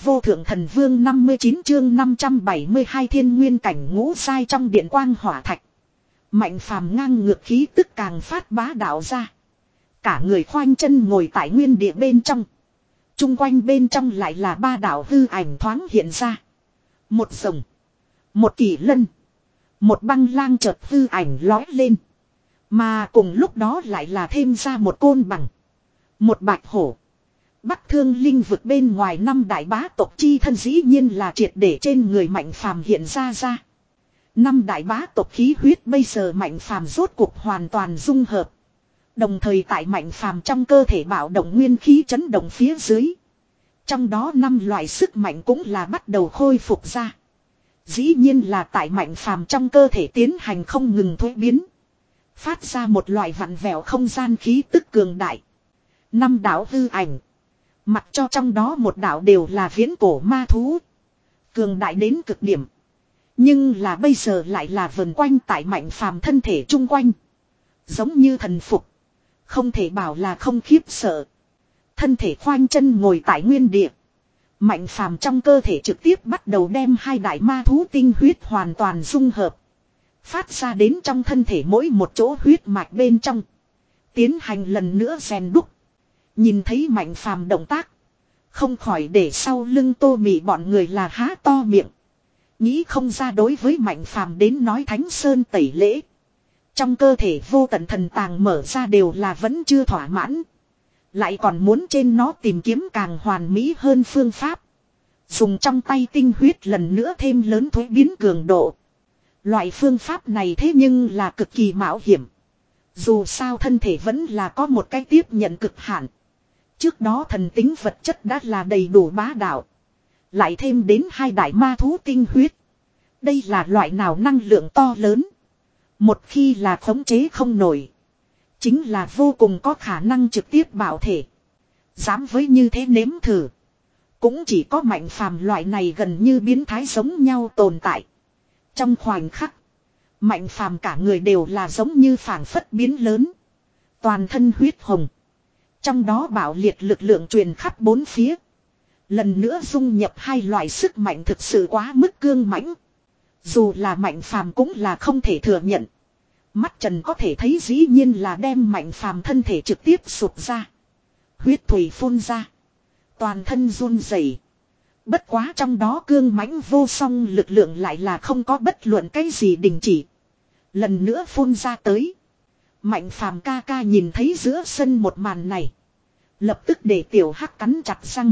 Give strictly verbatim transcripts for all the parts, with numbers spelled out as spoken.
vô thượng thần vương năm mươi chín chương năm trăm bảy mươi hai thiên nguyên cảnh ngũ sai trong điện quang hỏa thạch. Mạnh phàm ngang ngược khí tức càng phát bá đạo ra. Cả người khoanh chân ngồi tại nguyên địa bên trong. Trung quanh bên trong lại là ba đạo hư ảnh thoáng hiện ra. Một rồng. Một kỳ lân. Một băng lang chợt hư ảnh lói lên. Mà cùng lúc đó lại là thêm ra một côn bằng. Một bạch hổ. Bắc thương linh vực bên ngoài năm đại bá tộc chi thân dĩ nhiên là triệt để trên người mạnh phàm hiện ra ra. Năm đại bá tộc khí huyết bây giờ mạnh phàm rốt cuộc hoàn toàn dung hợp. Đồng thời tại mạnh phàm trong cơ thể bạo động nguyên khí chấn động phía dưới. Trong đó năm loại sức mạnh cũng là bắt đầu khôi phục ra. Dĩ nhiên là tại mạnh phàm trong cơ thể tiến hành không ngừng thuế biến. Phát ra một loại vặn vẹo không gian khí tức cường đại. Năm đạo hư ảnh. Mặc cho trong đó một đạo đều là viễn cổ ma thú. Cường đại đến cực điểm. Nhưng là bây giờ lại là vần quanh tại mạnh phàm thân thể chung quanh. Giống như thần phục. Không thể bảo là không khiếp sợ. Thân thể khoanh chân ngồi tại nguyên địa. Mạnh phàm trong cơ thể trực tiếp bắt đầu đem hai đại ma thú tinh huyết hoàn toàn dung hợp. Phát ra đến trong thân thể mỗi một chỗ huyết mạch bên trong. Tiến hành lần nữa rèn đúc. Nhìn thấy mạnh phàm động tác. Không khỏi để sau lưng Tô Mị bọn người là há to miệng. Nghĩ không ra đối với mạnh phàm đến nói thánh sơn tẩy lễ. Trong cơ thể vô tận thần tàng mở ra đều là vẫn chưa thỏa mãn. Lại còn muốn trên nó tìm kiếm càng hoàn mỹ hơn phương pháp. Dùng trong tay tinh huyết lần nữa thêm lớn thuế biến cường độ. Loại phương pháp này thế nhưng là cực kỳ mạo hiểm. Dù sao thân thể vẫn là có một cái tiếp nhận cực hạn. Trước đó thần tính vật chất đã là đầy đủ bá đạo. Lại thêm đến hai đại ma thú tinh huyết. Đây là loại nào năng lượng to lớn. Một khi là khống chế không nổi. Chính là vô cùng có khả năng trực tiếp bạo thể. Dám với như thế nếm thử. Cũng chỉ có mạnh phàm loại này gần như biến thái giống nhau tồn tại. Trong khoảnh khắc. Mạnh phàm cả người đều là giống như phảng phất biến lớn. Toàn thân huyết hồng. Trong đó bạo liệt lực lượng truyền khắp bốn phía. Lần nữa dung nhập hai loại sức mạnh thực sự quá mức cương mãnh. Dù là mạnh phàm cũng là không thể thừa nhận. Mắt trần có thể thấy dĩ nhiên là đem mạnh phàm thân thể trực tiếp sụp ra. Huyết thủy phun ra. Toàn thân run rẩy. Bất quá trong đó cương mãnh vô song lực lượng lại là không có bất luận cái gì đình chỉ. Lần nữa phun ra tới. Mạnh phàm ca ca nhìn thấy giữa sân một màn này. Lập tức để tiểu hắc cắn chặt răng.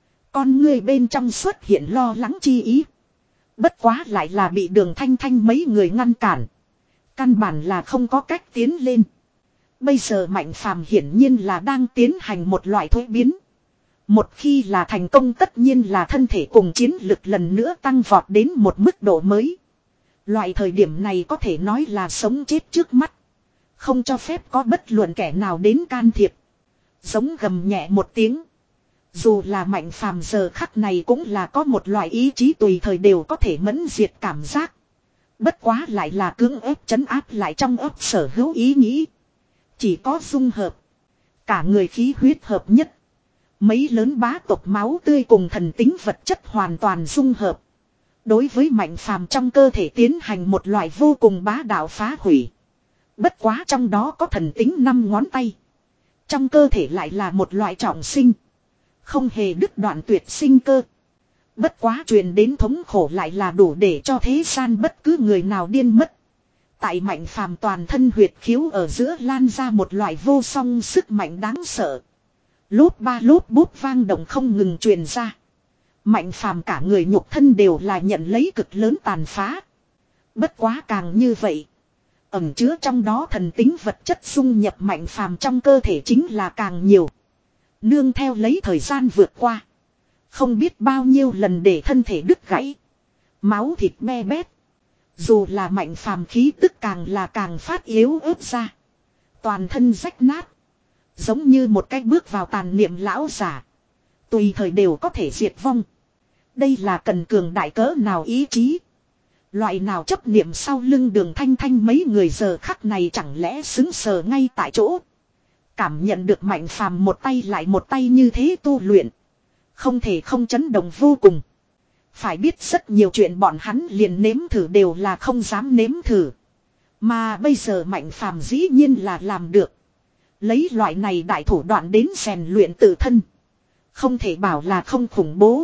Con người bên trong xuất hiện lo lắng chi ý. Bất quá lại là bị Đường Thanh Thanh mấy người ngăn cản. Căn bản là không có cách tiến lên. Bây giờ mạnh phàm hiển nhiên là đang tiến hành một loại thuế biến. Một khi là thành công tất nhiên là thân thể cùng chiến lực lần nữa tăng vọt đến một mức độ mới. Loại thời điểm này có thể nói là sống chết trước mắt. Không cho phép có bất luận kẻ nào đến can thiệp. Giống gầm nhẹ một tiếng. Dù là mạnh phàm giờ khắc này cũng là có một loại ý chí tùy thời đều có thể mẫn diệt cảm giác. Bất quá lại là cưỡng ép trấn áp lại trong ấp sở hữu ý nghĩ. Chỉ có dung hợp. Cả người khí huyết hợp nhất. Mấy lớn bá tộc máu tươi cùng thần tính vật chất hoàn toàn dung hợp. Đối với mạnh phàm trong cơ thể tiến hành một loại vô cùng bá đạo phá hủy. Bất quá trong đó có thần tính năm ngón tay. Trong cơ thể lại là một loại trọng sinh. Không hề đứt đoạn tuyệt sinh cơ. Bất quá truyền đến thống khổ lại là đủ để cho thế gian bất cứ người nào điên mất. Tại mạnh phàm toàn thân huyệt khiếu ở giữa lan ra một loại vô song sức mạnh đáng sợ. Lốp ba lốp bút vang động không ngừng truyền ra. Mạnh phàm cả người nhục thân đều là nhận lấy cực lớn tàn phá. Bất quá càng như vậy. Ẩn chứa trong đó thần tính vật chất dung nhập mạnh phàm trong cơ thể chính là càng nhiều. Nương theo lấy thời gian vượt qua. Không biết bao nhiêu lần để thân thể đứt gãy. Máu thịt me bét. Dù là mạnh phàm khí tức càng là càng phát yếu ớt ra. Toàn thân rách nát. Giống như một cách bước vào tàn niệm lão giả. Tùy thời đều có thể diệt vong. Đây là cần cường đại cỡ nào ý chí. Loại nào chấp niệm sau lưng Đường Thanh Thanh mấy người giờ khắc này chẳng lẽ xứng sờ ngay tại chỗ. Cảm nhận được mạnh phàm một tay lại một tay như thế tu luyện. Không thể không chấn động vô cùng. Phải biết rất nhiều chuyện bọn hắn liền nếm thử đều là không dám nếm thử. Mà bây giờ Mạnh Phàm dĩ nhiên là làm được. Lấy loại này đại thủ đoạn đến rèn luyện tự thân. Không thể bảo là không khủng bố.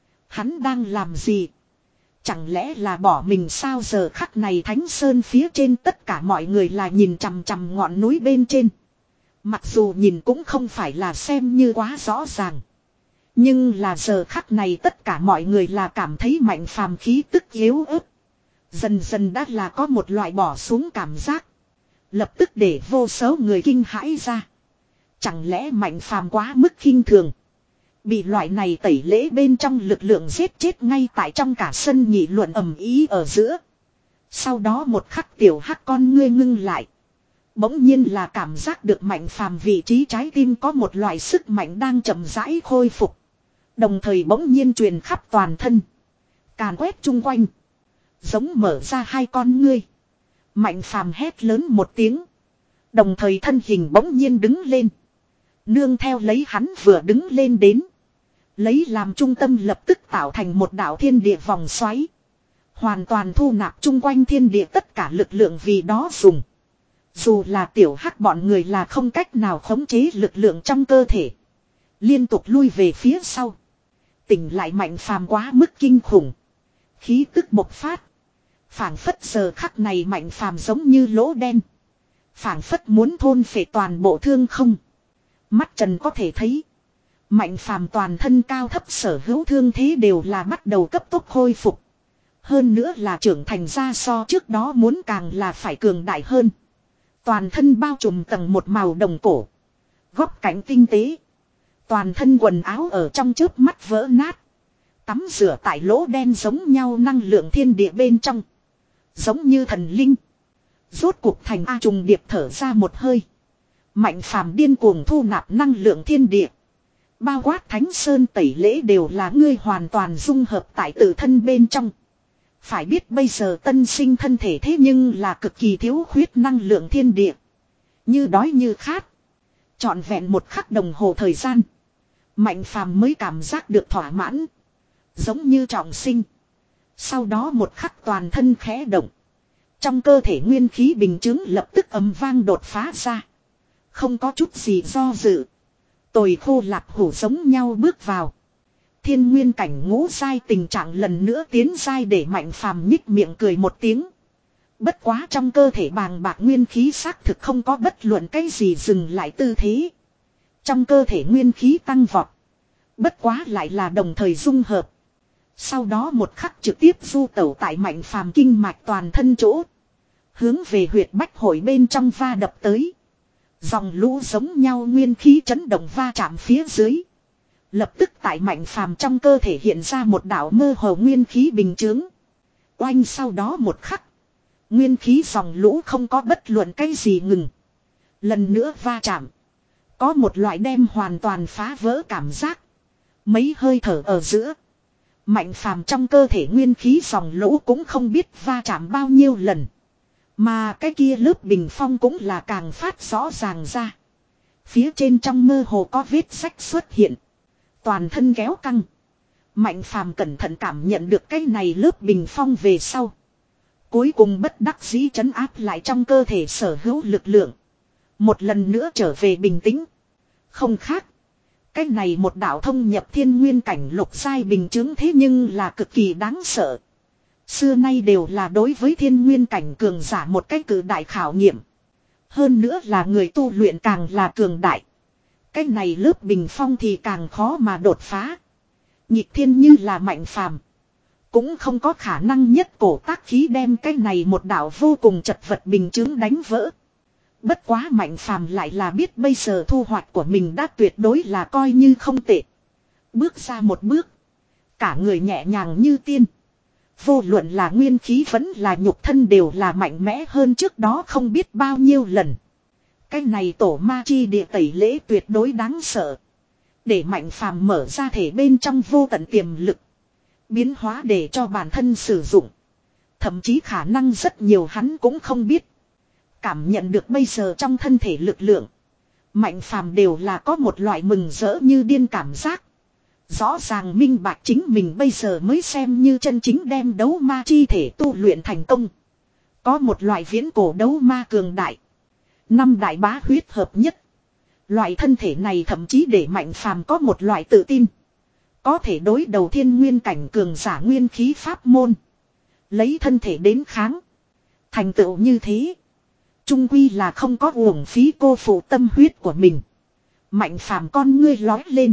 Hắn đang làm gì? Chẳng lẽ là bỏ mình sao? Giờ khắc này Thánh Sơn phía trên tất cả mọi người là nhìn chằm chằm ngọn núi bên trên. Mặc dù nhìn cũng không phải là xem như quá rõ ràng. Nhưng là giờ khắc này tất cả mọi người là cảm thấy Mạnh Phàm khí tức yếu ớt. Dần dần đã là có một loại bỏ xuống cảm giác. Lập tức để vô số người kinh hãi ra. Chẳng lẽ Mạnh Phàm quá mức khinh thường. Bị loại này tẩy lễ bên trong lực lượng giết chết ngay tại trong cả sân nghị luận ầm ý ở giữa. Sau đó một khắc tiểu hắc con ngươi ngưng lại. Bỗng nhiên là cảm giác được Mạnh Phàm vị trí trái tim có một loại sức mạnh đang chậm rãi khôi phục. Đồng thời bỗng nhiên truyền khắp toàn thân. Càn quét chung quanh. Giống mở ra hai con ngươi. Mạnh Phàm hét lớn một tiếng. Đồng thời thân hình bỗng nhiên đứng lên. Nương theo lấy hắn vừa đứng lên đến. Lấy làm trung tâm lập tức tạo thành một đạo thiên địa vòng xoáy. Hoàn toàn thu nạp chung quanh thiên địa tất cả lực lượng vì đó dùng. Dù là tiểu hắc bọn người là không cách nào khống chế lực lượng trong cơ thể. Liên tục lui về phía sau. Tỉnh lại Mạnh Phàm quá mức kinh khủng. Khí tức bộc phát. Phảng phất giờ khắc này Mạnh Phàm giống như lỗ đen. Phảng phất muốn thôn phệ toàn bộ thương không. Mắt trần có thể thấy. Mạnh Phàm toàn thân cao thấp sở hữu thương thế đều là bắt đầu cấp tốc khôi phục. Hơn nữa là trưởng thành ra so trước đó muốn càng là phải cường đại hơn. Toàn thân bao trùm tầng một màu đồng cổ. Góc cạnh tinh tế. Toàn thân quần áo ở trong chớp mắt vỡ nát. Tắm rửa tại lỗ đen giống nhau năng lượng thiên địa bên trong. Giống như thần linh. Rốt cuộc thành A trùng điệp thở ra một hơi. Mạnh Phàm điên cuồng thu nạp năng lượng thiên địa. Bao quát Thánh Sơn tẩy lễ đều là ngươi hoàn toàn dung hợp tại tự thân bên trong. Phải biết bây giờ tân sinh thân thể thế nhưng là cực kỳ thiếu khuyết năng lượng thiên địa. Như đói như khát. Trọn vẹn một khắc đồng hồ thời gian. Mạnh Phàm mới cảm giác được thỏa mãn. Giống như trọng sinh. Sau đó một khắc toàn thân khẽ động. Trong cơ thể nguyên khí bình chứng lập tức ầm vang đột phá ra. Không có chút gì do dự. Tồi khô lạp hủ giống nhau bước vào. Thiên nguyên cảnh ngũ giai tình trạng lần nữa tiến giai để Mạnh Phàm nhích miệng cười một tiếng. Bất quá trong cơ thể bàng bạc nguyên khí xác thực không có bất luận cái gì dừng lại tư thế. Trong cơ thể nguyên khí tăng vọt. Bất quá lại là đồng thời dung hợp. Sau đó một khắc trực tiếp du tẩu tại Mạnh Phàm kinh mạch toàn thân chỗ. Hướng về huyệt bách hội bên trong va đập tới. Dòng lũ giống nhau nguyên khí chấn động va chạm phía dưới. Lập tức tại Mạnh Phàm trong cơ thể hiện ra một đạo mơ hồ nguyên khí bình chướng. Oanh sau đó một khắc. Nguyên khí dòng lũ không có bất luận cái gì ngừng. Lần nữa va chạm. Có một loại đem hoàn toàn phá vỡ cảm giác. Mấy hơi thở ở giữa. Mạnh Phàm trong cơ thể nguyên khí dòng lũ cũng không biết va chạm bao nhiêu lần. Mà cái kia lớp bình phong cũng là càng phát rõ ràng ra. Phía trên trong mơ hồ có vết sách xuất hiện. Toàn thân kéo căng. Mạnh Phàm cẩn thận cảm nhận được cái này lớp bình phong về sau. Cuối cùng bất đắc dĩ trấn áp lại trong cơ thể sở hữu lực lượng. Một lần nữa trở về bình tĩnh. Không khác. Cái này một đạo thông nhập thiên nguyên cảnh lục giai bình chứng thế nhưng là cực kỳ đáng sợ. Xưa nay đều là đối với thiên nguyên cảnh cường giả một cái cử đại khảo nghiệm. Hơn nữa là người tu luyện càng là cường đại. Cái này lớp bình phong thì càng khó mà đột phá. Nhịp thiên như là Mạnh Phàm cũng không có khả năng nhất cổ tác khí đem cái này một đạo vô cùng chật vật bình chứng đánh vỡ. Bất quá Mạnh Phàm lại là biết bây giờ thu hoạch của mình đã tuyệt đối là coi như không tệ. Bước ra một bước. Cả người nhẹ nhàng như tiên. Vô luận là nguyên khí vẫn là nhục thân đều là mạnh mẽ hơn trước đó không biết bao nhiêu lần. Cái này tổ ma chi địa tẩy lễ tuyệt đối đáng sợ. Để Mạnh Phàm mở ra thể bên trong vô tận tiềm lực. Biến hóa để cho bản thân sử dụng. Thậm chí khả năng rất nhiều hắn cũng không biết. Cảm nhận được bây giờ trong thân thể lực lượng. Mạnh Phàm đều là có một loại mừng rỡ như điên cảm giác. Rõ ràng minh bạch chính mình bây giờ mới xem như chân chính đem đấu ma chi thể tu luyện thành công. Có một loại viễn cổ đấu ma cường đại. Năm đại bá huyết hợp nhất. Loại thân thể này thậm chí để Mạnh Phàm có một loại tự tin. Có thể đối đầu thiên nguyên cảnh cường giả nguyên khí pháp môn. Lấy thân thể đến kháng. Thành tựu như thế. Trung quy là không có uổng phí cô phụ tâm huyết của mình. Mạnh Phàm con ngươi lói lên.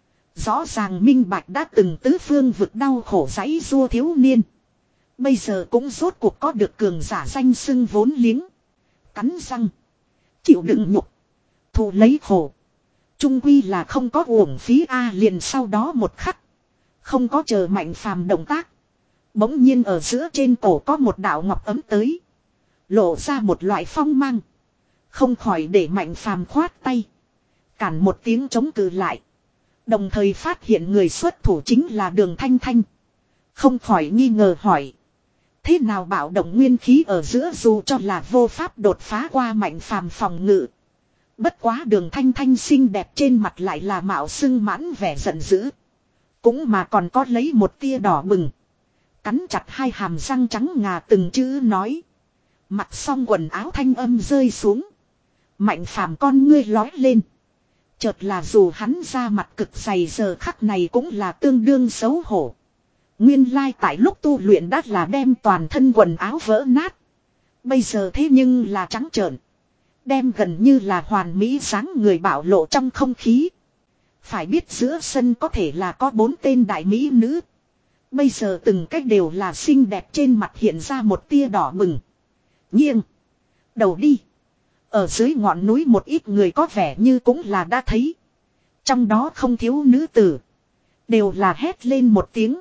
Rõ ràng minh bạch đã từng tứ phương vực đau khổ giấy rua thiếu niên. Bây giờ cũng rốt cuộc có được cường giả danh xưng vốn liếng. Cắn răng. Chịu đựng nhục. Thù lấy khổ. Trung quy là không có uổng phí A liền sau đó một khắc. Không có chờ Mạnh Phàm động tác. Bỗng nhiên ở giữa trên cổ có một đạo ngọc ấm tới. Lộ ra một loại phong mang. Không khỏi để Mạnh Phàm khoát tay. Cản một tiếng chống cự lại. Đồng thời phát hiện người xuất thủ chính là Đường Thanh Thanh. Không khỏi nghi ngờ hỏi. Thế nào bạo động nguyên khí ở giữa dù cho là vô pháp đột phá qua Mạnh Phàm phòng ngự. Bất quá Đường Thanh Thanh xinh đẹp trên mặt lại là mạo xưng mãn vẻ giận dữ. Cũng mà còn có lấy một tia đỏ bừng. Cắn chặt hai hàm răng trắng ngà từng chữ nói. Mặc xong quần áo thanh âm rơi xuống. Mạnh Phàm con ngươi lói lên. Chợt là dù hắn ra mặt cực dày giờ khắc này cũng là tương đương xấu hổ. Nguyên lai tại lúc tu luyện đã là đem toàn thân quần áo vỡ nát. Bây giờ thế nhưng là trắng trợn. Đem gần như là hoàn mỹ dáng người bạo lộ trong không khí. Phải biết giữa sân có thể là có bốn tên đại mỹ nữ. Bây giờ từng cách đều là xinh đẹp trên mặt hiện ra một tia đỏ bừng. Nghiêng. Đầu đi. Ở dưới ngọn núi một ít người có vẻ như cũng là đã thấy. Trong đó không thiếu nữ tử. Đều là hét lên một tiếng.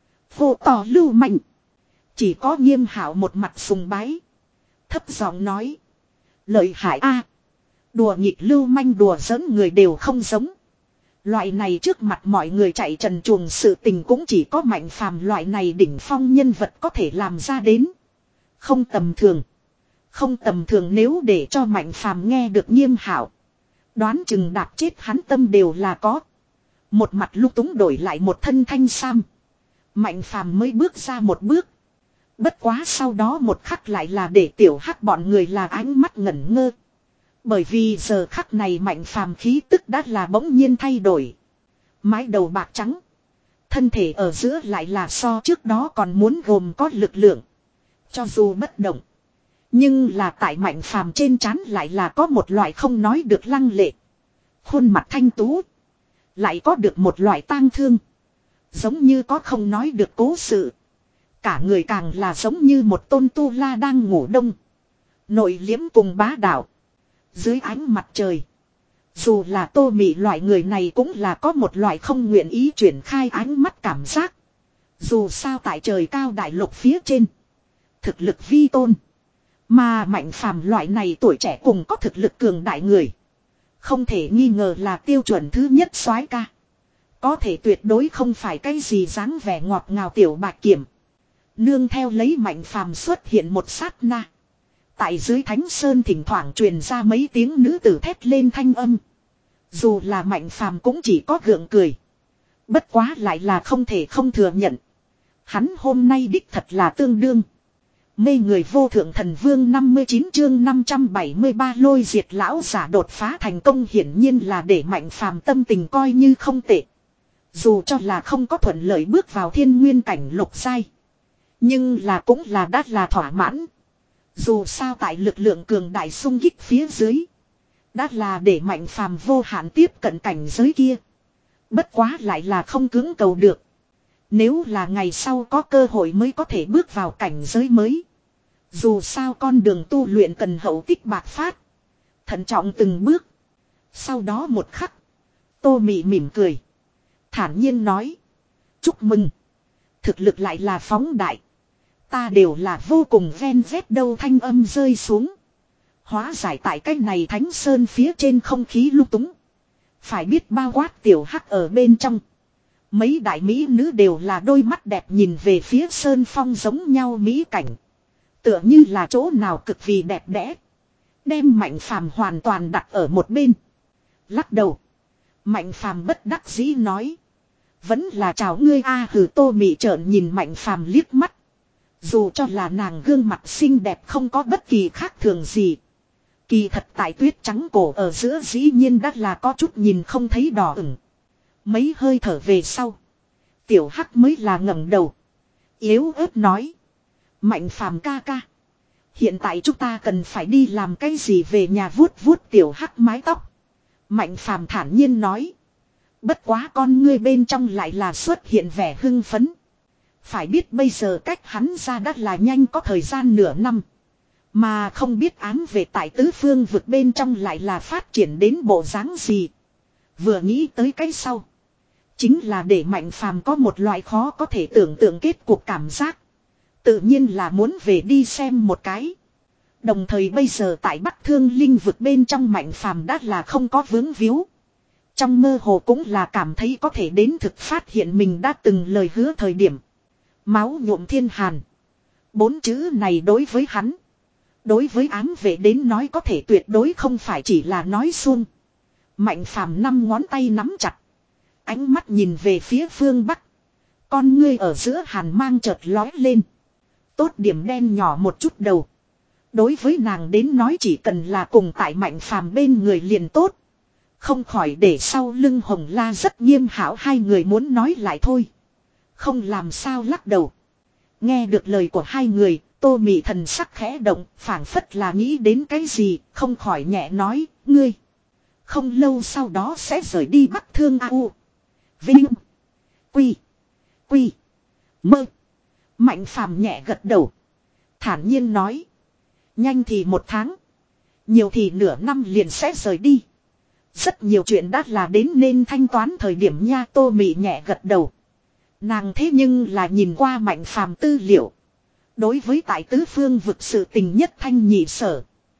Vô tỏ lưu mạnh. Chỉ có Nghiêm Hạo một mặt sùng bái. Thấp giọng nói. Lợi hại a, đùa nghịch lưu manh đùa giỡn người đều không giống. Loại này trước mặt mọi người chạy trần truồng sự tình cũng chỉ có Mạnh Phàm loại này đỉnh phong nhân vật có thể làm ra đến. Không tầm thường. Không tầm thường nếu để cho Mạnh Phàm nghe được Nghiêm Hạo. Đoán chừng đạp chết hắn tâm đều là có. Một mặt lúc túng đổi lại một thân thanh sam. Mạnh Phàm mới bước ra một bước. Bất quá sau đó một khắc lại là để tiểu hắc bọn người là ánh mắt ngẩn ngơ. Bởi vì giờ khắc này Mạnh Phàm khí tức đã là bỗng nhiên thay đổi. Mái đầu bạc trắng. Thân thể ở giữa lại là so trước đó còn muốn gồm có lực lượng. Cho dù bất động. Nhưng là tại Mạnh Phàm trên trán lại là có một loại không nói được lăng lệ. Khuôn mặt thanh tú. Lại có được một loại tang thương. Giống như có không nói được cố sự. Cả người càng là giống như một tôn tu la đang ngủ đông. Nội liếm cùng bá đạo. Dưới ánh mặt trời. Dù là Tô Mị loại người này cũng là có một loại không nguyện ý chuyển khai ánh mắt cảm giác. Dù sao tại trời cao đại lục phía trên. Thực lực vi tôn. Mà Mạnh Phàm loại này tuổi trẻ cùng có thực lực cường đại người. Không thể nghi ngờ là tiêu chuẩn thứ nhất soái ca. Có thể tuyệt đối không phải cái gì dáng vẻ ngọt ngào tiểu bạch kiểm. Nương theo lấy Mạnh Phàm xuất hiện một sát na. Tại dưới Thánh Sơn thỉnh thoảng truyền ra mấy tiếng nữ tử thét lên thanh âm. Dù là Mạnh Phàm cũng chỉ có gượng cười. Bất quá lại là không thể không thừa nhận. Hắn hôm nay đích thật là tương đương. Mê người vô thượng thần vương năm mươi chín chương năm trăm bảy mươi ba lôi diệt lão giả đột phá thành công hiển nhiên là để Mạnh Phàm tâm tình coi như không tệ. Dù cho là không có thuận lợi bước vào thiên nguyên cảnh lục giai. Nhưng là cũng là đã là thỏa mãn. Dù sao tại lực lượng cường đại xung kích phía dưới. Đã là để Mạnh Phàm vô hạn tiếp cận cảnh giới kia. Bất quá lại là không cưỡng cầu được. Nếu là ngày sau có cơ hội mới có thể bước vào cảnh giới mới. Dù sao con đường tu luyện cần hậu tích bạc phát. Thận trọng từng bước. Sau đó một khắc. Tô Mị mỉm cười. Thản nhiên nói. Chúc mừng. Thực lực lại là phóng đại. Ta đều là vô cùng ven vét đâu thanh âm rơi xuống. Hóa giải tại cách này Thánh Sơn phía trên không khí lung túng. Phải biết bao quát tiểu hắc ở bên trong. Mấy đại mỹ nữ đều là đôi mắt đẹp nhìn về phía sơn phong giống nhau mỹ cảnh. Tựa như là chỗ nào cực kỳ đẹp đẽ. Đem Mạnh Phàm hoàn toàn đặt ở một bên. Lắc đầu. Mạnh Phàm bất đắc dĩ nói. Vẫn là chào ngươi a hừ Tô Mị trợn nhìn Mạnh Phàm liếc mắt. Dù cho là nàng gương mặt xinh đẹp không có bất kỳ khác thường gì. Kỳ thật tại tuyết trắng cổ ở giữa dĩ nhiên đã là có chút nhìn không thấy đỏ ửng. Mấy hơi thở về sau. Tiểu Hắc mới là ngẩng đầu. Yếu ớt nói. Mạnh Phàm ca ca. Hiện tại chúng ta cần phải đi làm cái gì về nhà vuốt vuốt Tiểu Hắc mái tóc. Mạnh Phàm thản nhiên nói. Bất quá con ngươi bên trong lại là xuất hiện vẻ hưng phấn. Phải biết bây giờ cách hắn ra đất là nhanh có thời gian nửa năm. Mà không biết ám về tại tứ phương vực bên trong lại là phát triển đến bộ dáng gì. Vừa nghĩ tới cái sau. Chính là để Mạnh Phàm có một loại khó có thể tưởng tượng kết cuộc cảm giác. Tự nhiên là muốn về đi xem một cái. Đồng thời bây giờ tại Bắc Thương Linh vực bên trong Mạnh Phàm đã là không có vướng víu. Trong mơ hồ cũng là cảm thấy có thể đến thực phát hiện mình đã từng lời hứa thời điểm. Máu nhuộm thiên hàn. Bốn chữ này đối với hắn. Đối với ám vệ đến nói có thể tuyệt đối không phải chỉ là nói suông. Mạnh Phàm năm ngón tay nắm chặt. Ánh mắt nhìn về phía phương Bắc. Con ngươi ở giữa hàn mang chợt lói lên. Tốt điểm đen nhỏ một chút đầu. Đối với nàng đến nói chỉ cần là cùng tại Mạnh Phàm bên người liền tốt. Không khỏi để sau lưng Hồng La rất nghiêm hảo hai người muốn nói lại thôi. Không làm sao lắc đầu. Nghe được lời của hai người, Tô Mị thần sắc khẽ động, phảng phất là nghĩ đến cái gì, không khỏi nhẹ nói, ngươi. Không lâu sau đó sẽ rời đi Bắc Thương A U. Vinh. Quy. Quy. Mơ. Mạnh Phàm nhẹ gật đầu. Thản nhiên nói. Nhanh thì một tháng. Nhiều thì nửa năm liền sẽ rời đi. Rất nhiều chuyện đã là đến nên thanh toán thời điểm nha. Tô Mị nhẹ gật đầu. Nàng thế nhưng là nhìn qua Mạnh Phàm tư liệu. Đối với tại tứ phương vực sự tình nhất thanh nhị sở.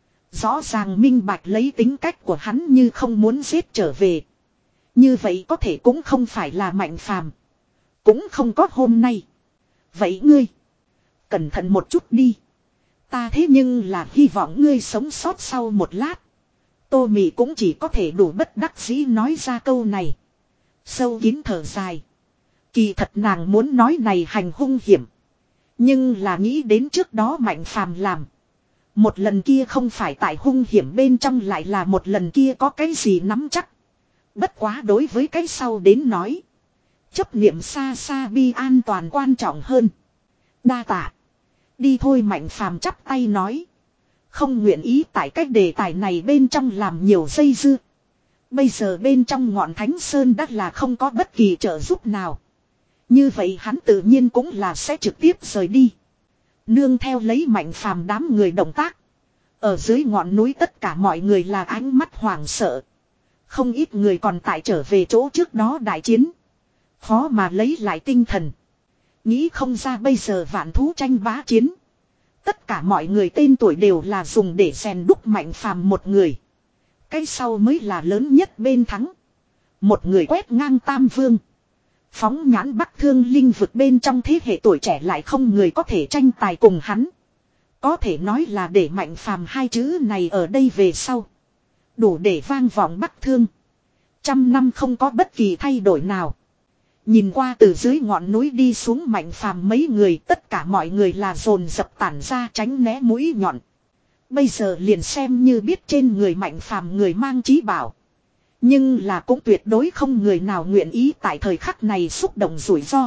Rõ ràng minh bạch lấy tính cách của hắn như không muốn giết trở về. Như vậy có thể cũng không phải là Mạnh Phàm. Cũng không có hôm nay. Vậy ngươi. Cẩn thận một chút đi. Ta thế nhưng là hy vọng ngươi sống sót sau một lát. Tô Mị cũng chỉ có thể đủ bất đắc dĩ nói ra câu này. Sâu kín thở dài. Kỳ thật nàng muốn nói này hành hung hiểm. Nhưng là nghĩ đến trước đó Mạnh Phàm làm. Một lần kia không phải tại hung hiểm bên trong lại là một lần kia có cái gì nắm chắc. Bất quá đối với cái sau đến nói. Chấp niệm xa xa bi an toàn quan trọng hơn. Đa tạ. Đi thôi Mạnh Phàm chắp tay nói. Không nguyện ý tại cách đề tài này bên trong làm nhiều dây dưa. Bây giờ bên trong ngọn Thánh Sơn đã là không có bất kỳ trợ giúp nào. Như vậy hắn tự nhiên cũng là sẽ trực tiếp rời đi. Nương theo lấy Mạnh Phàm đám người động tác. Ở dưới ngọn núi tất cả mọi người là ánh mắt hoảng sợ. Không ít người còn tại trở về chỗ trước đó đại chiến. Khó mà lấy lại tinh thần. Nghĩ không ra bây giờ vạn thú tranh bá chiến. Tất cả mọi người tên tuổi đều là dùng để rèn đúc Mạnh Phàm một người. Cái sau mới là lớn nhất bên thắng. Một người quét ngang tam vương. Phóng nhãn Bắc Thương Linh vực bên trong thế hệ tuổi trẻ lại không người có thể tranh tài cùng hắn. Có thể nói là để Mạnh Phàm hai chữ này ở đây về sau. Đủ để vang vọng Bắc Thương. Trăm năm không có bất kỳ thay đổi nào. Nhìn qua từ dưới ngọn núi đi xuống Mạnh Phàm mấy người, tất cả mọi người là dồn dập tản ra tránh né mũi nhọn. Bây giờ liền xem như biết trên người Mạnh Phàm người mang chí bảo. Nhưng là cũng tuyệt đối không người nào nguyện ý tại thời khắc này xúc động rủi ro.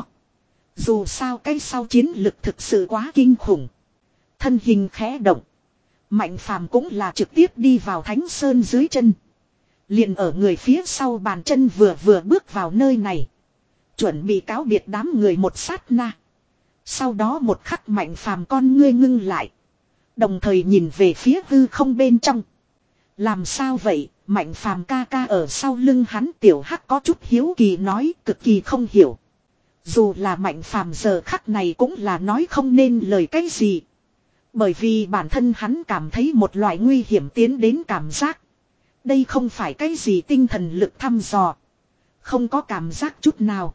Dù sao cái sau chiến lực thực sự quá kinh khủng. Thân hình khẽ động. Mạnh Phàm cũng là trực tiếp đi vào Thánh Sơn dưới chân. Liền ở người phía sau bàn chân vừa vừa bước vào nơi này. Chuẩn bị cáo biệt đám người một sát na. Sau đó một khắc Mạnh Phàm con ngươi ngưng lại. Đồng thời nhìn về phía hư không bên trong. Làm sao vậy? Mạnh Phàm ca ca ở sau lưng hắn Tiểu Hắc có chút hiếu kỳ nói, cực kỳ không hiểu. Dù là Mạnh Phàm giờ khắc này cũng là nói không nên lời cái gì. Bởi vì bản thân hắn cảm thấy một loại nguy hiểm tiến đến cảm giác. Đây không phải cái gì tinh thần lực thăm dò. Không có cảm giác chút nào.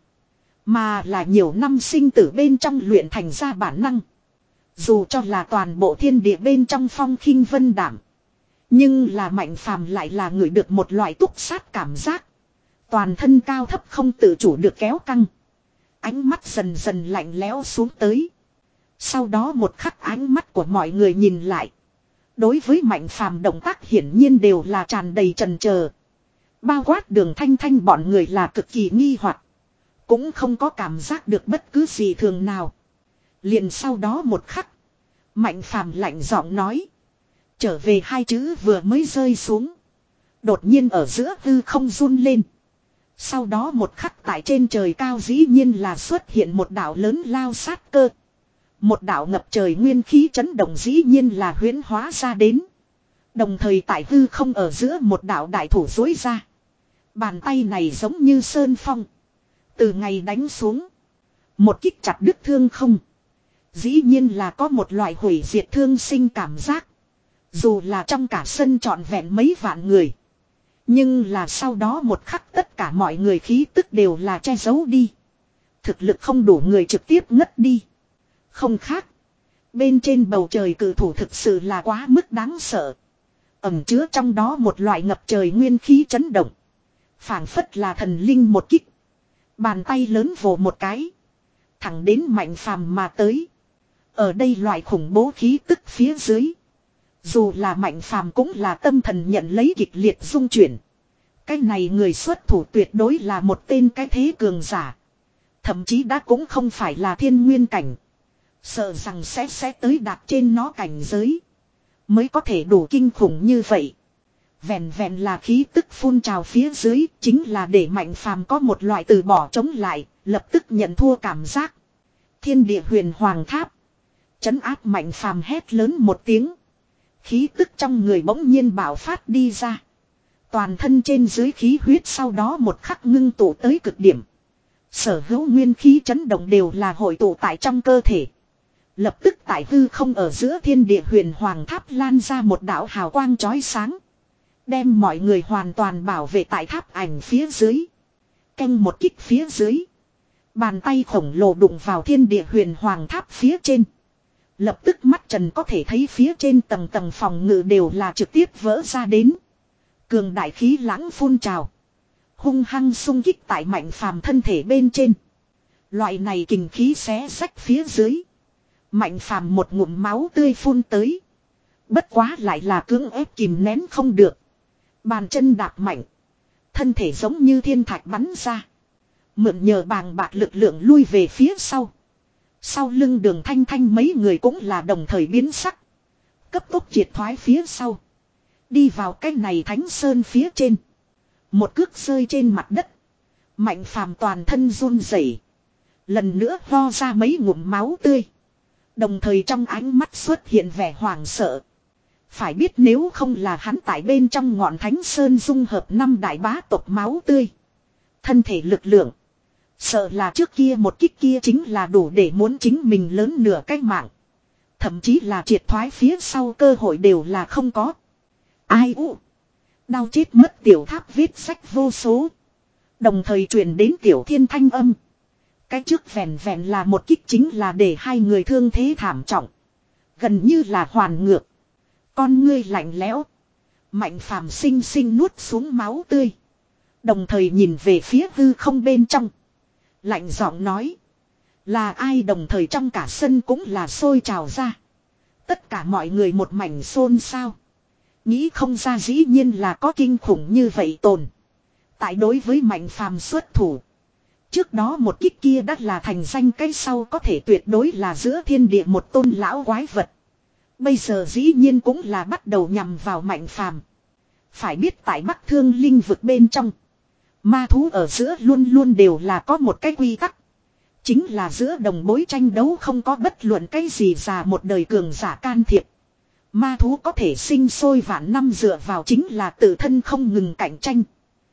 Mà là nhiều năm sinh tử bên trong luyện thành ra bản năng. Dù cho là toàn bộ thiên địa bên trong phong khinh vân đảm. Nhưng là Mạnh Phàm lại là người được một loại túc sát cảm giác. Toàn thân cao thấp không tự chủ được kéo căng. Ánh mắt dần dần lạnh lẽo xuống tới. Sau đó một khắc ánh mắt của mọi người nhìn lại. Đối với Mạnh Phàm động tác hiển nhiên đều là tràn đầy chần chờ. Bao quát Đường Thanh Thanh bọn người là cực kỳ nghi hoặc, cũng không có cảm giác được bất cứ gì thường nào. Liền sau đó một khắc, Mạnh Phàm lạnh giọng nói. Trở về hai chữ vừa mới rơi xuống. Đột nhiên ở giữa hư không run lên. Sau đó một khắc tại trên trời cao dĩ nhiên là xuất hiện một đạo lớn lao sát cơ. Một đạo ngập trời nguyên khí chấn động dĩ nhiên là huyễn hóa ra đến. Đồng thời tại hư không ở giữa một đạo đại thủ dối ra. Bàn tay này giống như sơn phong. Từ ngày đánh xuống. Một kích chặt đứt thương không. Dĩ nhiên là có một loại hủy diệt thương sinh cảm giác. Dù là trong cả sân trọn vẹn mấy vạn người. Nhưng là sau đó một khắc tất cả mọi người khí tức đều là che giấu đi. Thực lực không đủ người trực tiếp ngất đi. Không khác. Bên trên bầu trời cử thủ thực sự là quá mức đáng sợ. Ẩn chứa trong đó một loại ngập trời nguyên khí chấn động. Phảng phất là thần linh một kích. Bàn tay lớn vồ một cái. Thẳng đến Mạnh Phàm mà tới. Ở đây loại khủng bố khí tức phía dưới. Dù là Mạnh Phàm cũng là tâm thần nhận lấy kịch liệt rung chuyển. Cái này người xuất thủ tuyệt đối là một tên cái thế cường giả. Thậm chí đã cũng không phải là thiên nguyên cảnh. Sợ rằng sẽ sẽ tới đạt trên nó cảnh giới. Mới có thể đủ kinh khủng như vậy. Vẹn vẹn là khí tức phun trào phía dưới chính là để Mạnh Phàm có một loại từ bỏ chống lại, lập tức nhận thua cảm giác. Thiên địa huyền hoàng tháp. Trấn áp Mạnh Phàm hét lớn một tiếng. Khí tức trong người bỗng nhiên bạo phát đi ra. Toàn thân trên dưới khí huyết sau đó một khắc ngưng tụ tới cực điểm. Sở hữu nguyên khí chấn động đều là hội tụ tại trong cơ thể. Lập tức tại hư không ở giữa thiên địa huyền hoàng tháp lan ra một đạo hào quang chói sáng. Đem mọi người hoàn toàn bảo vệ tại tháp ảnh phía dưới. Canh một kích phía dưới. Bàn tay khổng lồ đụng vào thiên địa huyền hoàng tháp phía trên. Lập tức mắt trần có thể thấy phía trên tầng tầng phòng ngự đều là trực tiếp vỡ ra đến. Cường đại khí lãng phun trào. Hung hăng xung kích tại Mạnh Phàm thân thể bên trên. Loại này kình khí xé rách phía dưới. Mạnh Phàm một ngụm máu tươi phun tới. Bất quá lại là cưỡng ép kìm nén không được. Bàn chân đạp mạnh. Thân thể giống như thiên thạch bắn ra. Mượn nhờ bàng bạc lực lượng lui về phía sau. Sau lưng Đường Thanh Thanh mấy người cũng là đồng thời biến sắc. Cấp tốc triệt thoái phía sau. Đi vào cái này thánh sơn phía trên. Một cước rơi trên mặt đất. Mạnh Phàm toàn thân run rẩy. Lần nữa ho ra mấy ngụm máu tươi. Đồng thời trong ánh mắt xuất hiện vẻ hoảng sợ. Phải biết nếu không là hắn tại bên trong ngọn thánh sơn dung hợp năm đại bá tộc máu tươi. Thân thể lực lượng. Sợ là trước kia một kích kia chính là đủ để muốn chính mình lớn nửa cái mạng. Thậm chí là triệt thoái phía sau cơ hội đều là không có. Ai u. Đau chết mất tiểu tháp viết sách vô số. Đồng thời truyền đến tiểu thiên thanh âm. Cái trước vẹn vẹn là một kích chính là để hai người thương thế thảm trọng. Gần như là hoàn ngược. Con ngươi lạnh lẽo. Mạnh Phàm sinh sinh nuốt xuống máu tươi. Đồng thời nhìn về phía hư không bên trong. Lạnh giọng nói. Là ai đồng thời trong cả sân cũng là sôi trào ra. Tất cả mọi người một mảnh xôn xao. Nghĩ không ra dĩ nhiên là có kinh khủng như vậy tồn. Tại đối với Mạnh Phàm xuất thủ. Trước đó một kích kia đã là thành danh cái sau có thể tuyệt đối là giữa thiên địa một tôn lão quái vật. Bây giờ dĩ nhiên cũng là bắt đầu nhằm vào Mạnh Phàm. Phải biết tại Bắc Thương Linh vực bên trong. Ma thú ở giữa luôn luôn đều là có một cái quy tắc. Chính là giữa đồng bối tranh đấu không có bất luận cái gì già một đời cường giả can thiệp. Ma thú có thể sinh sôi vạn năm dựa vào chính là tự thân không ngừng cạnh tranh.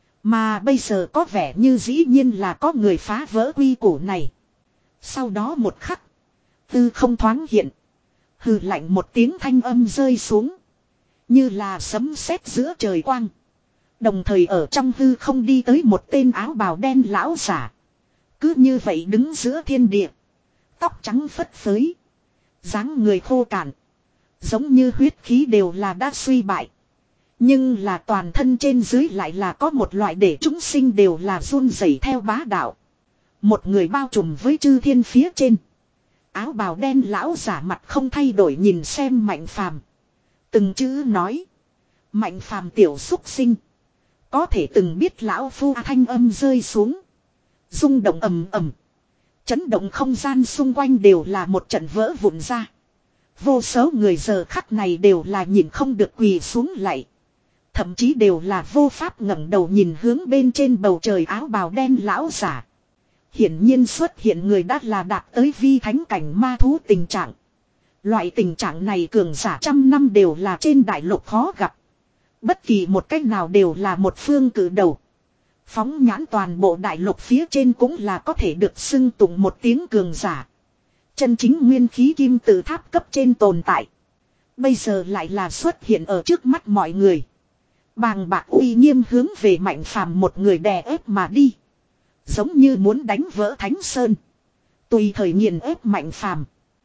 Mà bây giờ có vẻ như dĩ nhiên là có người phá vỡ quy củ này. Sau đó một khắc. Tư không thoáng hiện. Hừ lạnh một tiếng thanh âm rơi xuống. Như là sấm sét giữa trời quang. Đồng thời ở trong hư không đi tới một tên áo bào đen lão giả. Cứ như vậy đứng giữa thiên địa. Tóc trắng phất phới. dáng người khô cạn. Giống như huyết khí đều là đã suy bại. Nhưng là toàn thân trên dưới lại là có một loại để chúng sinh đều là run rẩy theo bá đạo. Một người bao trùm với chư thiên phía trên. Áo bào đen lão giả mặt không thay đổi nhìn xem Mạnh Phàm. Từng chữ nói. Mạnh Phàm tiểu xúc sinh. Có thể từng biết lão phu thanh âm rơi xuống. Rung động ầm ầm. Chấn động không gian xung quanh đều là một trận vỡ vụn ra. Vô số người giờ khắc này đều là nhìn không được quỳ xuống lại. Thậm chí đều là vô pháp ngẩng đầu nhìn hướng bên trên bầu trời áo bào đen lão giả. Hiển nhiên xuất hiện người đã là đạt tới vi thánh cảnh ma thú tình trạng. Loại tình trạng này cường giả trăm năm đều là trên đại lục khó gặp. Bất kỳ một cách nào đều là một phương cử đầu. Phóng nhãn toàn bộ đại lục phía trên cũng là có thể được xưng tụng một tiếng cường giả. Chân chính nguyên khí kim tự tháp cấp trên tồn tại. Bây giờ lại là xuất hiện ở trước mắt mọi người. Bàng bạc uy nghiêm hướng về Mạnh Phàm một người đè ép mà đi. Giống như muốn đánh vỡ Thánh Sơn. Tùy thời nghiền ép Mạnh Phàm.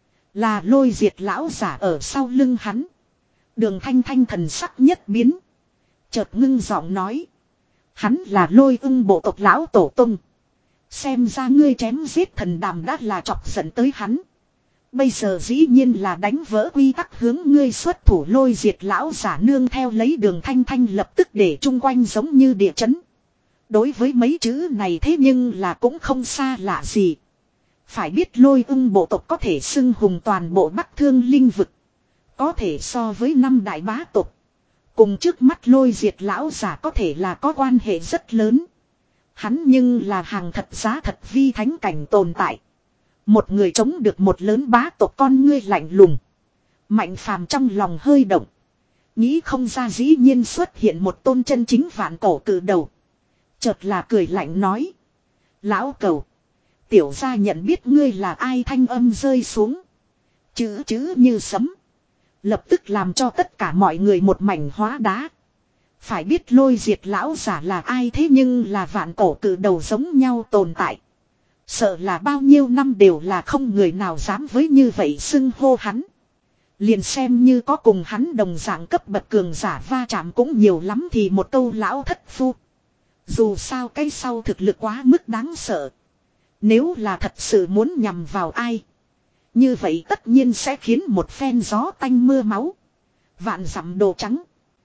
Là Lôi Diệt lão giả ở sau lưng hắn. Đường Thanh Thanh thần sắc nhất biến. Chợt ngưng giọng nói. Hắn là Lôi Ưng bộ tộc lão tổ tông. Xem ra ngươi chém giết thần đàm đã là chọc giận tới hắn. Bây giờ dĩ nhiên là đánh vỡ quy tắc hướng ngươi xuất thủ. Lôi Diệt lão giả nương theo lấy Đường Thanh Thanh lập tức để chung quanh giống như địa chấn. Đối với mấy chữ này thế nhưng là cũng không xa lạ gì. Phải biết Lôi Ưng bộ tộc có thể xưng hùng toàn bộ Bắc Thương linh vực. Có thể so với năm đại bá tộc. Cùng trước mắt Lôi Diệt lão giả có thể là có quan hệ rất lớn. Hắn nhưng là hàng thật giá thật vi thánh cảnh tồn tại. Một người chống được một lớn bá tộc con ngươi lạnh lùng. Mạnh Phàm trong lòng hơi động. Nghĩ không ra dĩ nhiên xuất hiện một tôn chân chính vạn cổ cử đầu. Chợt là cười lạnh nói. Lão cầu. Tiểu gia nhận biết ngươi là ai thanh âm rơi xuống. Chữ chữ như sấm. Lập tức làm cho tất cả mọi người một mảnh hóa đá. Phải biết Lôi Diệt lão giả là ai thế nhưng là vạn cổ cử đầu giống nhau tồn tại. Sợ là bao nhiêu năm đều là không người nào dám với như vậy xưng hô hắn. Liền xem như có cùng hắn đồng dạng cấp bậc cường giả va chạm cũng nhiều lắm thì một câu lão thất phu. Dù sao cái sau thực lực quá mức đáng sợ. Nếu là thật sự muốn nhằm vào ai. Như vậy tất nhiên sẽ khiến một phen gió tanh mưa máu. Vạn dặm đồ trắng.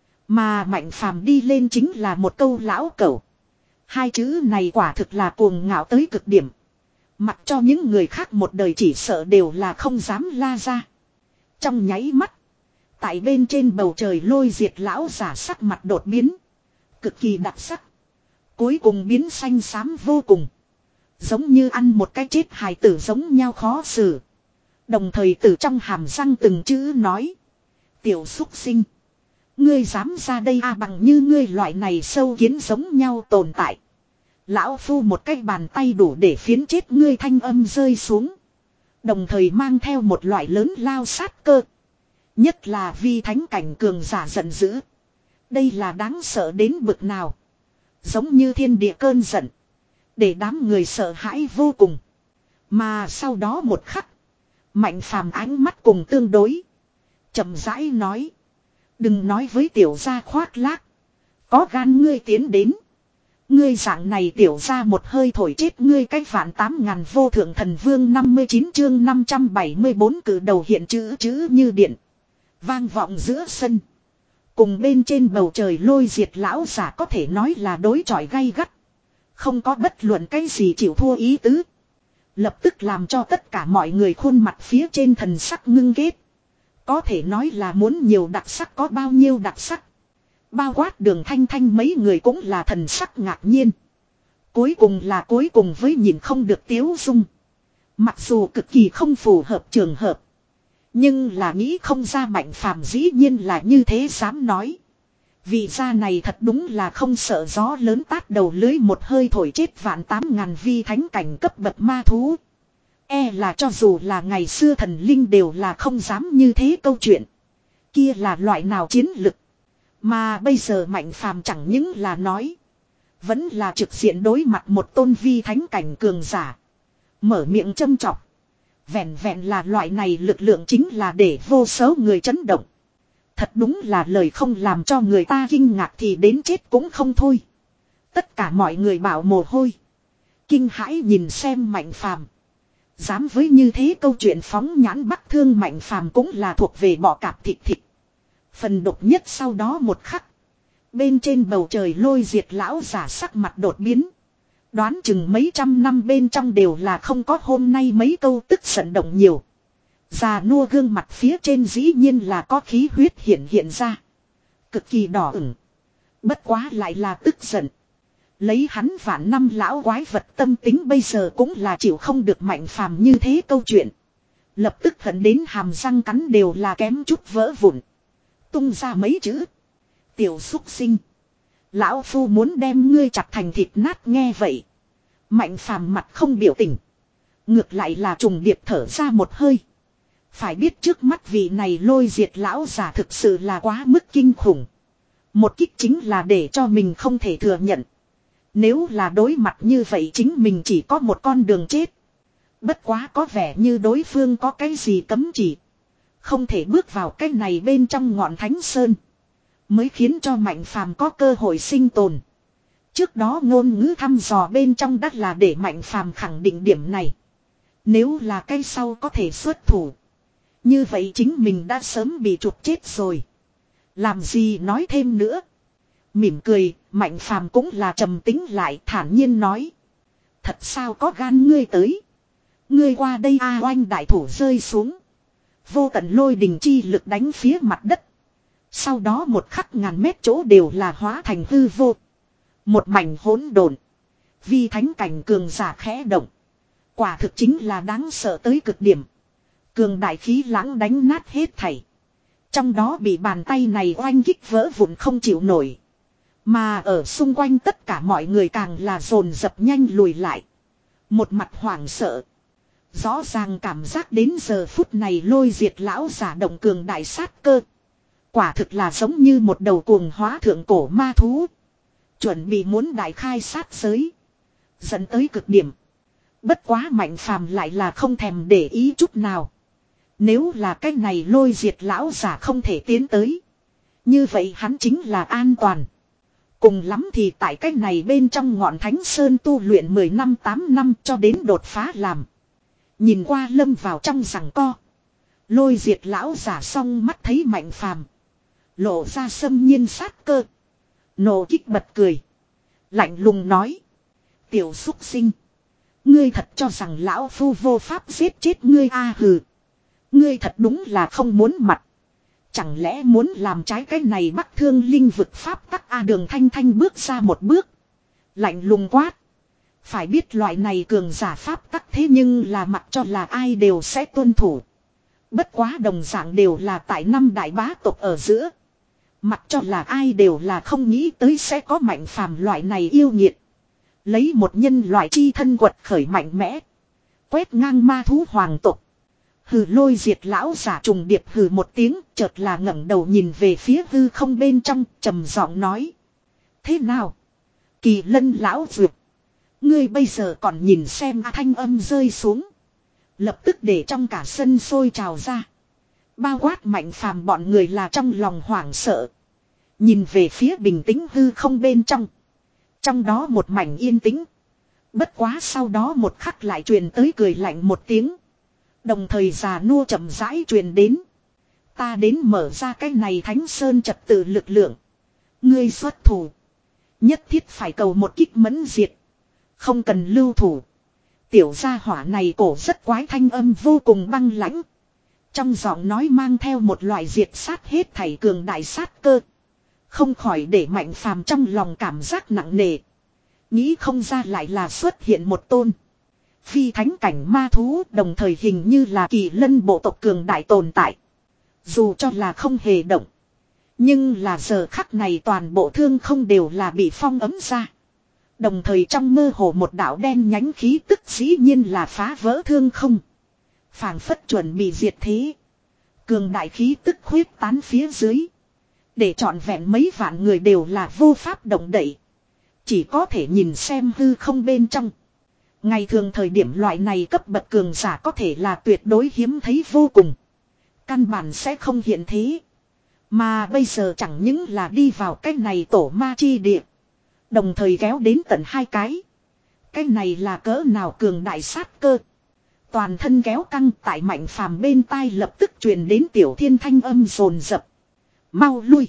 Mà Mạnh Phàm đi lên chính là một câu lão cẩu. Hai chữ này quả thực là cuồng ngạo tới cực điểm. Mặc cho những người khác một đời chỉ sợ đều là không dám la ra. Trong nháy mắt. Tại bên trên bầu trời Lôi Diệt lão giả sắc mặt đột biến. Cực kỳ đặc sắc. Cuối cùng biến xanh xám vô cùng. Giống như ăn một cái chết hài tử giống nhau khó xử. Đồng thời từ trong hàm răng từng chữ nói. Tiểu xúc sinh. Ngươi dám ra đây à bằng như ngươi loại này sâu kiến giống nhau tồn tại. Lão phu một cái bàn tay đủ để phiến chết ngươi thanh âm rơi xuống. Đồng thời mang theo một loại lớn lao sát cơ. Nhất là vi thánh cảnh cường giả giận dữ. Đây là đáng sợ đến bực nào. Giống như thiên địa cơn giận. Để đám người sợ hãi vô cùng. Mà sau đó một khắc. Mạnh Phàm ánh mắt cùng tương đối. Chậm rãi nói. Đừng nói với tiểu gia khoác lác. Có gan ngươi tiến đến. Ngươi dạng này tiểu gia một hơi thổi chết ngươi cách vạn tám ngàn vô thượng thần vương năm mươi chín chương năm trăm bảy mươi bốn cử đầu hiện chữ chữ như điện. Vang vọng giữa sân. Cùng bên trên bầu trời Lôi Diệt lão giả có thể nói là đối chọi gay gắt. Không có bất luận cái gì chịu thua ý tứ. Lập tức làm cho tất cả mọi người khuôn mặt phía trên thần sắc ngưng kết. Có thể nói là muốn nhiều đặc sắc có bao nhiêu đặc sắc. Bao quát Đường Thanh Thanh mấy người cũng là thần sắc ngạc nhiên. Cuối cùng là cuối cùng với nhìn không được tiếu dung. Mặc dù cực kỳ không phù hợp trường hợp. Nhưng là nghĩ không ra Mạnh Phàm dĩ nhiên là như thế dám nói. Vì ra này thật đúng là không sợ gió lớn tát đầu lưới một hơi thổi chết vạn tám ngàn vi thánh cảnh cấp bậc ma thú. E là cho dù là ngày xưa thần linh đều là không dám như thế câu chuyện. Kia là loại nào chiến lực. Mà bây giờ Mạnh Phàm chẳng những là nói. Vẫn là trực diện đối mặt một tôn vi thánh cảnh cường giả. Mở miệng châm chọc. Vẹn vẹn là loại này lực lượng chính là để vô số người chấn động. Thật đúng là lời không làm cho người ta kinh ngạc thì đến chết cũng không thôi. Tất cả mọi người bảo mồ hôi. Kinh hãi nhìn xem Mạnh Phàm. Dám với như thế câu chuyện phóng nhãn Bắc Thương Mạnh Phàm cũng là thuộc về bọ cạp thịt thịt. Phần độc nhất sau đó một khắc. Bên trên bầu trời lôi diệt lão giả sắc mặt đột biến. Đoán chừng mấy trăm năm bên trong đều là không có hôm nay mấy câu tức giận động nhiều. Già nua gương mặt phía trên dĩ nhiên là có khí huyết hiện hiện ra. Cực kỳ đỏ ửng. Bất quá lại là tức giận. Lấy hắn vạn năm lão quái vật tâm tính bây giờ cũng là chịu không được Mạnh Phàm như thế câu chuyện. Lập tức hận đến hàm răng cắn đều là kém chút vỡ vụn. Tung ra mấy chữ. Tiểu xúc sinh. Lão phu muốn đem ngươi chặt thành thịt nát nghe vậy. Mạnh Phàm mặt không biểu tình. Ngược lại là trùng điệp thở ra một hơi. Phải biết trước mắt vị này lôi diệt lão giả thực sự là quá mức kinh khủng. Một kích chính là để cho mình không thể thừa nhận. Nếu là đối mặt như vậy chính mình chỉ có một con đường chết. Bất quá có vẻ như đối phương có cái gì cấm chỉ. Không thể bước vào cái này bên trong ngọn thánh sơn. Mới khiến cho Mạnh Phàm có cơ hội sinh tồn. Trước đó ngôn ngữ thăm dò bên trong đất là để Mạnh Phàm khẳng định điểm này. Nếu là cái sau có thể xuất thủ. Như vậy chính mình đã sớm bị trục chết rồi. Làm gì nói thêm nữa. Mỉm cười, Mạnh Phàm cũng là trầm tính lại thản nhiên nói. Thật sao có gan ngươi tới. Ngươi qua đây a oanh đại thủ rơi xuống. Vô tận lôi đình chi lực đánh phía mặt đất. Sau đó một khắc ngàn mét chỗ đều là hóa thành hư vô. Một mảnh hỗn độn. Vi thánh cảnh cường giả khẽ động. Quả thực chính là đáng sợ tới cực điểm. Cường đại khí lãng đánh nát hết thảy. Trong đó bị bàn tay này oanh kích vỡ vụn không chịu nổi. Mà ở xung quanh tất cả mọi người càng là dồn dập nhanh lùi lại. Một mặt hoảng sợ. Rõ ràng cảm giác đến giờ phút này lôi diệt lão giả động cường đại sát cơ. Quả thực là giống như một đầu cuồng hóa thượng cổ ma thú. Chuẩn bị muốn đại khai sát giới. Dẫn tới cực điểm. Bất quá Mạnh Phàm lại là không thèm để ý chút nào. Nếu là cái này lôi diệt lão giả không thể tiến tới. Như vậy hắn chính là an toàn. Cùng lắm thì tại cái này bên trong ngọn thánh sơn tu luyện mười năm tám năm cho đến đột phá làm. Nhìn qua lâm vào trong giằng co. Lôi diệt lão giả xong mắt thấy Mạnh Phàm. Lộ ra xâm nhiên sát cơ. Nổ kích bật cười. Lạnh lùng nói. Tiểu xúc sinh. Ngươi thật cho rằng lão phu vô pháp giết chết ngươi a hừ. Ngươi thật đúng là không muốn mặt. Chẳng lẽ muốn làm trái cái này Bắc Thương linh vực pháp tắc a Đường Thanh Thanh bước ra một bước. Lạnh lùng quát. Phải biết loại này cường giả pháp tắc thế nhưng là mặc cho là ai đều sẽ tuân thủ. Bất quá đồng dạng đều là tại năm đại bá tộc ở giữa. Mặc cho là ai đều là không nghĩ tới sẽ có Mạnh Phàm loại này yêu nghiệt. Lấy một nhân loại chi thân quật khởi mạnh mẽ. Quét ngang ma thú hoàng tộc. Hừ lôi diệt lão giả trùng điệp hừ một tiếng chợt là ngẩng đầu nhìn về phía hư không bên trong trầm giọng nói. Thế nào? Kỳ Lân lão dược. Ngươi bây giờ còn nhìn xem a thanh âm rơi xuống. Lập tức để trong cả sân sôi trào ra. Bao quát Mạnh Phàm bọn người là trong lòng hoảng sợ. Nhìn về phía bình tĩnh hư không bên trong. Trong đó một mảnh yên tĩnh. Bất quá sau đó một khắc lại truyền tới cười lạnh một tiếng. Đồng thời già nua chậm rãi truyền đến. Ta đến mở ra cái này thánh sơn trật tự lực lượng. Ngươi xuất thủ. Nhất thiết phải cầu một kích mẫn diệt. Không cần lưu thủ. Tiểu gia hỏa này cổ rất quái thanh âm vô cùng băng lãnh. Trong giọng nói mang theo một loại diệt sát hết thảy cường đại sát cơ. Không khỏi để Mạnh Phàm trong lòng cảm giác nặng nề. Nghĩ không ra lại là xuất hiện một tôn. Phi thánh cảnh ma thú đồng thời hình như là Kỳ Lân bộ tộc cường đại tồn tại. Dù cho là không hề động. Nhưng là giờ khắc này toàn bộ thương không đều là bị phong ấm ra. Đồng thời trong mơ hồ một đạo đen nhánh khí tức dĩ nhiên là phá vỡ thương không. Phảng phất chuẩn bị diệt thế. Cường đại khí tức khuyết tán phía dưới. Để trọn vẹn mấy vạn người đều là vô pháp động đậy. Chỉ có thể nhìn xem hư không bên trong. Ngày thường thời điểm loại này cấp bậc cường giả có thể là tuyệt đối hiếm thấy vô cùng. Căn bản sẽ không hiện thế. Mà bây giờ chẳng những là đi vào cái này tổ ma chi địa. Đồng thời kéo đến tận hai cái. Cái này là cỡ nào cường đại sát cơ. Toàn thân kéo căng tại Mạnh Phàm bên tai lập tức truyền đến Tiểu Thiên thanh âm rồn rập. Mau lui.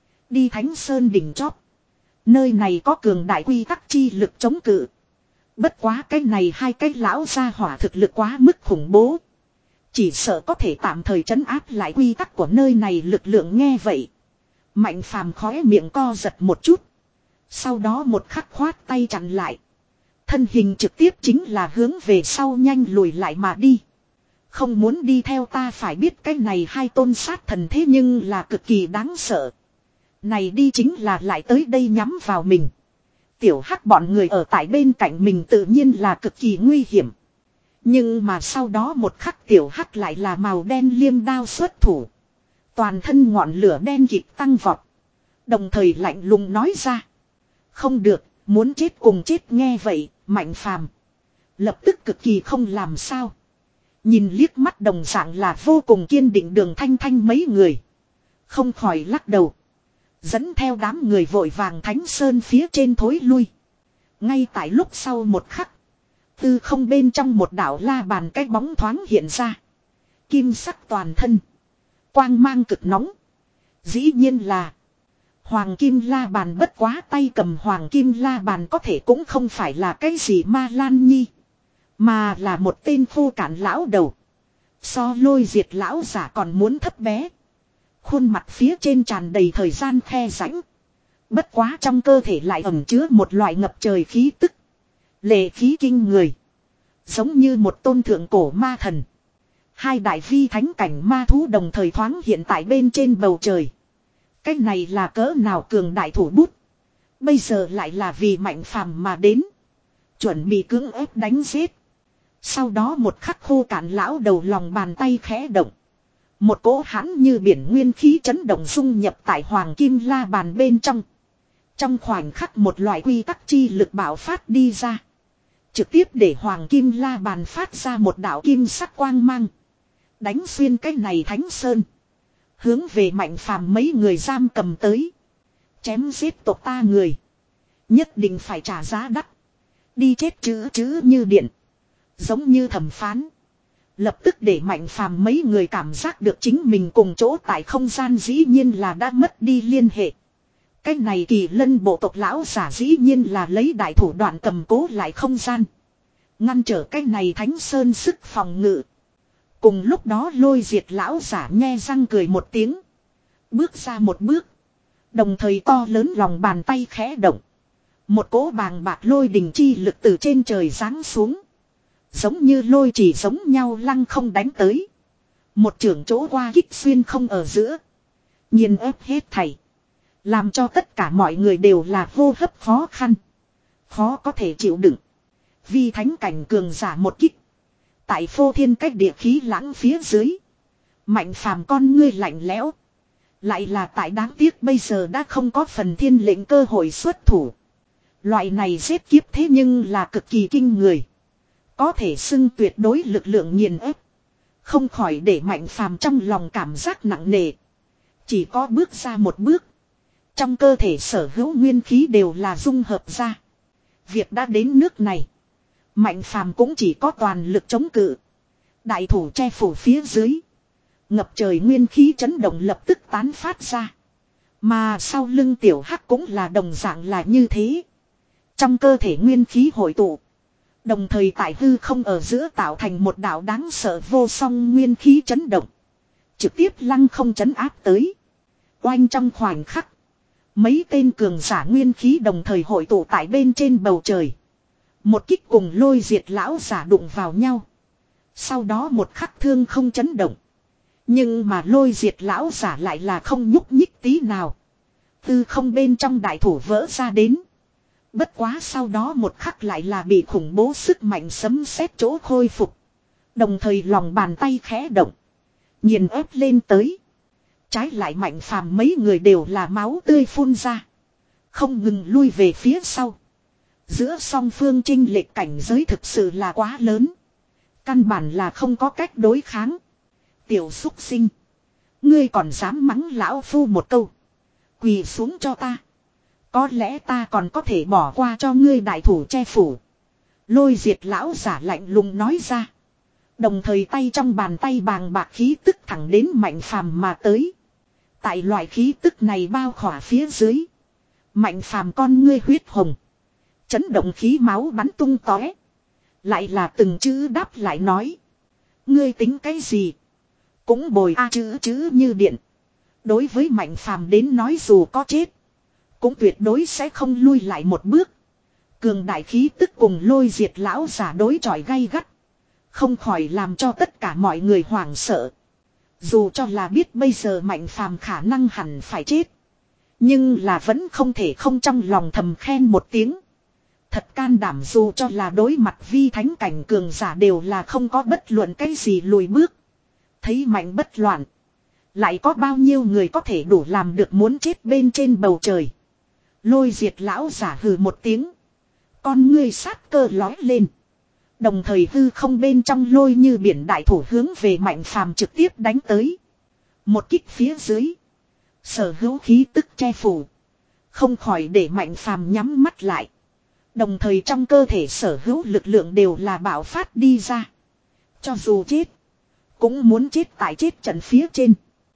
Đi Thánh Sơn đỉnh chóp. Nơi này có cường đại quy tắc chi lực chống cự. Bất quá cái này hai cái lão gia hỏa thực lực quá mức khủng bố. Chỉ sợ có thể tạm thời trấn áp lại quy tắc của nơi này lực lượng nghe vậy. Mạnh Phàm khóe miệng co giật một chút. Sau đó một khắc khoát tay chặn lại. Thân hình trực tiếp chính là hướng về sau nhanh lùi lại mà đi. Không muốn đi theo ta phải biết cái này hai tôn sát thần thế nhưng là cực kỳ đáng sợ. Này đi chính là lại tới đây nhắm vào mình. Tiểu Hắc bọn người ở tại bên cạnh mình tự nhiên là cực kỳ nguy hiểm. Nhưng mà sau đó một khắc Tiểu Hắc lại là màu đen liêm đao xuất thủ. Toàn thân ngọn lửa đen kịt tăng vọt. Đồng thời lạnh lùng nói ra. Không được, muốn chết cùng chết nghe vậy, Mạnh Phàm lập tức cực kỳ không làm sao. Nhìn liếc mắt đồng dạng là vô cùng kiên định Đường Thanh Thanh mấy người. Không khỏi lắc đầu. Dẫn theo đám người vội vàng Thánh Sơn phía trên thối lui. Ngay tại lúc sau một khắc. Tư không bên trong một đảo la bàn cái bóng thoáng hiện ra. Kim sắc toàn thân. Quang mang cực nóng. Dĩ nhiên là. Hoàng kim la bàn bất quá tay cầm hoàng kim la bàn có thể cũng không phải là cái gì ma lan nhi. Mà là một tên khô cạn lão đầu. So Lôi Diệt lão giả còn muốn thấp bé. Khuôn mặt phía trên tràn đầy thời gian khe rãnh. Bất quá trong cơ thể lại ẩn chứa một loại ngập trời khí tức. Lệ khí kinh người. Giống như một tôn thượng cổ ma thần. Hai đại vi thánh cảnh ma thú đồng thời thoáng hiện tại bên trên bầu trời. Cái này là cỡ nào cường đại thủ bút. Bây giờ lại là vì Mạnh Phàm mà đến. Chuẩn bị cưỡng ép đánh giết. Sau đó một khắc khô cạn lão đầu lòng bàn tay khẽ động. Một cỗ hãn như biển nguyên khí chấn động dung nhập tại hoàng kim la bàn bên trong. Trong khoảnh khắc một loại quy tắc chi lực bạo phát đi ra. Trực tiếp để hoàng kim la bàn phát ra một đạo kim sắc quang mang. Đánh xuyên cái này Thánh Sơn. Hướng về Mạnh Phàm mấy người giam cầm tới. Chém giết tộc ta người. Nhất định phải trả giá đắt. Đi chết chữ chữ như điện. Giống như thẩm phán. Lập tức để Mạnh Phàm mấy người cảm giác được chính mình cùng chỗ tại không gian dĩ nhiên là đã mất đi liên hệ. Cái này Kỳ Lân bộ tộc lão giả dĩ nhiên là lấy đại thủ đoạn cầm cố lại không gian. Ngăn trở cái này Thánh Sơn sức phòng ngự. Cùng lúc đó Lôi Diệt lão giả nhe răng cười một tiếng. Bước ra một bước. Đồng thời to lớn lòng bàn tay khẽ động. Một cỗ bàng bạc lôi đình chi lực từ trên trời giáng xuống. Giống như lôi chỉ giống nhau lăng không đánh tới. Một trưởng chỗ qua kích xuyên không ở giữa. Nhiên ép hết thảy. Làm cho tất cả mọi người đều là hô hấp khó khăn. Khó có thể chịu đựng. Vi thánh cảnh cường giả một kích. Tại phô thiên cách địa khí lãng phía dưới. Mạnh Phàm con ngươi lạnh lẽo. Lại là tại đáng tiếc bây giờ đã không có phần thiên lệnh cơ hội xuất thủ. Loại này giết kiếp thế nhưng là cực kỳ kinh người. Có thể xưng tuyệt đối lực lượng nghiền ép. Không khỏi để Mạnh Phàm trong lòng cảm giác nặng nề. Chỉ có bước ra một bước. Trong cơ thể sở hữu nguyên khí đều là dung hợp ra. Việc đã đến nước này. Mạnh Phàm cũng chỉ có toàn lực chống cự. Đại thủ che phủ phía dưới. Ngập trời nguyên khí chấn động lập tức tán phát ra. Mà sau lưng Tiểu Hắc cũng là đồng dạng là như thế. Trong cơ thể nguyên khí hội tụ. Đồng thời tại hư không ở giữa tạo thành một đạo đáng sợ vô song nguyên khí chấn động. Trực tiếp lăng không chấn áp tới. Oanh trong khoảnh khắc. Mấy tên cường giả nguyên khí đồng thời hội tụ tại bên trên bầu trời. Một kích cùng Lôi Diệt lão giả đụng vào nhau. Sau đó một khắc thương không chấn động. Nhưng mà Lôi Diệt lão giả lại là không nhúc nhích tí nào. Tư không bên trong đại thủ vỡ ra đến. Bất quá sau đó một khắc lại là bị khủng bố sức mạnh sấm sét chỗ khôi phục. Đồng thời lòng bàn tay khẽ động. Nhìn ép lên tới. Trái lại Mạnh Phàm mấy người đều là máu tươi phun ra. Không ngừng lui về phía sau. Giữa song phương chênh lệch cảnh giới thực sự là quá lớn. Căn bản là không có cách đối kháng. Tiểu xúc sinh. Ngươi còn dám mắng lão phu một câu. Quỳ xuống cho ta. Có lẽ ta còn có thể bỏ qua cho ngươi đại thủ che phủ. Lôi diệt lão giả lạnh lùng nói ra. Đồng thời tay trong bàn tay bàng bạc khí tức thẳng đến Mạnh Phàm mà tới. Tại loại khí tức này bao khỏa phía dưới. Mạnh Phàm con ngươi huyết hồng. Chấn động khí máu bắn tung tóe. Lại là từng chữ đáp lại nói. Ngươi tính cái gì? Cũng bồi a chữ chữ như điện. Đối với Mạnh Phàm đến nói dù có chết. Cũng tuyệt đối sẽ không lui lại một bước. Cường đại khí tức cùng lôi diệt lão giả đối chọi gay gắt. Không khỏi làm cho tất cả mọi người hoảng sợ. Dù cho là biết bây giờ Mạnh Phàm khả năng hẳn phải chết. Nhưng là vẫn không thể không trong lòng thầm khen một tiếng. Thật can đảm dù cho là đối mặt vi thánh cảnh cường giả đều là không có bất luận cái gì lùi bước. Thấy mạnh bất loạn. Lại có bao nhiêu người có thể đủ làm được muốn chết bên trên bầu trời. Lôi diệt lão giả hừ một tiếng. Con ngươi sát cơ lói lên. Đồng thời hư không bên trong lôi như biển đại thủ hướng về Mạnh Phàm trực tiếp đánh tới. Một kích phía dưới. Sở hữu khí tức che phủ. Không khỏi để Mạnh Phàm nhắm mắt lại. Đồng thời trong cơ thể sở hữu lực lượng đều là bạo phát đi ra. Cho dù chết. Cũng muốn chết tại chết trận phía trên.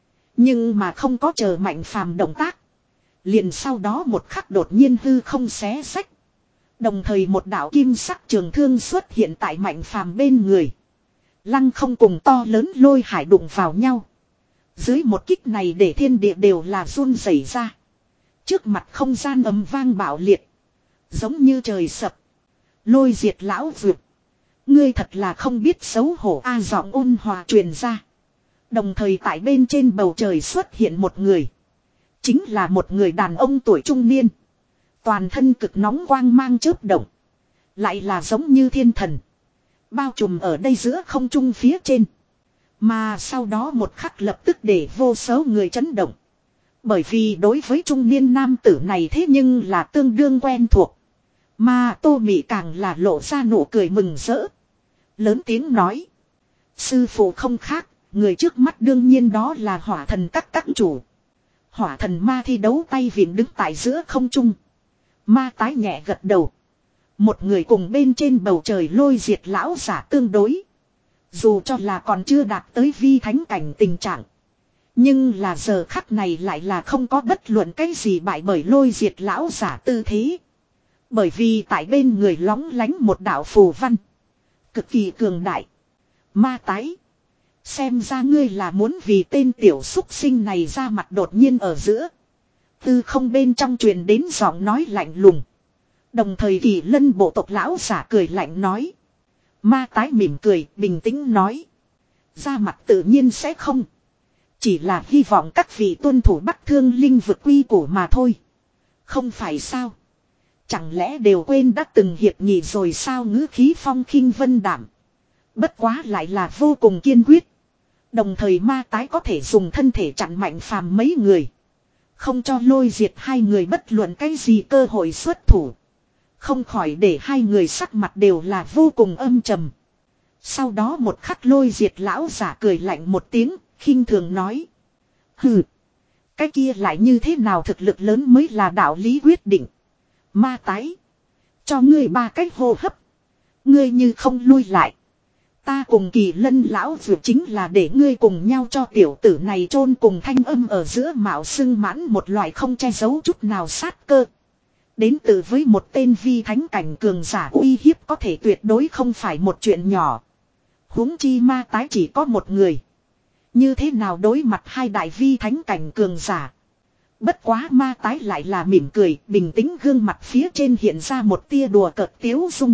Nhưng mà không có chờ Mạnh Phàm động tác. Liền sau đó một khắc đột nhiên hư không xé sách. Đồng thời một đạo kim sắc trường thương xuất hiện tại Mạnh Phàm bên người. Lăng không cùng to lớn lôi hải đụng vào nhau. Dưới một kích này để thiên địa đều là run rẩy ra. Trước mặt không gian ầm vang bạo liệt. Giống như trời sập. Lôi diệt lão vượt. Ngươi thật là không biết xấu hổ a giọng ôn hòa truyền ra. Đồng thời tại bên trên bầu trời xuất hiện một người. Chính là một người đàn ông tuổi trung niên. Toàn thân cực nóng quang mang chớp động. Lại là giống như thiên thần. Bao trùm ở đây giữa không trung phía trên. Mà sau đó một khắc lập tức để vô số người chấn động. Bởi vì đối với trung niên nam tử này thế nhưng là tương đương quen thuộc. Mà Tô Mị càng là lộ ra nụ cười mừng rỡ. Lớn tiếng nói. Sư phụ không khác, người trước mắt đương nhiên đó là hỏa thần các các chủ. Hỏa thần ma thi đấu tay vịn đứng tại giữa không trung. Ma tái nhẹ gật đầu. Một người cùng bên trên bầu trời lôi diệt lão giả tương đối. Dù cho là còn chưa đạt tới vi thánh cảnh tình trạng. Nhưng là giờ khắc này lại là không có bất luận cái gì bại bởi lôi diệt lão giả tư thế. Bởi vì tại bên người lóng lánh một đạo phù văn. Cực kỳ cường đại. Ma tái. Xem ra ngươi là muốn vì tên tiểu xúc sinh này ra mặt đột nhiên ở giữa. Tư không bên trong truyền đến giọng nói lạnh lùng. Đồng thời Kỳ Lân bộ tộc lão giả cười lạnh nói. Ma tái mỉm cười, bình tĩnh nói. Ra mặt tự nhiên sẽ không. Chỉ là hy vọng các vị tuân thủ Bắc Thương Linh vực quy củ mà thôi. Không phải sao? Chẳng lẽ đều quên đã từng hiệp nghị rồi sao? Ngữ khí phong khinh vân đảm. Bất quá lại là vô cùng kiên quyết. Đồng thời ma tái có thể dùng thân thể chặn Mạnh Phàm mấy người. Không cho lôi diệt hai người bất luận cái gì cơ hội xuất thủ. Không khỏi để hai người sắc mặt đều là vô cùng âm trầm. Sau đó một khắc lôi diệt lão giả cười lạnh một tiếng, khinh thường nói. Hừ, cái kia lại như thế nào thực lực lớn mới là đạo lý quyết định. Ma tái, cho ngươi ba cách hô hấp. Ngươi như không lui lại. Ta cùng Kỳ Lân lão vượt chính là để ngươi cùng nhau cho tiểu tử này chôn cùng thanh âm ở giữa mạo xưng mãn một loại không che giấu chút nào sát cơ. Đến từ với một tên vi thánh cảnh cường giả uy hiếp có thể tuyệt đối không phải một chuyện nhỏ. Huống chi ma tái chỉ có một người. Như thế nào đối mặt hai đại vi thánh cảnh cường giả. Bất quá ma tái lại là mỉm cười, bình tĩnh gương mặt phía trên hiện ra một tia đùa cợt tiếu dung.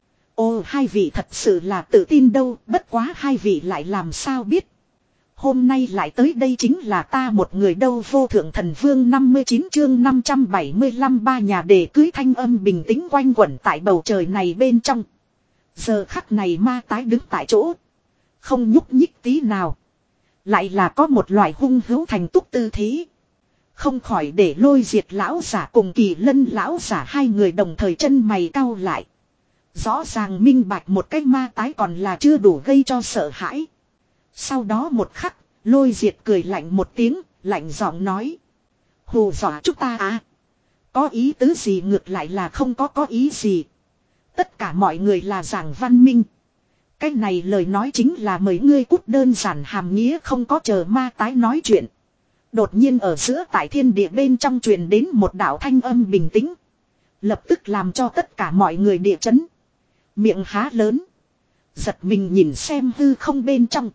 Ô hai vị thật sự là tự tin đâu, bất quá hai vị lại làm sao biết. Hôm nay lại tới đây chính là ta một người đâu. Vô thượng thần vương năm mươi chín chương năm trăm bảy mươi lăm ba nhà để cưới thanh âm bình tĩnh quanh quẩn tại bầu trời này bên trong. Giờ khắc này ma tái đứng tại chỗ. Không nhúc nhích tí nào. Lại là có một loại hung hữu thành túc tư thế. Không khỏi để lôi diệt lão giả cùng Kỳ Lân lão giả hai người đồng thời chân mày cau lại. Rõ ràng minh bạch một cái ma tái còn là chưa đủ gây cho sợ hãi. Sau đó một khắc, Lôi diệt cười lạnh một tiếng, lạnh giọng nói. Hù dọa chúng ta à? Có ý tứ gì? Ngược lại là không có có ý gì. Tất cả mọi người là giảng văn minh. Cái này lời nói chính là mời ngươi cút, đơn giản hàm nghĩa không có chờ ma tái nói chuyện. Đột nhiên ở giữa tại thiên địa bên trong truyền đến một đạo thanh âm bình tĩnh. Lập tức làm cho tất cả mọi người địa chấn. Miệng há lớn. Giật mình nhìn xem hư không bên trong.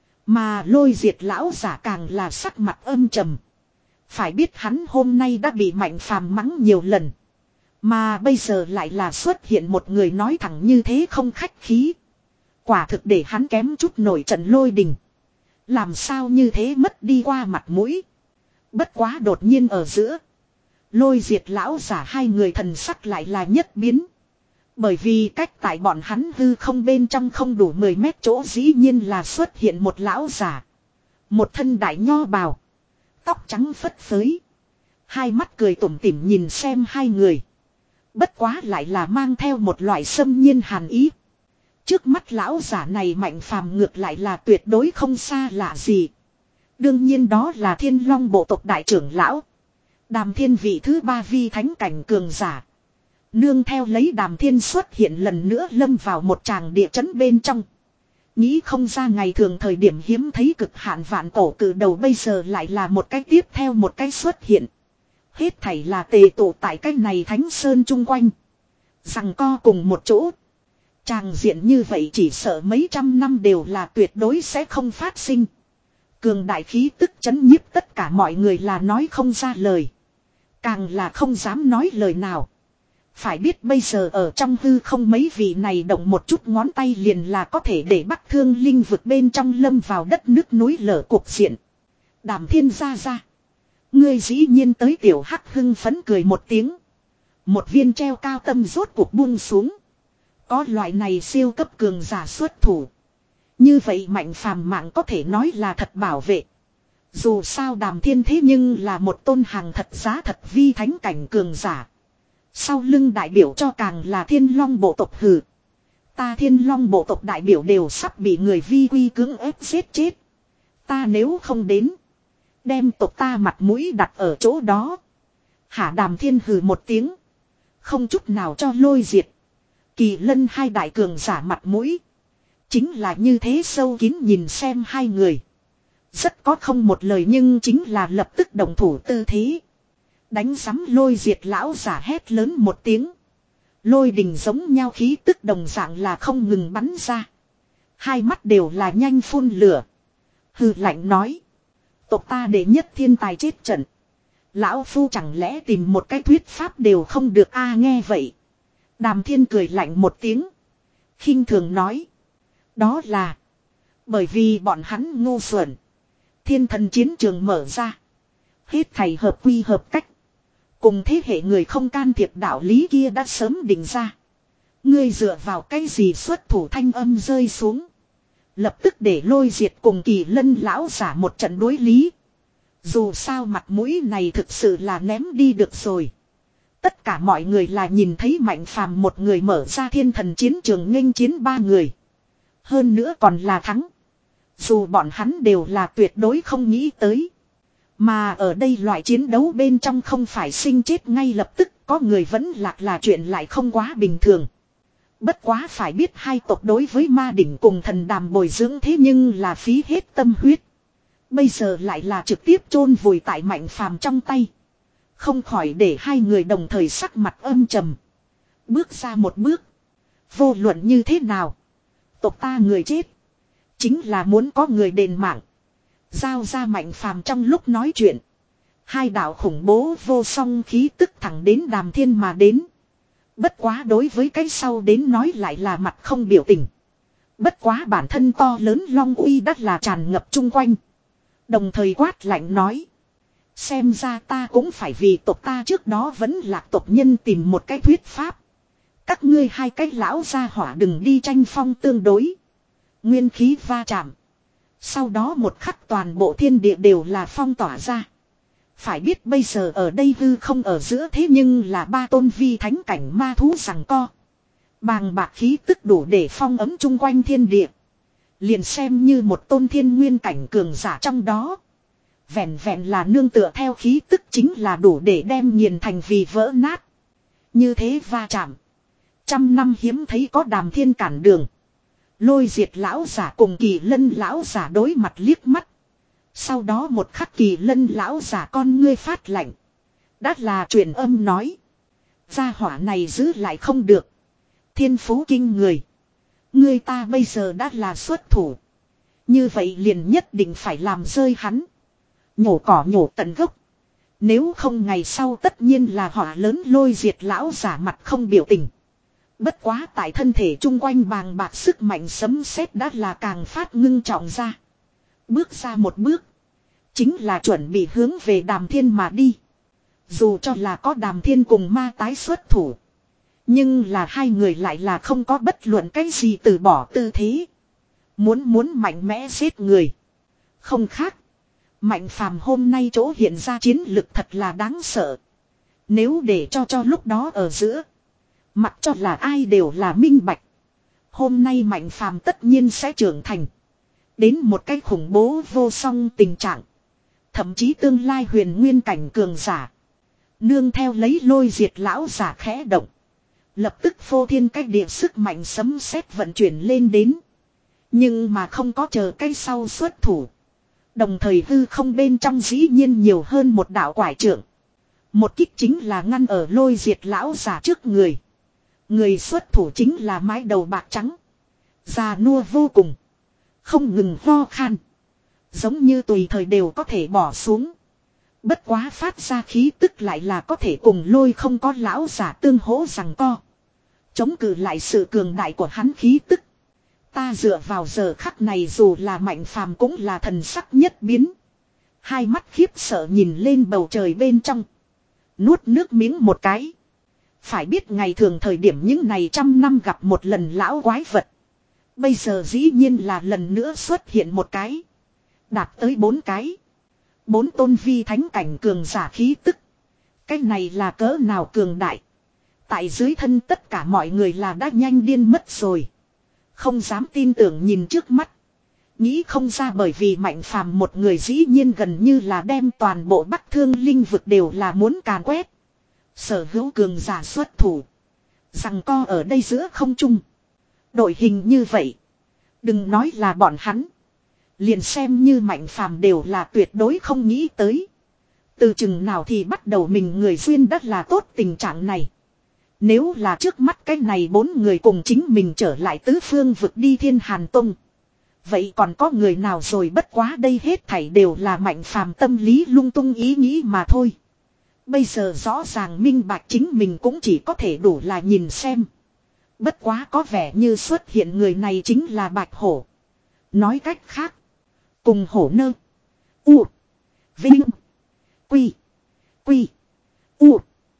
Mà lôi diệt lão giả càng là sắc mặt âm trầm. Phải biết hắn hôm nay đã bị Mạnh Phàm mắng nhiều lần. Mà bây giờ lại là xuất hiện một người nói thẳng như thế không khách khí. Quả thực để hắn kém chút nổi trận lôi đình. Làm sao như thế mất đi qua mặt mũi. Bất quá đột nhiên ở giữa. Lôi diệt lão giả hai người thần sắc lại là nhất biến. Bởi vì cách tại bọn hắn hư không bên trong không đủ mười mét chỗ dĩ nhiên là xuất hiện một lão giả. Một thân đại nho bào. Tóc trắng phất phới. Hai mắt cười tủm tỉm nhìn xem hai người. Bất quá lại là mang theo một loại xâm nhiên hàn ý. Trước mắt lão giả này Mạnh Phàm ngược lại là tuyệt đối không xa lạ gì. Đương nhiên đó là Thiên Long bộ tộc đại trưởng lão. Đàm Thiên vị thứ ba vi thánh cảnh cường giả. Nương theo lấy Đàm Thiên xuất hiện lần nữa lâm vào một tràng địa chấn bên trong. Nghĩ không ra ngày thường thời điểm hiếm thấy cực hạn vạn cổ cử đầu bây giờ lại là một cái tiếp theo một cái xuất hiện. Hết thảy là tề tụ tại cái này Thánh Sơn chung quanh. Rằng co cùng một chỗ. Tràng diện như vậy chỉ sợ mấy trăm năm đều là tuyệt đối sẽ không phát sinh. Cường đại khí tức chấn nhiếp tất cả mọi người là nói không ra lời. Càng là không dám nói lời nào. Phải biết bây giờ ở trong hư không mấy vị này động một chút ngón tay liền là có thể để Bắc Thương Linh vực bên trong lâm vào đất nước núi lở cục diện. Đàm Thiên ra ra. Ngươi dĩ nhiên tới, tiểu hắc hưng phấn cười một tiếng. Một viên treo cao tâm rốt cuộc buông xuống. Có loại này siêu cấp cường giả xuất thủ. Như vậy Mạnh Phàm mạng có thể nói là thật bảo vệ. Dù sao Đàm Thiên thế nhưng là một tôn hàng thật giá thật vi thánh cảnh cường giả. Sau lưng đại biểu cho càng là Thiên Long bộ tộc hừ. Ta Thiên Long bộ tộc đại biểu đều sắp bị người vi quy cưỡng ép giết chết. Ta nếu không đến. Đem tộc ta mặt mũi đặt ở chỗ đó. Hả? Đàm Thiên hừ một tiếng. Không chút nào cho lôi diệt. Kỳ Lân hai đại cường giả mặt mũi. Chính là như thế sâu kín nhìn xem hai người. Rất có không một lời nhưng chính là lập tức đồng thủ tư thế. Đánh sắm lôi diệt lão giả hét lớn một tiếng. Lôi đình giống nhau khí tức đồng dạng là không ngừng bắn ra. Hai mắt đều là nhanh phun lửa. Hừ lạnh nói. Tộc ta đệ nhất thiên tài chết trận. Lão phu chẳng lẽ tìm một cái thuyết pháp đều không được a? Nghe vậy. Đàm Thiên cười lạnh một tiếng. Khinh thường nói. Đó là. Bởi vì bọn hắn ngu xuẩn. Thiên thần chiến trường mở ra. Hết thầy hợp quy hợp cách. Cùng thế hệ người không can thiệp đạo lý kia đã sớm định ra. Ngươi dựa vào cái gì xuất thủ thanh âm rơi xuống. Lập tức để lôi diệt cùng Kỳ Lân lão giả một trận đối lý. Dù sao mặt mũi này thực sự là ném đi được rồi. Tất cả mọi người là nhìn thấy Mạnh Phàm một người mở ra thiên thần chiến trường nghênh chiến ba người. Hơn nữa còn là thắng. Dù bọn hắn đều là tuyệt đối không nghĩ tới. Mà ở đây loại chiến đấu bên trong không phải sinh chết ngay lập tức, có người vẫn lạc là chuyện lại không quá bình thường. Bất quá phải biết hai tộc đối với ma đỉnh cùng thần đàm bồi dưỡng thế nhưng là phí hết tâm huyết. Bây giờ lại là trực tiếp chôn vùi tại Mạnh Phàm trong tay. Không khỏi để hai người đồng thời sắc mặt âm trầm. Bước ra một bước. Vô luận như thế nào. Tộc ta người chết. Chính là muốn có người đền mạng. Giao ra Mạnh Phàm trong lúc nói chuyện. Hai đạo khủng bố vô song khí tức thẳng đến Đàm Thiên mà đến. Bất quá đối với cái sau đến nói lại là mặt không biểu tình. Bất quá bản thân to lớn long uy đắt là tràn ngập chung quanh. Đồng thời quát lạnh nói. Xem ra ta cũng phải vì tộc ta trước đó vẫn là tộc nhân tìm một cái thuyết pháp. Các ngươi hai cái lão gia hỏa đừng đi tranh phong tương đối. Nguyên khí va chạm. Sau đó một khắc toàn bộ thiên địa đều là phong tỏa ra. Phải biết bây giờ ở đây hư không ở giữa thế nhưng là ba tôn vi thánh cảnh ma thú giằng co. Bàng bạc khí tức đủ để phong ấm chung quanh thiên địa. Liền xem như một tôn thiên nguyên cảnh cường giả trong đó. Vẹn vẹn là nương tựa theo khí tức chính là đủ để đem nghiền thành vì vỡ nát. Như thế va chạm. Trăm năm hiếm thấy có Đàm Thiên cản đường. Lôi diệt lão giả cùng Kỳ Lân lão giả đối mặt liếc mắt. Sau đó một khắc Kỳ Lân lão giả con ngươi phát lạnh. Đã là truyền âm nói. Gia hỏa này giữ lại không được. Thiên phú kinh người. Ngươi ta bây giờ đã là xuất thủ. Như vậy liền nhất định phải làm rơi hắn. Nhổ cỏ nhổ tận gốc. Nếu không ngày sau tất nhiên là họa lớn. Lôi diệt lão giả mặt không biểu tình. Bất quá tại thân thể chung quanh bàng bạc sức mạnh sấm sét đã là càng phát ngưng trọng ra. Bước ra một bước. Chính là chuẩn bị hướng về Đàm Thiên mà đi. Dù cho là có Đàm Thiên cùng ma tái xuất thủ. Nhưng là hai người lại là không có bất luận cái gì từ bỏ tư thế. Muốn muốn mạnh mẽ giết người. Không khác. Mạnh phàm hôm nay chỗ hiện ra chiến lực thật là đáng sợ. Nếu để cho cho lúc đó ở giữa. Mặc cho là ai đều là minh bạch. Hôm nay mạnh phàm tất nhiên sẽ trưởng thành. Đến một cái khủng bố vô song tình trạng. Thậm chí tương lai huyền nguyên cảnh cường giả. Nương theo lấy lôi diệt lão giả khẽ động. Lập tức phô thiên cách địa sức mạnh sấm sét vận chuyển lên đến. Nhưng mà không có chờ cái sau xuất thủ. Đồng thời hư không bên trong dĩ nhiên nhiều hơn một đạo quải trưởng. Một kích chính là ngăn ở lôi diệt lão giả trước người. Người xuất thủ chính là mái đầu bạc trắng. Già nua vô cùng. Không ngừng ho khan. Giống như tùy thời đều có thể bỏ xuống. Bất quá phát ra khí tức lại là có thể cùng lôi không có lão giả tương hỗ rằng co. Chống cự lại sự cường đại của hắn khí tức. Ta dựa vào giờ khắc này dù là mạnh phàm cũng là thần sắc nhất biến. Hai mắt khiếp sợ nhìn lên bầu trời bên trong. Nuốt nước miếng một cái. Phải biết ngày thường thời điểm những này trăm năm gặp một lần lão quái vật. Bây giờ dĩ nhiên là lần nữa xuất hiện một cái. Đạt tới bốn cái. Bốn tôn vi thánh cảnh cường giả khí tức. Cái này là cỡ nào cường đại. Tại dưới thân tất cả mọi người là đã nhanh điên mất rồi. Không dám tin tưởng nhìn trước mắt. Nghĩ không ra bởi vì mạnh phàm một người dĩ nhiên gần như là đem toàn bộ Bắc Thương linh vực đều là muốn càn quét. Sở hữu cường giả xuất thủ. Rằng co ở đây giữa không trung. Đội hình như vậy. Đừng nói là bọn hắn. Liền xem như mạnh phàm đều là tuyệt đối không nghĩ tới. Từ chừng nào thì bắt đầu mình người duyên đất là tốt tình trạng này. Nếu là trước mắt cái này bốn người cùng chính mình trở lại tứ phương vực đi Thiên Hàn Tông. Vậy còn có người nào rồi bất quá đây hết thảy đều là mạnh phàm tâm lý lung tung ý nghĩ mà thôi. Bây giờ rõ ràng minh bạch chính mình cũng chỉ có thể đủ là nhìn xem. Bất quá có vẻ như xuất hiện người này chính là Bạch Hổ. Nói cách khác. Cùng hổ nơ. U. Vinh. Quy. Quy. U.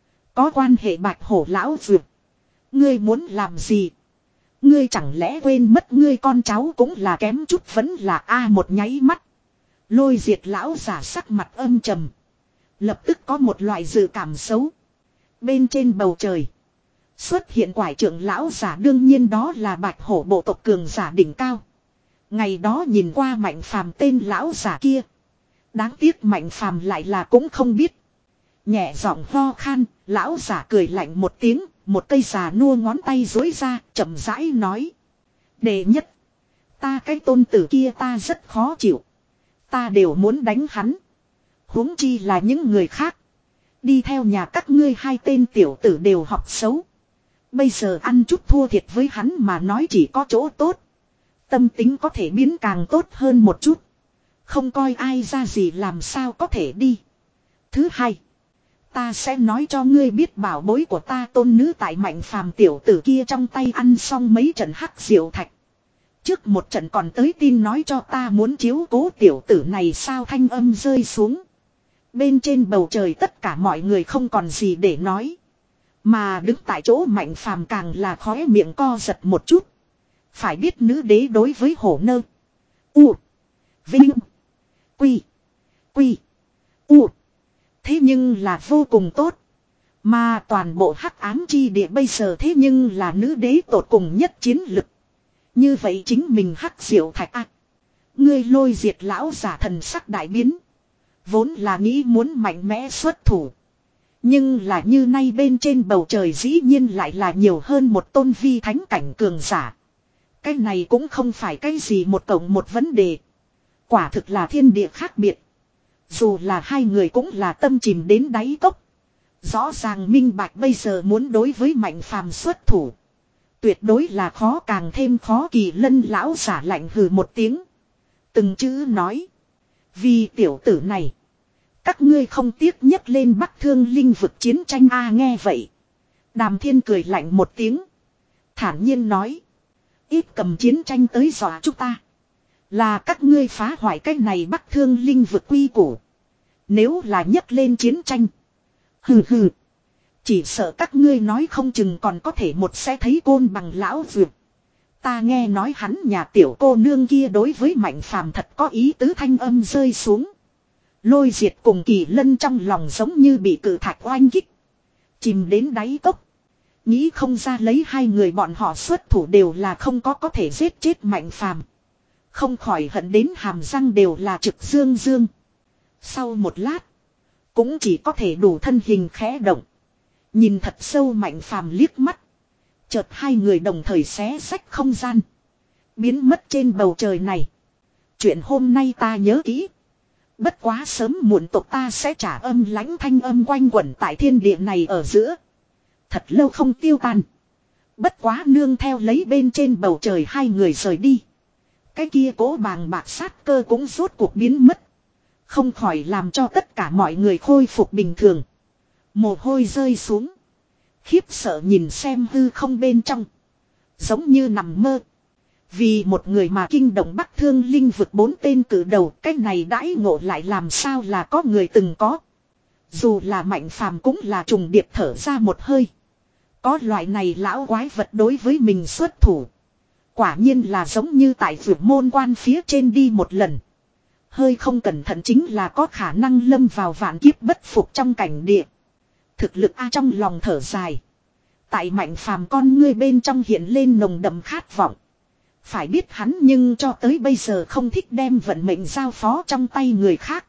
Có quan hệ Bạch Hổ lão dược. Ngươi muốn làm gì? Ngươi chẳng lẽ quên mất ngươi con cháu cũng là kém chút vẫn là A một nháy mắt. Lôi diệt lão giả sắc mặt âm trầm. Lập tức có một loại dự cảm xấu. Bên trên bầu trời. Xuất hiện quải trưởng lão giả đương nhiên đó là Bạch Hổ bộ tộc cường giả đỉnh cao. Ngày đó nhìn qua mạnh phàm tên lão giả kia. Đáng tiếc mạnh phàm lại là cũng không biết. Nhẹ giọng ho khan, lão giả cười lạnh một tiếng, một cây già nua ngón tay dối ra, chậm rãi nói. Đệ nhất, ta cái tôn tử kia ta rất khó chịu. Ta đều muốn đánh hắn. Huống chi là những người khác. Đi theo nhà các ngươi hai tên tiểu tử đều học xấu. Bây giờ ăn chút thua thiệt với hắn mà nói chỉ có chỗ tốt. Tâm tính có thể biến càng tốt hơn một chút. Không coi ai ra gì làm sao có thể đi. Thứ hai. Ta sẽ nói cho ngươi biết bảo bối của ta tôn nữ tại mạnh phàm tiểu tử kia trong tay ăn xong mấy trận hắc diệu thạch. Trước một trận còn tới tin nói cho ta muốn chiếu cố tiểu tử này sao thanh âm rơi xuống. Bên trên bầu trời tất cả mọi người không còn gì để nói. Mà đứng tại chỗ mạnh phàm càng là khóe miệng co giật một chút. Phải biết nữ đế đối với hổ nơ. U. Vinh. Quy. Quy. U. Thế nhưng là vô cùng tốt. Mà toàn bộ hắc ám chi địa bây giờ thế nhưng là nữ đế tột cùng nhất chiến lực. Như vậy chính mình hắc diệu thạch a. Ngươi Lôi Diệt lão giả thần sắc đại biến. Vốn là nghĩ muốn mạnh mẽ xuất thủ. Nhưng là như nay bên trên bầu trời dĩ nhiên lại là nhiều hơn một tôn vi thánh cảnh cường giả. Cái này cũng không phải cái gì một cộng một vấn đề. Quả thực là thiên địa khác biệt. Dù là hai người cũng là tâm chìm đến đáy cốc. Rõ ràng minh bạch bây giờ muốn đối với Mạnh Phàm xuất thủ. Tuyệt đối là khó càng thêm khó. Kỳ Lân lão giả lạnh hừ một tiếng. Từng chữ nói. Vì tiểu tử này. Các ngươi không tiếc nhấc lên Bắc Thương Linh vực chiến tranh a. Nghe vậy. Đàm Thiên cười lạnh một tiếng. Thản nhiên nói. Ít cầm chiến tranh tới dọa chúng ta. Là các ngươi phá hoại cái này Bắc Thương Linh vực quy củ. Nếu là nhấc lên chiến tranh. Hừ hừ. Chỉ sợ các ngươi nói không chừng còn có thể một sẽ thấy côn bằng lão vượt. Ta nghe nói hắn nhà tiểu cô nương kia đối với Mạnh Phàm thật có ý tứ. Thanh âm rơi xuống. Lôi Diệt cùng Kỳ Lân trong lòng giống như bị cự thạch oanh kích. Chìm đến đáy cốc. Nghĩ không ra lấy hai người bọn họ xuất thủ đều là không có có thể giết chết Mạnh Phàm. Không khỏi hận đến hàm răng đều là trực dương dương. Sau một lát. Cũng chỉ có thể đủ thân hình khẽ động. Nhìn thật sâu Mạnh Phàm liếc mắt. Chợt hai người đồng thời xé rách không gian. Biến mất trên bầu trời này. Chuyện hôm nay ta nhớ kỹ. Bất quá sớm muộn tộc ta sẽ trả âm lãnh thanh âm quanh quẩn tại thiên địa này ở giữa. Thật lâu không tiêu tan. Bất quá nương theo lấy bên trên bầu trời hai người rời đi. Cái kia cố bàng bạc sát cơ cũng rốt cuộc biến mất. Không khỏi làm cho tất cả mọi người khôi phục bình thường. Mồ hôi rơi xuống. Khiếp sợ nhìn xem hư không bên trong. Giống như nằm mơ. Vì một người mà kinh động Bắc Thương Linh vực bốn tên cử đầu. Cái này đãi ngộ lại làm sao là có người từng có. Dù là Mạnh Phàm cũng là trùng điệp thở ra một hơi. Có loại này lão quái vật đối với mình xuất thủ. Quả nhiên là giống như tại vượt môn quan phía trên đi một lần. Hơi không cẩn thận chính là có khả năng lâm vào vạn kiếp bất phục trong cảnh địa. Thực lực a trong lòng thở dài. Tại Mạnh Phàm con ngươi bên trong hiện lên nồng đậm khát vọng. Phải biết hắn nhưng cho tới bây giờ không thích đem vận mệnh giao phó trong tay người khác.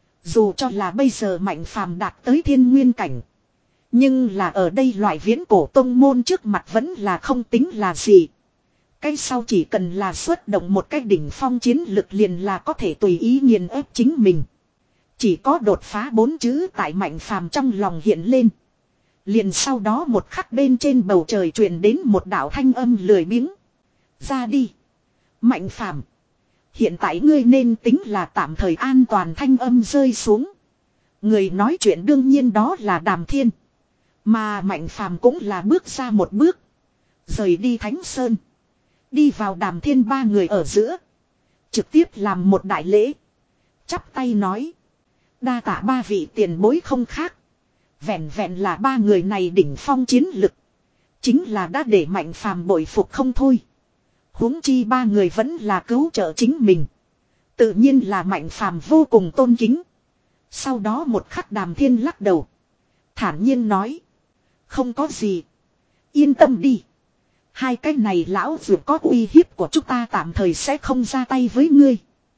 Dù cho là bây giờ Mạnh Phàm đạt tới thiên nguyên cảnh. Nhưng là ở đây loại viễn cổ tông môn trước mặt vẫn là không tính là gì. Cái sau chỉ cần là xuất động một cái đỉnh phong chiến lực liền là có thể tùy ý nghiền ép chính mình. Chỉ có đột phá bốn chữ tại Mạnh Phàm trong lòng hiện lên. Liền sau đó một khắc bên trên bầu trời truyền đến một đạo thanh âm lười biếng. Ra đi. Mạnh Phàm. Hiện tại ngươi nên tính là tạm thời an toàn. Thanh âm rơi xuống. Người nói chuyện đương nhiên đó là Đàm Thiên. Mà Mạnh Phàm cũng là bước ra một bước. Rời đi Thánh Sơn. Đi vào Đàm Thiên ba người ở giữa. Trực tiếp làm một đại lễ. Chắp tay nói. Đa tạ ba vị tiền bối không khác. Vẹn vẹn là ba người này đỉnh phong chiến lực. Chính là đã để Mạnh Phàm bội phục không thôi. Huống chi ba người vẫn là cứu trợ chính mình. Tự nhiên là Mạnh Phàm vô cùng tôn kính. Sau đó một khắc Đàm Thiên lắc đầu. Thản nhiên nói. Không có gì. Yên tâm đi. Hai cái này lão vượt có uy hiếp của chúng ta tạm thời sẽ không ra tay với ngươi.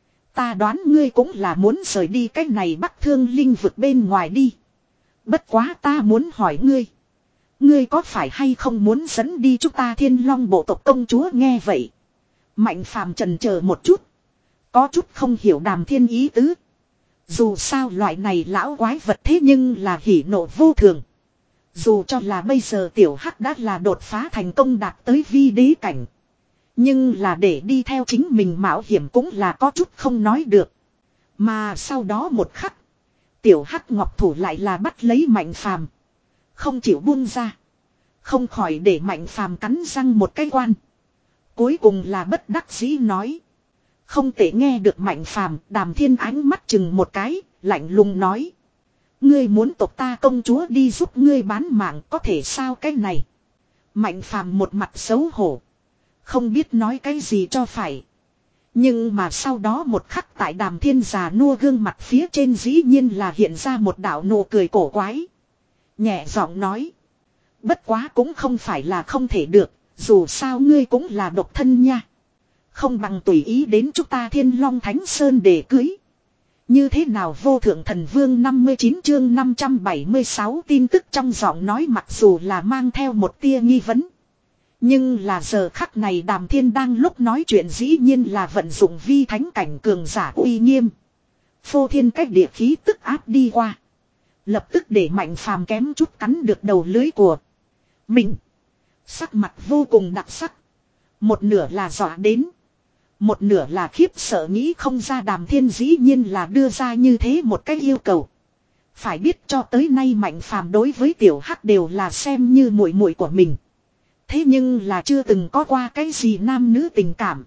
Ta đoán ngươi cũng là muốn rời đi cái này Bắc Thương Linh vực bên ngoài đi. Bất quá ta muốn hỏi ngươi. Ngươi có phải hay không muốn dẫn đi chúng ta Thiên Long bộ tộc công chúa nghe vậy. Mạnh Phàm chần chờ một chút. Có chút không hiểu Đàm Thiên ý tứ. Dù sao loại này lão quái vật thế nhưng là hỉ nộ vô thường. Dù cho là bây giờ tiểu hắc đã là đột phá thành công đạt tới vi đế cảnh. Nhưng là để đi theo chính mình mạo hiểm cũng là có chút không nói được. Mà sau đó một khắc. Tiểu hắc ngọc thủ lại là bắt lấy Mạnh Phàm. Không chịu buông ra. Không khỏi để Mạnh Phàm cắn răng một cái quan. Cuối cùng là bất đắc dĩ nói. Không thể nghe được Mạnh Phàm. Đàm Thiên ánh mắt chừng một cái. Lạnh lùng nói. Ngươi muốn tộc ta công chúa đi giúp ngươi bán mạng có thể sao cái này. Mạnh Phàm một mặt xấu hổ. Không biết nói cái gì cho phải. Nhưng mà sau đó một khắc tại Đàm Thiên già nua gương mặt phía trên dĩ nhiên là hiện ra một đạo nụ cười cổ quái. Nhẹ giọng nói. Bất quá cũng không phải là không thể được. Dù sao ngươi cũng là độc thân nha. Không bằng tùy ý đến chúng ta Thiên Long Thánh Sơn để cưới. Như thế nào vô thượng thần vương năm mươi chín chương năm trăm bảy mươi sáu tin tức trong giọng nói mặc dù là mang theo một tia nghi vấn. Nhưng là giờ khắc này Đàm Thiên đang lúc nói chuyện dĩ nhiên là vận dụng vi thánh cảnh cường giả uy nghiêm. Phô thiên cách địa khí tức áp đi qua. Lập tức để Mạnh Phàm kém chút cắn được đầu lưới của mình. Sắc mặt vô cùng đặc sắc. Một nửa là dọa đến. Một nửa là khiếp sợ nghĩ không ra Đàm Thiên dĩ nhiên là đưa ra như thế một cái yêu cầu. Phải biết cho tới nay Mạnh Phàm đối với Tiểu Hắc đều là xem như muội muội của mình. Thế nhưng là chưa từng có qua cái gì nam nữ tình cảm.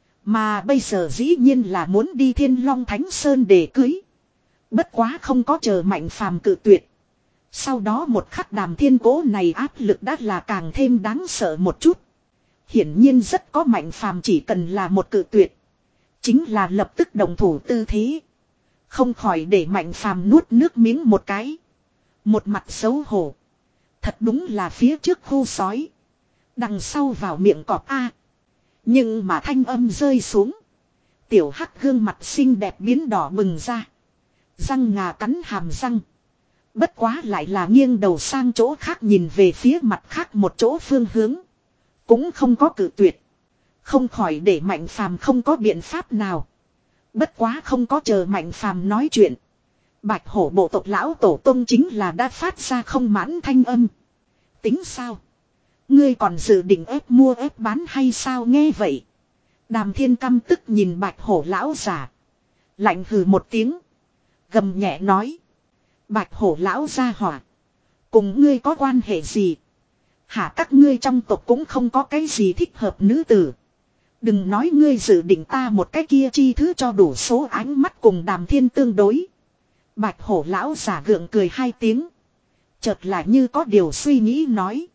Mà bây giờ dĩ nhiên là muốn đi Thiên Long Thánh Sơn để cưới. Bất quá không có chờ Mạnh Phàm cự tuyệt. Sau đó một khắc Đàm Thiên cố này áp lực đã là càng thêm đáng sợ một chút. Hiển nhiên rất có Mạnh Phàm chỉ cần là một cự tuyệt. Chính là lập tức đồng thủ tư thế. Không khỏi để Mạnh Phàm nuốt nước miếng một cái. Một mặt xấu hổ. Thật đúng là phía trước khu sói. Đằng sau vào miệng cọp A. Nhưng mà thanh âm rơi xuống. Tiểu Hắc gương mặt xinh đẹp biến đỏ bừng ra. Răng ngà cắn hàm răng. Bất quá lại là nghiêng đầu sang chỗ khác nhìn về phía mặt khác một chỗ phương hướng. Cũng không có cự tuyệt. Không khỏi để Mạnh Phàm không có biện pháp nào. Bất quá không có chờ Mạnh Phàm nói chuyện. Bạch hổ bộ tộc lão tổ tông chính là đã phát ra không mãn thanh âm. Tính sao? Ngươi còn dự định ép mua ép bán hay sao nghe vậy? Đàm Thiên căm tức nhìn bạch hổ lão giả. Lạnh hừ một tiếng. Gầm nhẹ nói. Bạch hổ lão gia hỏa. Cùng ngươi có quan hệ gì? Hả các ngươi trong tộc cũng không có cái gì thích hợp nữ tử. Đừng nói ngươi dự định ta một cái kia chi thứ cho đủ số ánh mắt cùng Đàm Thiên tương đối. Bạch hổ lão giả gượng cười hai tiếng. Chợt là như có điều suy nghĩ nói.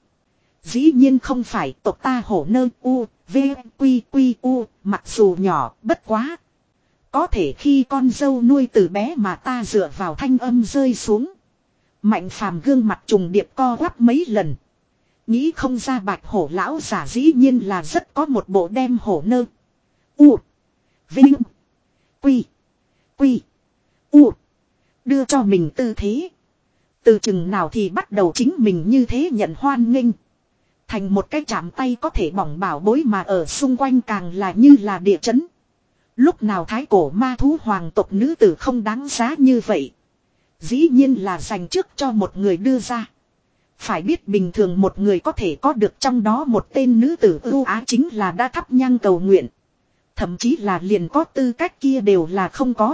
Dĩ nhiên không phải tộc ta hổ nơ u, v, quy quy u, mặc dù nhỏ, bất quá. Có thể khi con dâu nuôi từ bé mà ta dựa vào thanh âm rơi xuống. Mạnh Phàm gương mặt trùng điệp co quắp mấy lần. Nghĩ không ra bạch hổ lão giả dĩ nhiên là rất có một bộ đem hổ nơ. U. Vinh. Quy. Quy. U. Đưa cho mình tư thế. Từ chừng nào thì bắt đầu chính mình như thế nhận hoan nghênh. Thành một cái chạm tay có thể bỏng bảo bối mà ở xung quanh càng là như là địa chấn. Lúc nào thái cổ ma thú hoàng tộc nữ tử không đáng giá như vậy. Dĩ nhiên là dành trước cho một người đưa ra. Phải biết bình thường một người có thể có được trong đó một tên nữ tử ưu á chính là đã thắp nhang cầu nguyện. Thậm chí là liền có tư cách kia đều là không có.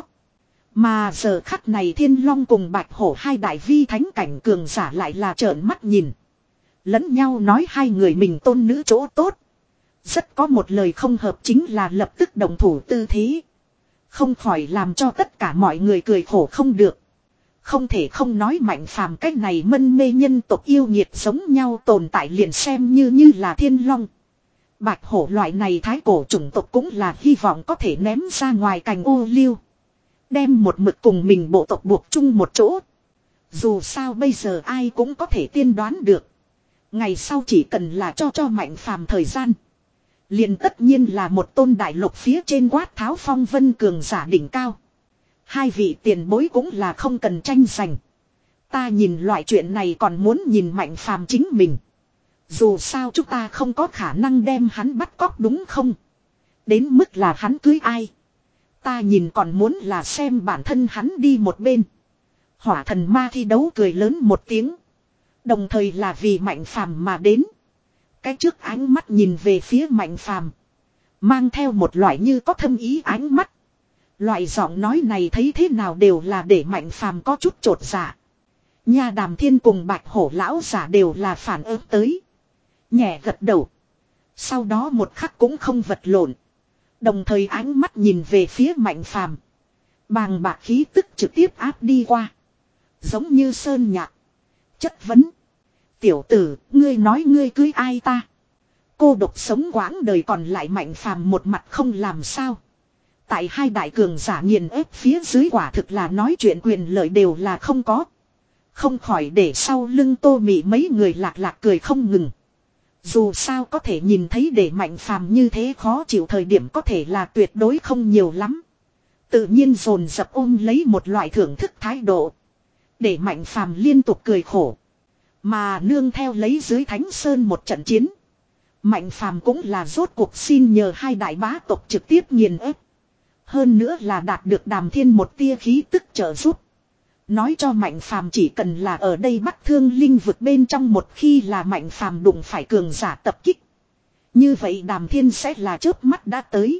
Mà giờ khắc này Thiên Long cùng Bạch Hổ hai đại vi thánh cảnh cường giả lại là trợn mắt nhìn. Lẫn nhau nói hai người mình tôn nữ chỗ tốt. Rất có một lời không hợp chính là lập tức đồng thủ tư thế. Không khỏi làm cho tất cả mọi người cười khổ không được. Không thể không nói Mạnh Phàm cách này mân mê nhân tộc yêu nhiệt giống nhau tồn tại liền xem như như là Thiên Long. Bạch hổ loại này thái cổ chủng tộc cũng là hy vọng có thể ném ra ngoài cành ô liu. Đem một mực cùng mình bộ tộc buộc chung một chỗ. Dù sao bây giờ ai cũng có thể tiên đoán được. Ngày sau chỉ cần là cho cho Mạnh Phàm thời gian. Liền tất nhiên là một tôn đại lục phía trên quát tháo phong vân cường giả đỉnh cao. Hai vị tiền bối cũng là không cần tranh giành. Ta nhìn loại chuyện này còn muốn nhìn Mạnh Phàm chính mình. Dù sao chúng ta không có khả năng đem hắn bắt cóc đúng không? Đến mức là hắn cưới ai? Ta nhìn còn muốn là xem bản thân hắn đi một bên. Hỏa thần ma thi đấu cười lớn một tiếng. Đồng thời là vì Mạnh Phàm mà đến. Cái trước ánh mắt nhìn về phía Mạnh Phàm, mang theo một loại như có thâm ý ánh mắt. Loại giọng nói này thấy thế nào đều là để Mạnh Phàm có chút chột dạ. Nha Đàm Thiên cùng Bạch Hổ lão giả đều là phản ứng tới. Nhẹ gật đầu. Sau đó một khắc cũng không vật lộn. Đồng thời ánh mắt nhìn về phía Mạnh Phàm, bàng bạc khí tức trực tiếp áp đi qua. Giống như sơn nhạc. Chất vấn. Tiểu tử, ngươi nói ngươi cưới ai ta? Cô độc sống quãng đời còn lại Mạnh Phàm một mặt không làm sao. Tại hai đại cường giả nghiền ép phía dưới quả thực là nói chuyện quyền lợi đều là không có. Không khỏi để sau lưng Tô Mị mấy người lạc lạc cười không ngừng. Dù sao có thể nhìn thấy để Mạnh Phàm như thế khó chịu thời điểm có thể là tuyệt đối không nhiều lắm. Tự nhiên dồn dập ôm lấy một loại thưởng thức thái độ. Để Mạnh Phàm liên tục cười khổ. Mà nương theo lấy dưới Thánh Sơn một trận chiến. Mạnh Phàm cũng là rốt cuộc xin nhờ hai đại bá tộc trực tiếp nghiền ép. Hơn nữa là đạt được Đàm Thiên một tia khí tức trợ giúp. Nói cho Mạnh Phàm chỉ cần là ở đây Bắc Thương Linh vực bên trong một khi là Mạnh Phàm đụng phải cường giả tập kích. Như vậy Đàm Thiên sẽ là chớp mắt đã tới.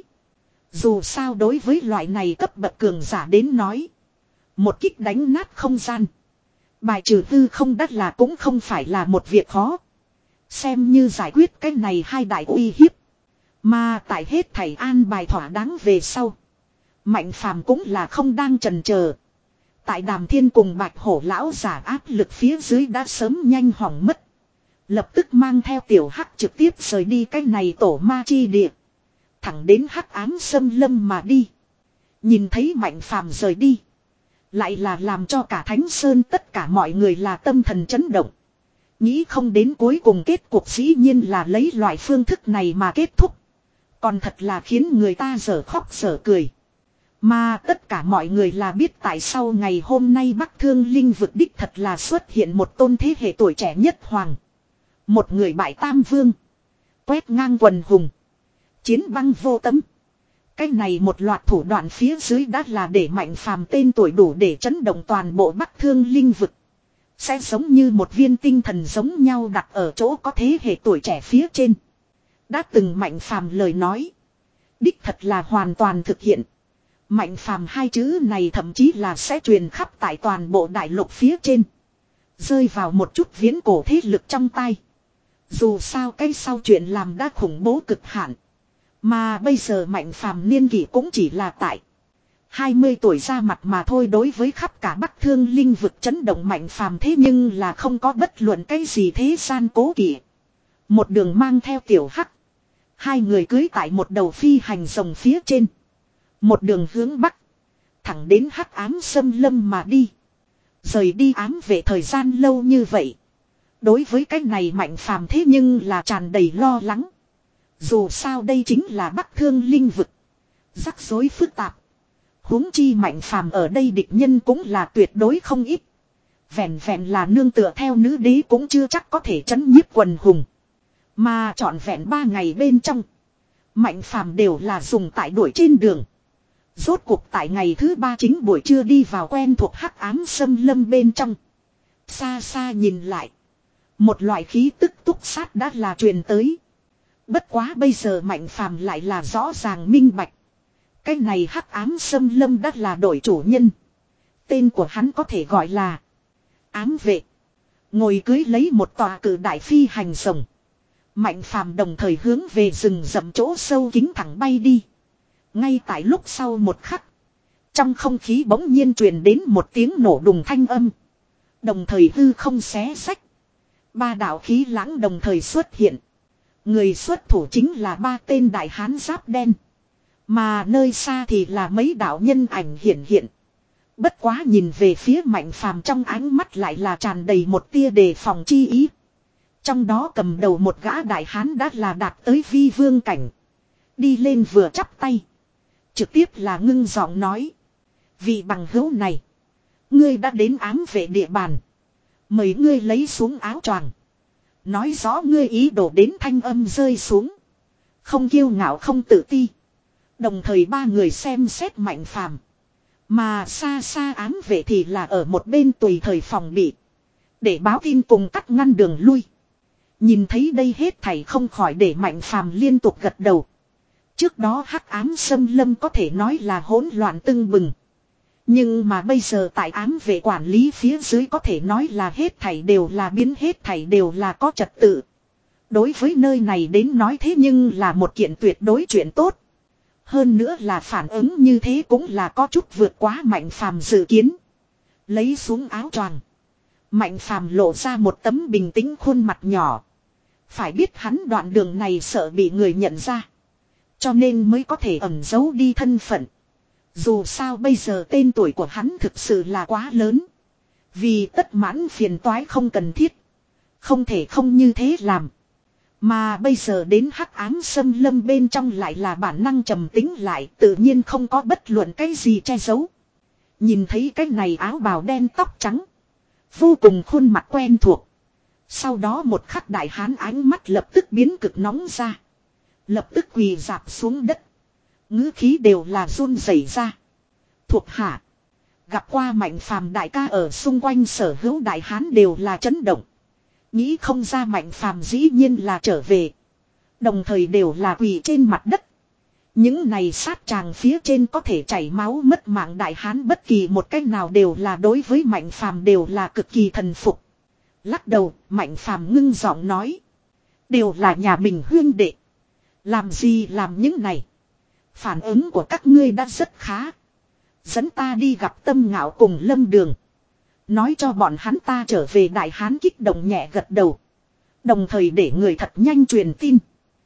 Dù sao đối với loại này cấp bậc cường giả đến nói. Một kích đánh nát không gian. Bài trừ hư không đắt là cũng không phải là một việc khó. Xem như giải quyết cái này hai đại uy hiếp. Mà tại hết thảy an bài thỏa đáng về sau. Mạnh Phàm cũng là không đang chần chờ. Tại Đàm Thiên cùng Bạch Hổ lão giả áp lực phía dưới đã sớm nhanh hỏng mất. Lập tức mang theo tiểu hắc trực tiếp rời đi cái này tổ ma chi địa. Thẳng đến hắc ám xâm lâm mà đi. Nhìn thấy Mạnh Phàm rời đi. Lại là làm cho cả Thánh Sơn tất cả mọi người là tâm thần chấn động. Nghĩ không đến cuối cùng kết cuộc dĩ nhiên là lấy loại phương thức này mà kết thúc. Còn thật là khiến người ta dở khóc dở cười. Mà tất cả mọi người là biết tại sao ngày hôm nay Bắc Thương Linh vực đích thật là xuất hiện một tôn thế hệ tuổi trẻ nhất hoàng. Một người bại tam vương. Quét ngang quần hùng. Chiến băng vô tấm. Cái này một loạt thủ đoạn phía dưới đã là để Mạnh Phàm tên tuổi đủ để chấn động toàn bộ Bắc Thương Linh vực. Sẽ giống như một viên tinh thần giống nhau đặt ở chỗ có thế hệ tuổi trẻ phía trên. Đã từng Mạnh Phàm lời nói. Đích thật là hoàn toàn thực hiện. Mạnh Phàm hai chữ này thậm chí là sẽ truyền khắp tại toàn bộ đại lục phía trên. Rơi vào một chút viễn cổ thế lực trong tay. Dù sao cái sau chuyện làm đã khủng bố cực hạn. Mà bây giờ Mạnh Phàm niên kỷ cũng chỉ là tại hai mươi tuổi ra mặt mà thôi, đối với khắp cả Bắc Thương Linh vực chấn động Mạnh Phàm thế nhưng là không có bất luận cái gì thế gian cố kỵ. Một đường mang theo tiểu hắc. Hai người cưới tại một đầu phi hành rồng phía trên. Một đường hướng bắc. Thẳng đến hắc ám xâm lâm mà đi. Rời đi ám về thời gian lâu như vậy. Đối với cái này Mạnh Phàm thế nhưng là tràn đầy lo lắng. Dù sao đây chính là Bắc Thương Linh vực. Rắc rối phức tạp. Huống chi Mạnh Phàm ở đây địch nhân cũng là tuyệt đối không ít. Vẹn vẹn là nương tựa theo nữ đế cũng chưa chắc có thể trấn nhiếp quần hùng. Mà trọn vẹn ba ngày bên trong. Mạnh Phàm đều là dùng tại đuổi trên đường. Rốt cuộc tại ngày thứ ba chính buổi trưa đi vào quen thuộc hắc ám xâm lâm bên trong. Xa xa nhìn lại. Một loại khí tức túc sát đã là truyền tới. Bất quá bây giờ Mạnh Phàm lại là rõ ràng minh bạch. Cái này hắc ám xâm lâm đã là đổi chủ nhân. Tên của hắn có thể gọi là ám vệ. Ngồi cưới lấy một tòa cử đại phi hành rồng. Mạnh Phàm đồng thời hướng về rừng rậm chỗ sâu kính thẳng bay đi. Ngay tại lúc sau một khắc. Trong không khí bỗng nhiên truyền đến một tiếng nổ đùng thanh âm. Đồng thời hư không xé xách. Ba đạo khí lãng đồng thời xuất hiện. Người xuất thủ chính là ba tên đại hán giáp đen. Mà nơi xa thì là mấy đạo nhân ảnh hiện hiện. Bất quá nhìn về phía Mạnh Phàm trong ánh mắt lại là tràn đầy một tia đề phòng chi ý. Trong đó cầm đầu một gã đại hán đã là đạt tới vi vương cảnh. Đi lên vừa chắp tay. Trực tiếp là ngưng giọng nói. Vị bằng hữu này. Ngươi đã đến ám vệ địa bàn. Mời ngươi lấy xuống áo choàng. Nói rõ ngươi ý đồ đến thanh âm rơi xuống. Không kiêu ngạo không tự ti. Đồng thời ba người xem xét Mạnh Phàm. Mà xa xa ám vệ thì là ở một bên tùy thời phòng bị. Để báo tin cùng cắt ngăn đường lui. Nhìn thấy đây hết thảy không khỏi để Mạnh Phàm liên tục gật đầu. Trước đó hắc ám xâm lâm có thể nói là hỗn loạn tưng bừng. Nhưng mà bây giờ tại ám vệ quản lý phía dưới có thể nói là hết thảy đều là biến, hết thảy đều là có trật tự. Đối với nơi này đến nói thế nhưng là một kiện tuyệt đối chuyện tốt. Hơn nữa là phản ứng như thế cũng là có chút vượt quá Mạnh Phàm dự kiến. Lấy xuống áo choàng. Mạnh Phàm lộ ra một tấm bình tĩnh khuôn mặt nhỏ. Phải biết hắn đoạn đường này sợ bị người nhận ra. Cho nên mới có thể ẩn giấu đi thân phận. Dù sao bây giờ tên tuổi của hắn thực sự là quá lớn. Vì tất mãn phiền toái không cần thiết. Không thể không như thế làm. Mà bây giờ đến hắc ám xâm lâm bên trong lại là bản năng trầm tính lại, tự nhiên không có bất luận cái gì che giấu. Nhìn thấy cái này áo bào đen tóc trắng, vô cùng khuôn mặt quen thuộc. Sau đó một khắc đại hán ánh mắt lập tức biến cực nóng ra. Lập tức quỳ dạp xuống đất. Ngữ khí đều là run rẩy ra. Thuộc hạ. Gặp qua Mạnh Phàm đại ca ở xung quanh sở hữu đại hán đều là chấn động. Nghĩ không ra Mạnh Phàm dĩ nhiên là trở về. Đồng thời đều là quỳ trên mặt đất. Những này sát tràng phía trên có thể chảy máu mất mạng đại hán bất kỳ một cách nào đều là đối với Mạnh Phàm đều là cực kỳ thần phục. Lắc đầu, Mạnh Phàm ngưng giọng nói. Đều là nhà mình huyên đệ. Làm gì làm những này. Phản ứng của các ngươi đã rất khá. Dẫn ta đi gặp Tâm Ngạo cùng Lâm Đường. Nói cho bọn hắn ta trở về đại hán kích động nhẹ gật đầu. Đồng thời để người thật nhanh truyền tin.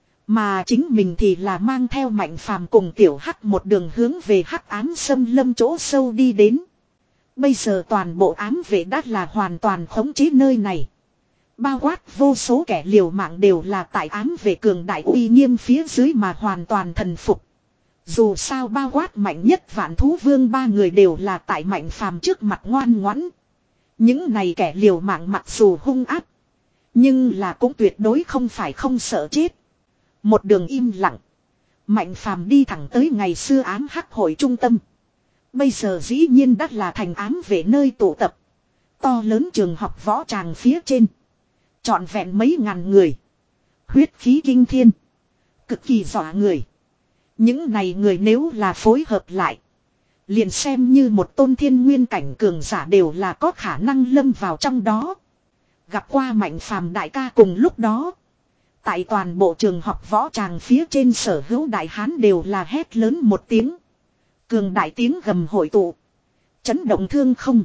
Mà chính mình thì là mang theo Mạnh Phàm cùng Tiểu Hắc một đường hướng về hắc ám xâm lâm chỗ sâu đi đến. Bây giờ toàn bộ ám vệ đã là hoàn toàn khống chế nơi này. Bao quát vô số kẻ liều mạng đều là tại ám vệ cường đại uy nghiêm phía dưới mà hoàn toàn thần phục. Dù sao bao quát mạnh nhất Vạn Thú Vương ba người đều là tại Mạnh Phàm trước mặt ngoan ngoãn. Những này kẻ liều mạng mặc dù hung ác, nhưng là cũng tuyệt đối không phải không sợ chết. Một đường im lặng, Mạnh Phàm đi thẳng tới ngày xưa ám hắc hội trung tâm. Bây giờ dĩ nhiên đã là thành ám vệ nơi tụ tập. To lớn trường học võ tràng phía trên. Trọn vẹn mấy ngàn người. Huyết khí kinh thiên. Cực kỳ dọa người. Những này người nếu là phối hợp lại. Liền xem như một tôn thiên nguyên cảnh cường giả đều là có khả năng lâm vào trong đó. Gặp qua Mạnh Phàm đại ca cùng lúc đó. Tại toàn bộ trường học võ tràng phía trên sở hữu đại hán đều là hét lớn một tiếng. Cường đại tiếng gầm hội tụ. Chấn động thương không.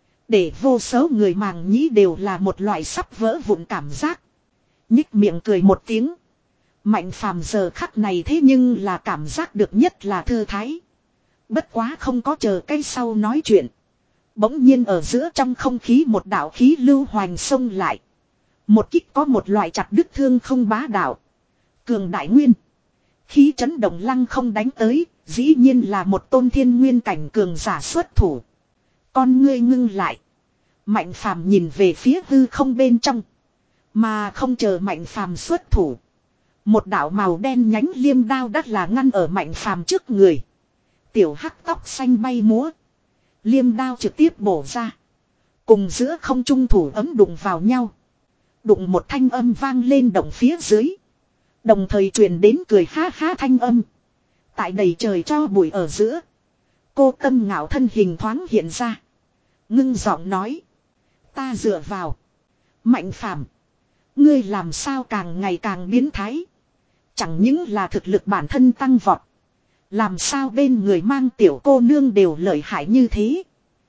Để vô số người màng nhĩ đều là một loại sắp vỡ vụn cảm giác. Nhích miệng cười một tiếng. Mạnh Phàm giờ khắc này thế nhưng là cảm giác được nhất là thư thái. Bất quá không có chờ cái sau nói chuyện. Bỗng nhiên ở giữa trong không khí một đạo khí lưu hoành xông lại. Một kích có một loại chặt đứt thương không bá đạo. Cường đại nguyên. Khí chấn động lăng không đánh tới. Dĩ nhiên là một tôn thiên nguyên cảnh cường giả xuất thủ. Con ngươi ngưng lại. Mạnh Phàm nhìn về phía hư không bên trong. Mà không chờ Mạnh Phàm xuất thủ. Một đạo màu đen nhánh liêm đao đắt là ngăn ở Mạnh Phàm trước người. Tiểu Hắc tóc xanh bay múa. Liêm đao trực tiếp bổ ra. Cùng giữa không trung thủ ấm đụng vào nhau. Đụng một thanh âm vang lên động phía dưới. Đồng thời truyền đến cười ha ha thanh âm. Tại đầy trời cho bụi ở giữa. Cô Tâm Ngạo thân hình thoáng hiện ra. Ngưng giọng nói. Ta dựa vào. Mạnh Phàm, ngươi làm sao càng ngày càng biến thái. Chẳng những là thực lực bản thân tăng vọt. Làm sao bên người mang tiểu cô nương đều lợi hại như thế.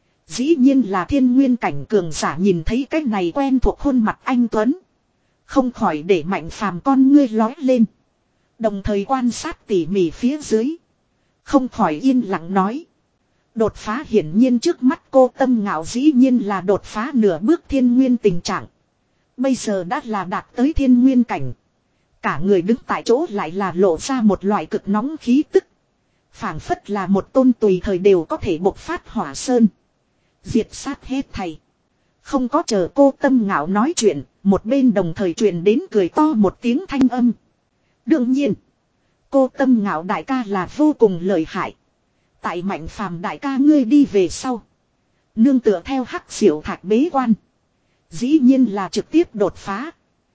Dĩ nhiên là thiên nguyên cảnh cường giả nhìn thấy cái này quen thuộc khuôn mặt anh Tuấn. Không khỏi để Mạnh Phàm con ngươi lói lên. Đồng thời quan sát tỉ mỉ phía dưới. Không khỏi yên lặng nói. Đột phá hiển nhiên trước mắt cô Tâm Ngạo dĩ nhiên là đột phá nửa bước thiên nguyên tình trạng. Bây giờ đã là đạt tới thiên nguyên cảnh. Cả người đứng tại chỗ lại là lộ ra một loại cực nóng khí tức. Phảng phất là một tôn tùy thời đều có thể bộc phát hỏa sơn. Diệt sát hết thầy. Không có chờ cô Tâm Ngạo nói chuyện, một bên đồng thời truyền đến cười to một tiếng thanh âm. Đương nhiên, cô Tâm Ngạo đại ca là vô cùng lợi hại. Tại Mạnh Phàm đại ca ngươi đi về sau. Nương tựa theo hắc diệu thạch bế quan. Dĩ nhiên là trực tiếp đột phá.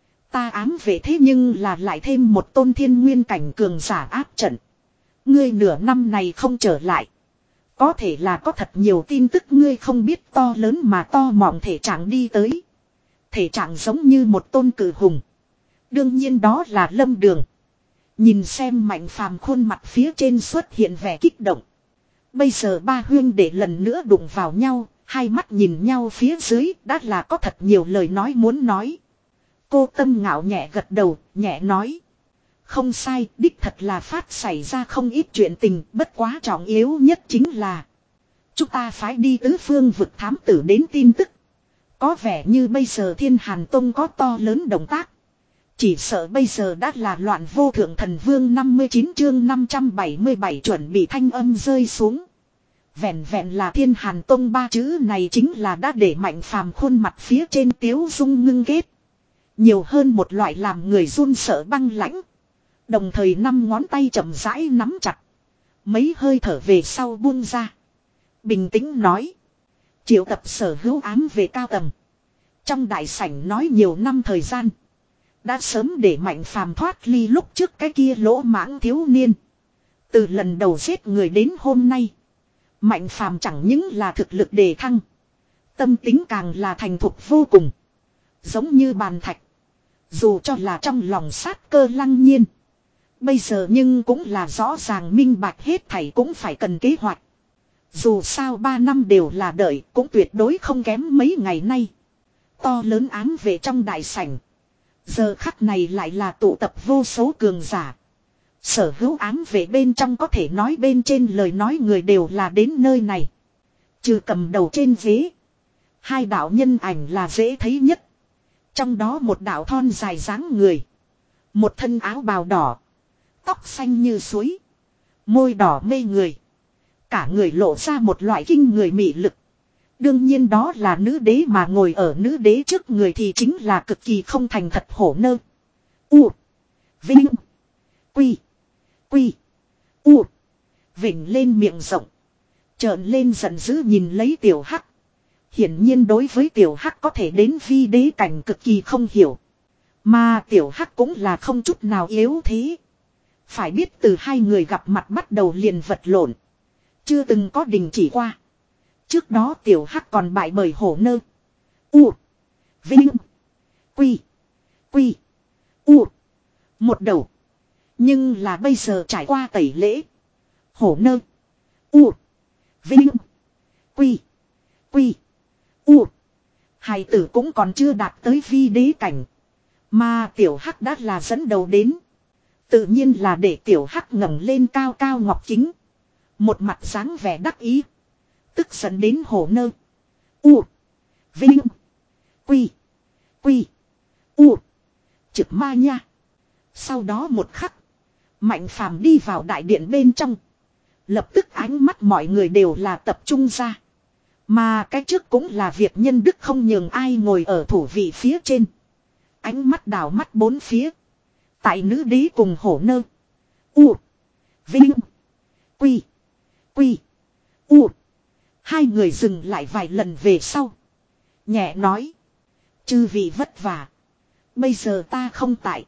Ta ám về thế nhưng là lại thêm một tôn thiên nguyên cảnh cường giả áp trận. Ngươi nửa năm này không trở lại. Có thể là có thật nhiều tin tức ngươi không biết to lớn mà to mọng thể trạng đi tới. Thể trạng giống như một tôn cử hùng. Đương nhiên đó là Lâm Đường. Nhìn xem Mạnh Phàm khuôn mặt phía trên xuất hiện vẻ kích động. Bây giờ ba huyên để lần nữa đụng vào nhau, hai mắt nhìn nhau phía dưới đã là có thật nhiều lời nói muốn nói. Cô Tâm Ngạo nhẹ gật đầu, nhẹ nói. Không sai, đích thật là phát xảy ra không ít chuyện tình, bất quá trọng yếu nhất chính là chúng ta phải đi tứ phương vực thám tử đến tin tức. Có vẻ như bây giờ Thiên Hàn Tông có to lớn động tác. Chỉ sợ bây giờ đã là loạn vô thượng thần vương năm mươi chín chương năm trăm bảy mươi bảy chuẩn bị thanh âm rơi xuống. Vẹn vẹn là Thiên Hàn Tông ba chữ này chính là đã để Mạnh Phàm khuôn mặt phía trên tiếu dung ngưng ghét. Nhiều hơn một loại làm người run sợ băng lãnh. Đồng thời năm ngón tay chậm rãi nắm chặt. Mấy hơi thở về sau buông ra. Bình tĩnh nói. Triệu tập sở hữu ám về cao tầng. Trong đại sảnh nói nhiều năm thời gian. Đã sớm để Mạnh Phàm thoát ly lúc trước cái kia lỗ mãng thiếu niên. Từ lần đầu giết người đến hôm nay. Mạnh Phàm chẳng những là thực lực đề thăng. Tâm tính càng là thành thục vô cùng. Giống như bàn thạch. Dù cho là trong lòng sát cơ lăng nhiên. Bây giờ nhưng cũng là rõ ràng minh bạch hết thảy cũng phải cần kế hoạch. Dù sao ba năm đều là đợi cũng tuyệt đối không kém mấy ngày nay. To lớn ám vệ trong đại sảnh. Giờ khắc này lại là tụ tập vô số cường giả. Sở hữu ám vệ bên trong có thể nói bên trên lời nói người đều là đến nơi này. Trừ cầm đầu trên ghế. Hai đạo nhân ảnh là dễ thấy nhất. Trong đó một đạo thon dài dáng người. Một thân áo bào đỏ. Tóc xanh như suối. Môi đỏ mê người. Cả người lộ ra một loại kinh người mị lực. Đương nhiên đó là nữ đế mà ngồi ở nữ đế trước người thì chính là cực kỳ không thành thật hổ nơ. U. Vinh. Quy. Quy. U. Vịnh lên miệng rộng. Trợn lên giận dữ nhìn lấy tiểu hắc. Hiển nhiên đối với tiểu hắc có thể đến vi đế cảnh cực kỳ không hiểu. Mà tiểu hắc cũng là không chút nào yếu thế. Phải biết từ hai người gặp mặt bắt đầu liền vật lộn. Chưa từng có đình chỉ qua. Trước đó tiểu hắc còn bại bởi hổ nơ. U. Vinh. Quy. Quy. U. Một đầu. Nhưng là bây giờ trải qua tẩy lễ. Hổ nơ. U. Vinh. Quy. Quy. U. Hài tử cũng còn chưa đạt tới vi đế cảnh. Mà tiểu hắc đã là dẫn đầu đến. Tự nhiên là để tiểu hắc ngẩng lên cao cao ngọc kính. Một mặt dáng vẻ đắc ý. Tức giận đến hổ nơ. U. Vinh. Quy. Quy. U. Trực ma nha. Sau đó một khắc. Mạnh Phàm đi vào đại điện bên trong. Lập tức ánh mắt mọi người đều là tập trung ra. Mà cái trước cũng là việc nhân đức không nhường ai ngồi ở thủ vị phía trên. Ánh mắt đảo mắt bốn phía. Tại nữ đế cùng hổ nơ. U. Vinh. Quy. Quy. U. Hai người dừng lại vài lần về sau. Nhẹ nói. Chư vị vất vả. Bây giờ ta không tại.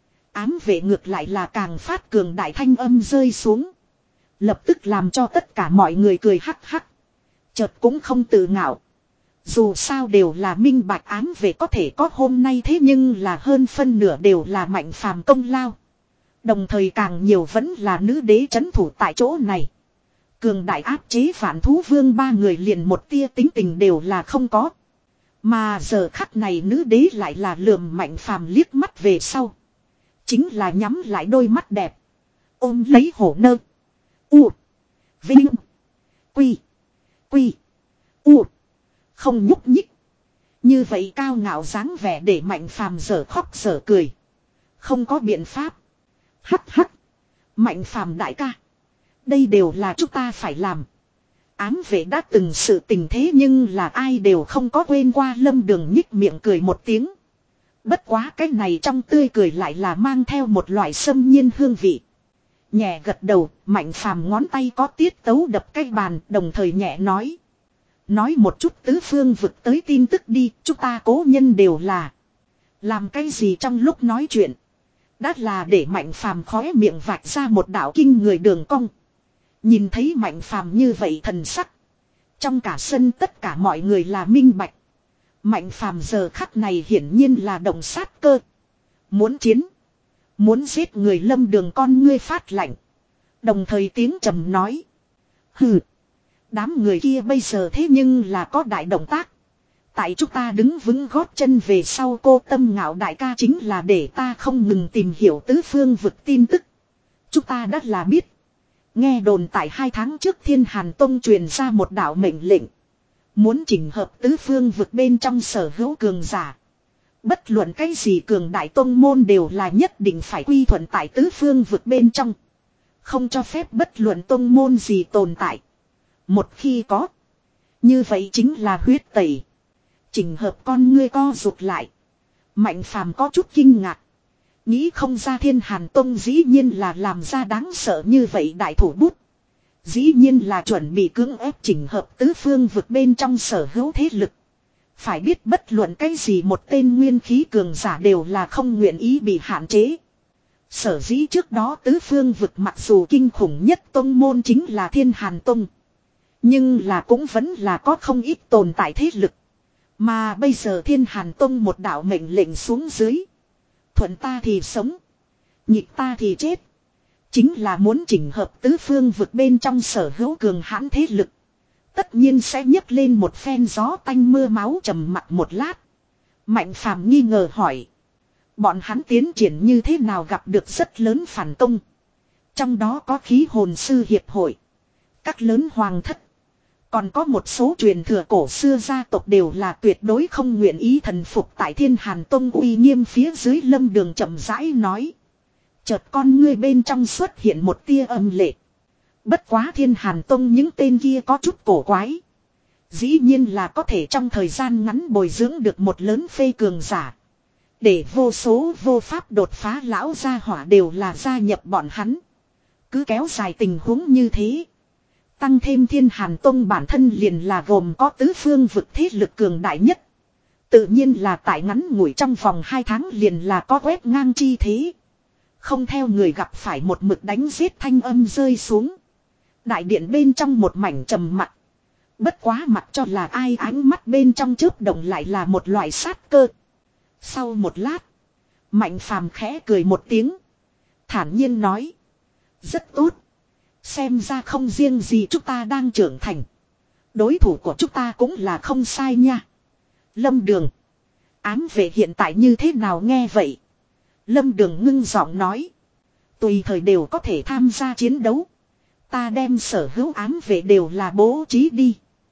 Ám vệ ngược lại là càng phát cường đại thanh âm rơi xuống. Lập tức làm cho tất cả mọi người cười hắc hắc. Chợt cũng không tự ngạo. Dù sao đều là minh bạch ám vệ có thể có hôm nay thế nhưng là hơn phân nửa đều là Mạnh Phàm công lao. Đồng thời càng nhiều vẫn là nữ đế trấn thủ tại chỗ này. Cường đại áp chế Vạn Thú Vương ba người liền một tia tính tình đều là không có. Mà giờ khắc này nữ đế lại là lườm Mạnh Phàm liếc mắt về sau. Chính là nhắm lại đôi mắt đẹp. Ôm lấy hổ nơ. U. Vinh. Quy. Quy. U. Không nhúc nhích. Như vậy cao ngạo dáng vẻ để Mạnh Phàm dở khóc dở cười. Không có biện pháp. Hắc hắc. Mạnh Phàm đại ca. Đây đều là chúng ta phải làm. Ám vệ đã từng sự tình thế nhưng là ai đều không có quên qua. Lâm Đường nhích miệng cười một tiếng. Bất quá cái này trong tươi cười lại là mang theo một loại xâm nhiên hương vị. Nhẹ gật đầu, Mạnh Phàm ngón tay có tiết tấu đập cái bàn, đồng thời nhẹ nói. Nói một chút tứ phương vực tới tin tức đi, chúng ta cố nhân đều là. Làm cái gì trong lúc nói chuyện. Đã là để Mạnh Phàm khóe miệng vạch ra một đạo kinh người đường cong. Nhìn thấy Mạnh Phàm như vậy thần sắc. Trong cả sân tất cả mọi người là minh bạch. Mạnh Phàm giờ khắc này hiển nhiên là động sát cơ. Muốn chiến. Muốn giết người. Lâm Đường con ngươi phát lạnh. Đồng thời tiếng trầm nói. Hừ. Đám người kia bây giờ thế nhưng là có đại động tác. Tại chúng ta đứng vững gót chân về sau cô Tâm Ngạo đại ca chính là để ta không ngừng tìm hiểu tứ phương vực tin tức. Chúng ta đã là biết. Nghe đồn tại hai tháng trước Thiên Hàn Tông truyền ra một đạo mệnh lệnh. Muốn chỉnh hợp tứ phương vực bên trong sở hữu cường giả. Bất luận cái gì cường đại tông môn đều là nhất định phải quy thuận tại tứ phương vực bên trong. Không cho phép bất luận tông môn gì tồn tại. Một khi có. Như vậy chính là huyết tẩy. Chỉnh hợp con ngươi co rụt lại. Mạnh phàm có chút kinh ngạc. Nghĩ không ra Thiên Hàn Tông dĩ nhiên là làm ra đáng sợ như vậy đại thủ bút. Dĩ nhiên là chuẩn bị cưỡng ép chỉnh hợp tứ phương vực bên trong sở hữu thế lực. Phải biết bất luận cái gì một tên nguyên khí cường giả đều là không nguyện ý bị hạn chế. Sở dĩ trước đó tứ phương vực mặc dù kinh khủng nhất tông môn chính là Thiên Hàn Tông. Nhưng là cũng vẫn là có không ít tồn tại thế lực. Mà bây giờ Thiên Hàn Tông một đạo mệnh lệnh xuống dưới. Thuận ta thì sống. Nhịp ta thì chết. Chính là muốn chỉnh hợp tứ phương vực bên trong sở hữu cường hãn thế lực. Tất nhiên sẽ nhấc lên một phen gió tanh mưa máu trầm mặc một lát. Mạnh phàm nghi ngờ hỏi. Bọn hắn tiến triển như thế nào gặp được rất lớn phản công. Trong đó có khí hồn sư hiệp hội. Các lớn hoàng thất. Còn có một số truyền thừa cổ xưa gia tộc đều là tuyệt đối không nguyện ý thần phục tại Thiên Hàn Tông uy nghiêm phía dưới. Lâm Đường chậm rãi nói. Chợt con ngươi bên trong xuất hiện một tia âm lệ. Bất quá Thiên Hàn Tông những tên kia có chút cổ quái. Dĩ nhiên là có thể trong thời gian ngắn bồi dưỡng được một lớn phê cường giả. Để vô số vô pháp đột phá lão gia hỏa đều là gia nhập bọn hắn. Cứ kéo dài tình huống như thế. Tăng thêm Thiên Hàn Tông bản thân liền là gồm có tứ phương vực thế lực cường đại nhất. Tự nhiên là tại ngắn ngủi trong vòng hai tháng liền là có quét ngang chi thế. Không theo người gặp phải một mực đánh giết thanh âm rơi xuống. Đại điện bên trong một mảnh trầm mặc. Bất quá mặc cho là ai ánh mắt bên trong chớp động lại là một loại sát cơ. Sau một lát. Mạnh phàm khẽ cười một tiếng. Thản nhiên nói. Rất tốt. Xem ra không riêng gì chúng ta đang trưởng thành. Đối thủ của chúng ta cũng là không sai nha. Lâm Đường. Ám vệ hiện tại như thế nào nghe vậy? Lâm Đường ngưng giọng nói. Tùy thời đều có thể tham gia chiến đấu. Ta đem sở hữu ám vệ đều là bố trí đi.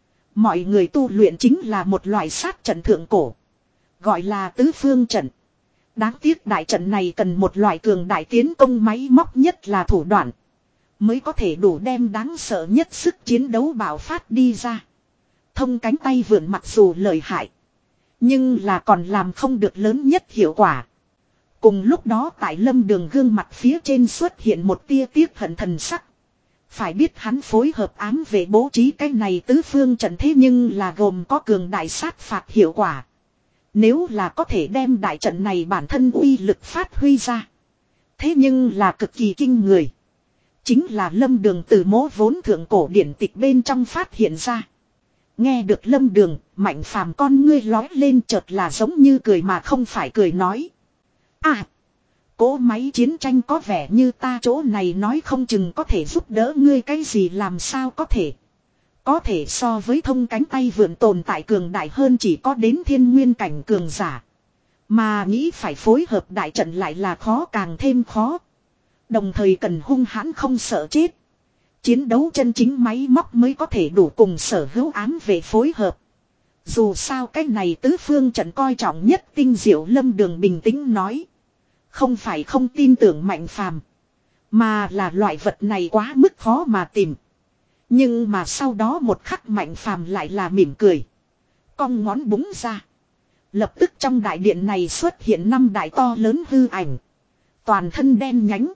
Mọi người tu luyện chính là một loại sát trận thượng cổ. Gọi là tứ phương trận. Đáng tiếc đại trận này cần một loại cường đại tiến công máy móc nhất là thủ đoạn. Mới có thể đủ đem đáng sợ nhất sức chiến đấu bạo phát đi ra. Thông cánh tay vượn mặc dù lợi hại. Nhưng là còn làm không được lớn nhất hiệu quả. Cùng lúc đó tại Lâm Đường gương mặt phía trên xuất hiện một tia tiếc hận thần sắc. Phải biết hắn phối hợp ám về bố trí cái này tứ phương trận thế nhưng là gồm có cường đại sát phạt hiệu quả. Nếu là có thể đem đại trận này bản thân uy lực phát huy ra. Thế nhưng là cực kỳ kinh người. Chính là Lâm Đường từ mố vốn thượng cổ điển tịch bên trong phát hiện ra. Nghe được Lâm Đường, Mạnh phàm con ngươi lói lên chợt là giống như cười mà không phải cười nói. À, cỗ máy chiến tranh có vẻ như ta chỗ này nói không chừng có thể giúp đỡ ngươi cái gì làm sao có thể. Có thể so với thông cánh tay vượn tồn tại cường đại hơn chỉ có đến thiên nguyên cảnh cường giả. Mà nghĩ phải phối hợp đại trận lại là khó càng thêm khó. Đồng thời cần hung hãn không sợ chết. Chiến đấu chân chính máy móc mới có thể đủ cùng sở hữu ám về phối hợp. Dù sao cái này tứ phương trận coi trọng nhất tinh diệu. Lâm Đường bình tĩnh nói. Không phải không tin tưởng Mạnh phàm. Mà là loại vật này quá mức khó mà tìm. Nhưng mà sau đó một khắc Mạnh phàm lại là mỉm cười. Cong ngón búng ra. Lập tức trong đại điện này xuất hiện năm đại to lớn hư ảnh. Toàn thân đen nhánh.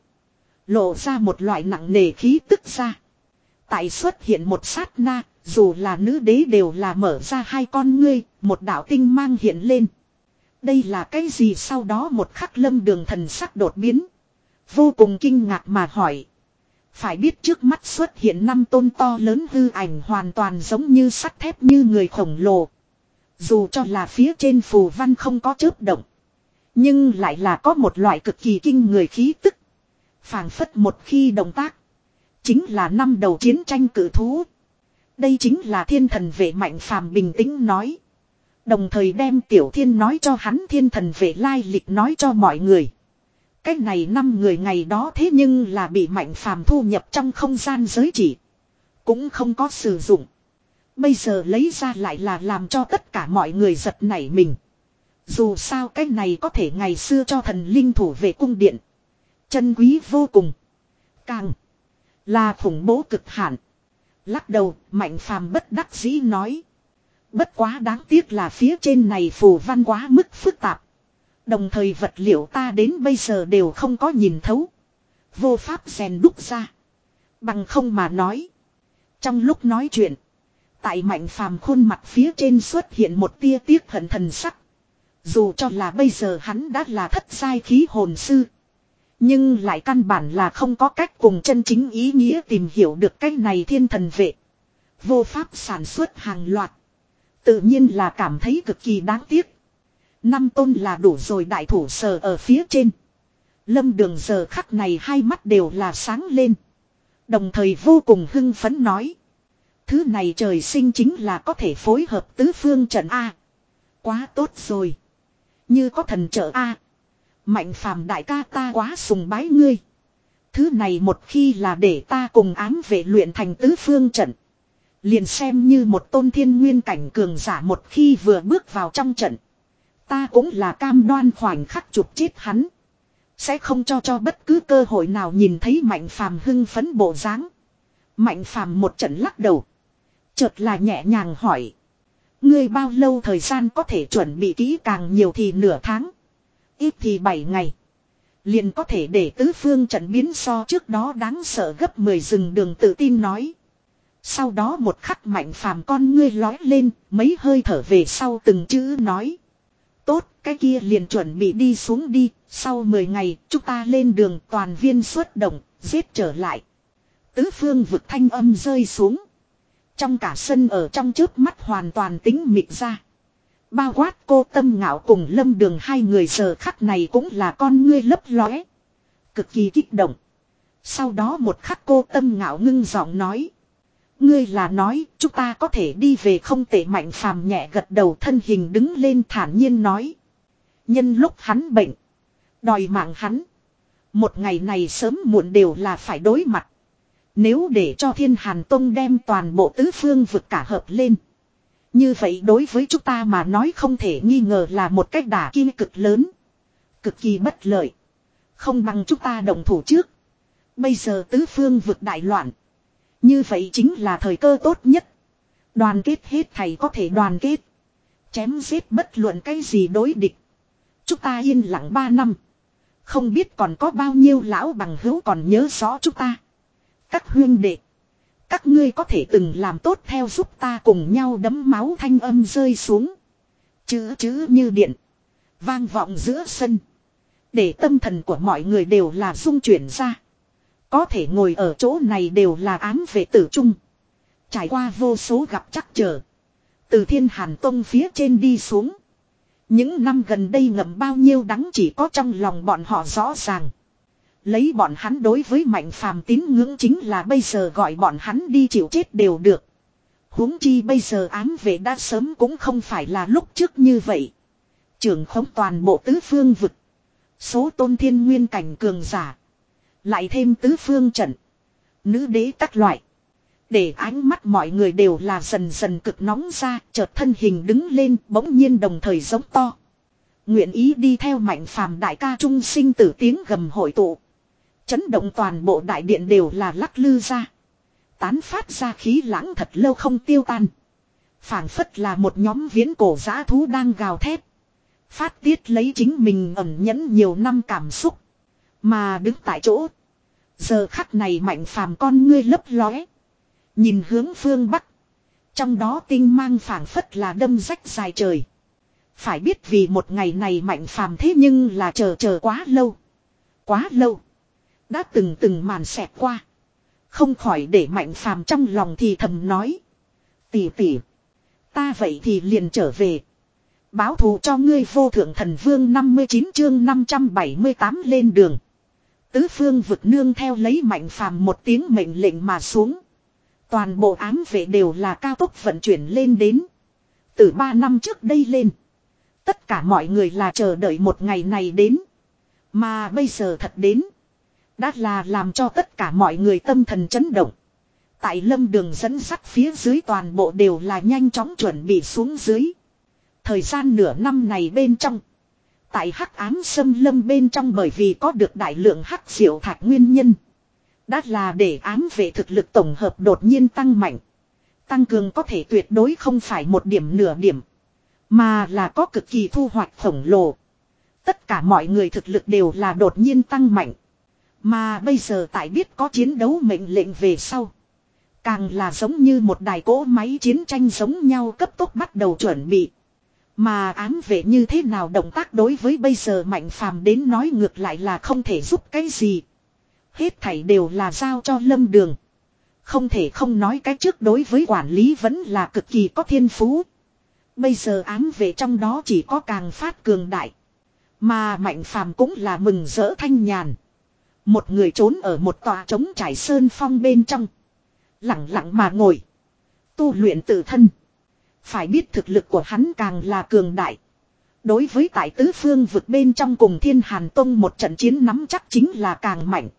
Lộ ra một loại nặng nề khí tức ra. Tại xuất hiện một sát na, dù là nữ đế đều là mở ra hai con ngươi, một đạo tinh mang hiện lên. Đây là cái gì sau đó một khắc Lâm Đường thần sắc đột biến. Vô cùng kinh ngạc mà hỏi. Phải biết trước mắt xuất hiện năm tôn to lớn hư ảnh hoàn toàn giống như sắt thép như người khổng lồ. Dù cho là phía trên phù văn không có chớp động. Nhưng lại là có một loại cực kỳ kinh người khí tức. Phảng phất một khi động tác. Chính là năm đầu chiến tranh cử thú. Đây chính là thiên thần vệ Mạnh phàm bình tĩnh nói. Đồng thời đem Tiểu Thiên nói cho hắn thiên thần vệ lai lịch nói cho mọi người. Cái này năm người ngày đó thế nhưng là bị Mạnh phàm thu nhập trong không gian giới chỉ. Cũng không có sử dụng. Bây giờ lấy ra lại là làm cho tất cả mọi người giật nảy mình. Dù sao cái này có thể ngày xưa cho thần linh thủ vệ cung điện. Chân quý vô cùng. Càng là khủng bố cực hạn. Lắc đầu, Mạnh Phàm bất đắc dĩ nói. Bất quá đáng tiếc là phía trên này phù văn quá mức phức tạp. Đồng thời vật liệu ta đến bây giờ đều không có nhìn thấu. Vô pháp rèn đúc ra. Bằng không mà nói. Trong lúc nói chuyện. Tại Mạnh Phàm khuôn mặt phía trên xuất hiện một tia tiếc hận thần sắc. Dù cho là bây giờ hắn đã là thất giai khí hồn sư. Nhưng lại căn bản là không có cách cùng chân chính ý nghĩa tìm hiểu được cái này thiên thần vệ. Vô pháp sản xuất hàng loạt. Tự nhiên là cảm thấy cực kỳ đáng tiếc. Năm tôn là đủ rồi, đại thủ sở ở phía trên. Lâm Đường giờ khắc này hai mắt đều là sáng lên. Đồng thời vô cùng hưng phấn nói. Thứ này trời sinh chính là có thể phối hợp tứ phương trận A. Quá tốt rồi. Như có thần trợ A. Mạnh Phàm đại ca ta quá sùng bái ngươi. Thứ này một khi là để ta cùng ám vệ luyện thành tứ phương trận. Liền xem như một tôn thiên nguyên cảnh cường giả một khi vừa bước vào trong trận. Ta cũng là cam đoan khoảnh khắc chụp chết hắn. Sẽ không cho cho bất cứ cơ hội nào nhìn thấy Mạnh Phàm hưng phấn bộ dáng. Mạnh Phàm một trận lắc đầu. Chợt là nhẹ nhàng hỏi. Ngươi bao lâu thời gian có thể chuẩn bị kỹ, càng nhiều thì nửa tháng. Ít thì bảy ngày. Liền có thể để tứ phương trận biến so trước đó đáng sợ gấp mười, rừng Đường tự tin nói. Sau đó một khắc Mạnh Phàm con ngươi lói lên, mấy hơi thở về sau từng chữ nói. Tốt, cái kia liền chuẩn bị đi xuống đi, sau mười ngày chúng ta lên đường, toàn viên xuất động, giết trở lại. Tứ phương vực thanh âm rơi xuống. Trong cả sân ở trong chớp mắt hoàn toàn tĩnh mịch ra. Bao quát cô Tâm Ngạo cùng Lâm Đường hai người giờ khắc này cũng là con ngươi lấp lóe. Cực kỳ kích động. Sau đó một khắc cô Tâm Ngạo ngưng giọng nói. Ngươi là nói chúng ta có thể đi về không tệ. Mạnh Phàm nhẹ gật đầu, thân hình đứng lên thản nhiên nói. Nhân lúc hắn bệnh. Đòi mạng hắn. Một ngày này sớm muộn đều là phải đối mặt. Nếu để cho Thiên Hàn Tông đem toàn bộ tứ phương vực cả hợp lên. Như vậy đối với chúng ta mà nói không thể nghi ngờ là một cách đả kích cực lớn. Cực kỳ bất lợi. Không bằng chúng ta động thủ trước. Bây giờ tứ phương vực đại loạn. Như vậy chính là thời cơ tốt nhất. Đoàn kết hết thầy có thể đoàn kết. Chém giết bất luận cái gì đối địch. Chúng ta yên lặng ba năm. Không biết còn có bao nhiêu lão bằng hữu còn nhớ rõ chúng ta. Các huynh đệ. Các ngươi có thể từng làm tốt theo giúp ta cùng nhau đấm máu, thanh âm rơi xuống. Chữ chữ như điện. Vang vọng giữa sân. Để tâm thần của mọi người đều là rung chuyển ra. Có thể ngồi ở chỗ này đều là ám vệ tử trung. Trải qua vô số gặp trắc trở. Từ Thiên Hàn Tông phía trên đi xuống. Những năm gần đây ngậm bao nhiêu đắng chỉ có trong lòng bọn họ rõ ràng. Lấy bọn hắn đối với Mạnh Phàm tín ngưỡng chính là bây giờ gọi bọn hắn đi chịu chết đều được. Huống chi bây giờ ám vệ đã sớm cũng không phải là lúc trước như vậy. Trưởng khống toàn bộ tứ phương vực. Số tôn thiên nguyên cảnh cường giả. Lại thêm tứ phương trận. Nữ đế các loại. Để ánh mắt mọi người đều là dần dần cực nóng ra. Chợt thân hình đứng lên bỗng nhiên đồng thời giống to. Nguyện ý đi theo Mạnh Phàm đại ca trung sinh tử tiếng gầm hội tụ. Chấn động toàn bộ đại điện đều là lắc lư ra. Tán phát ra khí lãng thật lâu không tiêu tan. Phảng phất là một nhóm viễn cổ dã thú đang gào thét. Phát tiết lấy chính mình ẩn nhẫn nhiều năm cảm xúc. Mà đứng tại chỗ. Giờ khắc này Mạnh Phàm con ngươi lấp lóe. Nhìn hướng phương Bắc. Trong đó tinh mang phảng phất là đâm rách dài trời. Phải biết vì một ngày này Mạnh Phàm thế nhưng là chờ chờ quá lâu. Quá lâu. Đã từng từng màn xẹt qua. Không khỏi để Mạnh Phàm trong lòng thì thầm nói. Tỷ tỷ. Ta vậy thì liền trở về. Báo thù cho ngươi. Vô thượng thần vương năm mươi chín chương năm trăm bảy mươi tám lên đường. Tứ phương vực nương theo lấy Mạnh Phàm một tiếng mệnh lệnh mà xuống. Toàn bộ ám vệ đều là cao tốc vận chuyển lên đến. Từ ba năm trước đây lên. Tất cả mọi người là chờ đợi một ngày này đến. Mà bây giờ thật đến. Đã là làm cho tất cả mọi người tâm thần chấn động. Tại Lâm Đường dẫn dắt phía dưới toàn bộ đều là nhanh chóng chuẩn bị xuống dưới. Thời gian nửa năm này bên trong. Tại hắc ám xâm lâm bên trong bởi vì có được đại lượng hắc diệu thạch nguyên nhân. Đã là để ám vệ thực lực tổng hợp đột nhiên tăng mạnh. Tăng cường có thể tuyệt đối không phải một điểm nửa điểm. Mà là có cực kỳ thu hoạch khổng lồ. Tất cả mọi người thực lực đều là đột nhiên tăng mạnh. Mà bây giờ tại biết có chiến đấu mệnh lệnh về sau. Càng là giống như một đài cỗ máy chiến tranh giống nhau cấp tốc bắt đầu chuẩn bị. Mà ám vệ như thế nào động tác đối với bây giờ Mạnh Phàm đến nói ngược lại là không thể giúp cái gì. Hết thảy đều là giao cho Lâm Đường. Không thể không nói cái trước đối với quản lý vẫn là cực kỳ có thiên phú. Bây giờ ám vệ trong đó chỉ có càng phát cường đại. Mà Mạnh Phàm cũng là mừng rỡ thanh nhàn. Một người trốn ở một tòa trống trải sơn phong bên trong. Lặng lặng mà ngồi. Tu luyện tự thân. Phải biết thực lực của hắn càng là cường đại. Đối với tại tứ phương vực bên trong cùng Thiên Hàn Tông một trận chiến nắm chắc chính là càng mạnh.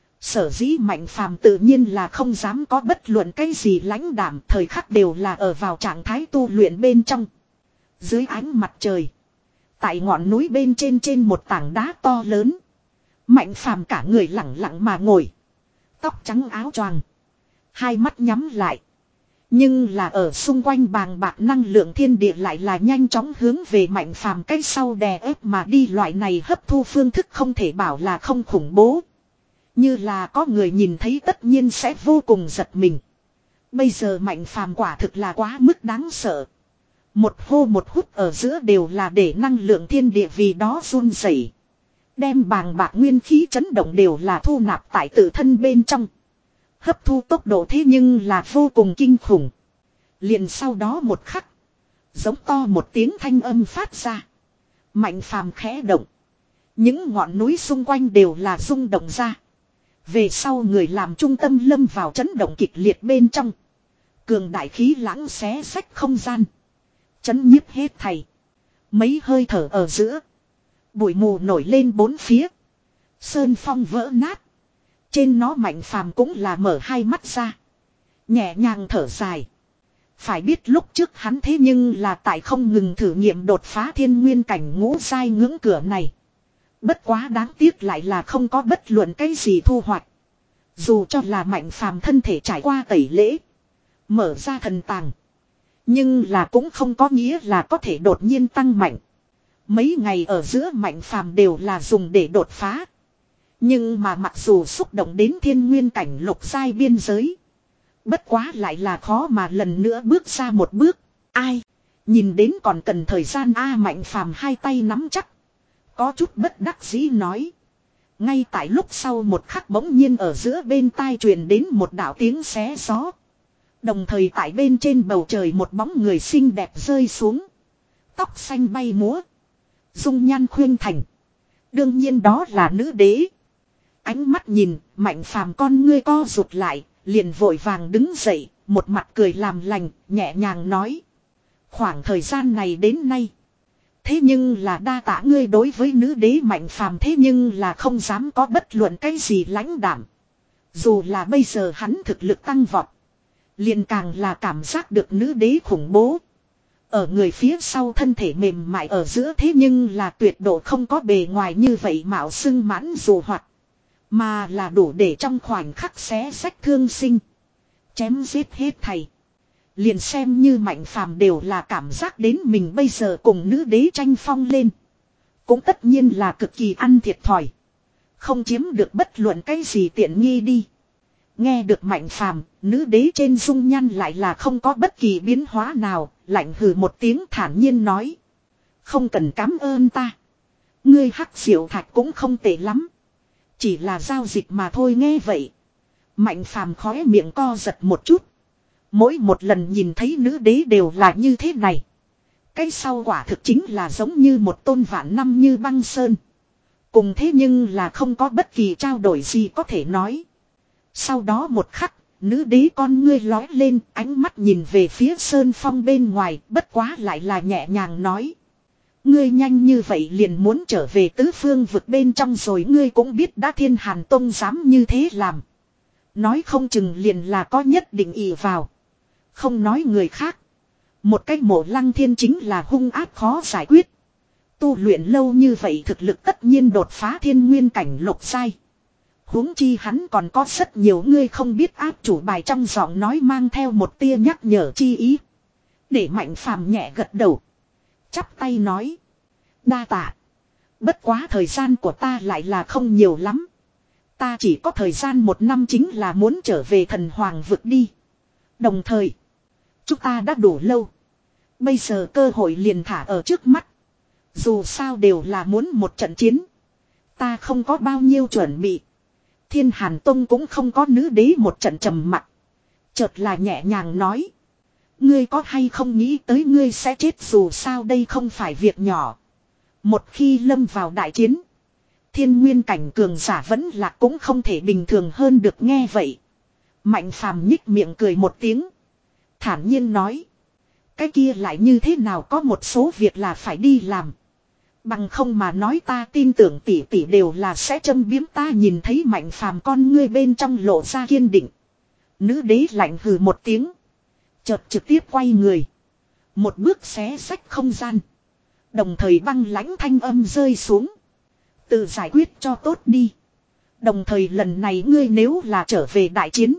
Sở dĩ Mạnh Phàm tự nhiên là không dám có bất luận cái gì lãnh đảm, thời khắc đều là ở vào trạng thái tu luyện bên trong. Dưới ánh mặt trời. Tại ngọn núi bên trên trên một tảng đá to lớn. Mạnh Phàm cả người lặng lặng mà ngồi. Tóc trắng áo choàng. Hai mắt nhắm lại. Nhưng là ở xung quanh bàng bạc năng lượng thiên địa lại là nhanh chóng hướng về Mạnh Phàm cách sau đè ép mà đi, loại này hấp thu phương thức không thể bảo là không khủng bố. Như là có người nhìn thấy tất nhiên sẽ vô cùng giật mình. Bây giờ Mạnh Phàm quả thực là quá mức đáng sợ. Một hô một hút ở giữa đều là để năng lượng thiên địa vì đó run rẩy. Đem bàng bạc nguyên khí chấn động đều là thu nạp tại tự thân bên trong. Hấp thu tốc độ thế nhưng là vô cùng kinh khủng. Liền sau đó một khắc. Giống to một tiếng thanh âm phát ra. Mạnh Phàm khẽ động. Những ngọn núi xung quanh đều là rung động ra. Về sau người làm trung tâm lâm vào chấn động kịch liệt bên trong. Cường đại khí lãng xé xách không gian. Chấn nhiếp hết thầy. Mấy hơi thở ở giữa. Bụi mù nổi lên bốn phía. Sơn phong vỡ nát. Trên nó Mạnh Phàm cũng là mở hai mắt ra. Nhẹ nhàng thở dài. Phải biết lúc trước hắn thế nhưng là tại không ngừng thử nghiệm đột phá thiên nguyên cảnh ngũ giai ngưỡng cửa này. Bất quá đáng tiếc lại là không có bất luận cái gì thu hoạch. Dù cho là Mạnh Phàm thân thể trải qua tẩy lễ. Mở ra thần tàng. Nhưng là cũng không có nghĩa là có thể đột nhiên tăng mạnh. Mấy ngày ở giữa Mạnh Phàm đều là dùng để đột phá. Nhưng mà mặc dù xúc động đến thiên nguyên cảnh lục giai biên giới. Bất quá lại là khó mà lần nữa bước ra một bước. Ai? Nhìn đến còn cần thời gian A Mạnh Phàm hai tay nắm chắc. Có chút bất đắc dĩ nói. Ngay tại lúc sau một khắc bỗng nhiên ở giữa bên tai truyền đến một đạo tiếng xé gió. Đồng thời tại bên trên bầu trời một bóng người xinh đẹp rơi xuống. Tóc xanh bay múa. Dung nhan khuyên thành. Đương nhiên đó là nữ đế. Ánh mắt nhìn, Mạnh Phàm con ngươi co rụt lại, liền vội vàng đứng dậy, một mặt cười làm lành, nhẹ nhàng nói. Khoảng thời gian này đến nay. Thế nhưng là đa tạ ngươi đối với nữ đế Mạnh Phàm thế nhưng là không dám có bất luận cái gì lãnh đảm. Dù là bây giờ hắn thực lực tăng vọt. Liền càng là cảm giác được nữ đế khủng bố. Ở người phía sau thân thể mềm mại ở giữa thế nhưng là tuyệt độ không có bề ngoài như vậy mạo xưng mãn dù hoạt. Mà là đủ để trong khoảnh khắc xé sách thương sinh. Chém giết hết thầy. Liền xem như Mạnh Phàm đều là cảm giác đến mình bây giờ cùng nữ đế tranh phong lên. Cũng tất nhiên là cực kỳ ăn thiệt thòi. Không chiếm được bất luận cái gì tiện nghi đi. Nghe được Mạnh Phàm, nữ đế trên dung nhan lại là không có bất kỳ biến hóa nào, lạnh hừ một tiếng thản nhiên nói. Không cần cảm ơn ta. Ngươi hắc diệu thạch cũng không tệ lắm. Chỉ là giao dịch mà thôi nghe vậy. Mạnh Phàm khóe miệng co giật một chút. Mỗi một lần nhìn thấy nữ đế đều là như thế này. Cái sau quả thực chính là giống như một tôn vạn năm như băng sơn. Cùng thế nhưng là không có bất kỳ trao đổi gì có thể nói. Sau đó một khắc, nữ đế con ngươi lói lên, ánh mắt nhìn về phía sơn phong bên ngoài, bất quá lại là nhẹ nhàng nói. Ngươi nhanh như vậy liền muốn trở về tứ phương vực bên trong rồi, ngươi cũng biết đã Thiên Hàn Tông dám như thế làm. Nói không chừng liền là có nhất định ỷ vào. Không nói người khác. Một cách mộ lăng thiên chính là hung ác khó giải quyết. Tu luyện lâu như vậy thực lực tất nhiên đột phá thiên nguyên cảnh lục giai. Huống chi hắn còn có rất nhiều người không biết áp chủ bài, trong giọng nói mang theo một tia nhắc nhở chi ý. Để Mạnh Phàm nhẹ gật đầu. Chắp tay nói. Đa tạ. Bất quá thời gian của ta lại là không nhiều lắm. Ta chỉ có thời gian một năm, chính là muốn trở về thần hoàng vực đi. Đồng thời, chúng ta đã đủ lâu. Bây giờ cơ hội liền thả ở trước mắt. Dù sao đều là muốn một trận chiến. Ta không có bao nhiêu chuẩn bị. Thiên Hàn Tông cũng không có nữ đế một trận trầm mặc. Chợt là nhẹ nhàng nói. Ngươi có hay không nghĩ tới ngươi sẽ chết, dù sao đây không phải việc nhỏ. Một khi lâm vào đại chiến, thiên nguyên cảnh cường giả vẫn là cũng không thể bình thường hơn được. Nghe vậy, Mạnh Phàm nhích miệng cười một tiếng. Thản nhiên nói. Cái kia lại như thế nào, có một số việc là phải đi làm. Bằng không mà nói ta tin tưởng tỷ tỷ đều là sẽ châm biếm ta. Nhìn thấy Mạnh Phàm con ngươi bên trong lộ ra kiên định, nữ đế lạnh hừ một tiếng. Chợt trực tiếp quay người. Một bước xé xách không gian. Đồng thời băng lãnh thanh âm rơi xuống. Tự giải quyết cho tốt đi. Đồng thời lần này ngươi nếu là trở về đại chiến,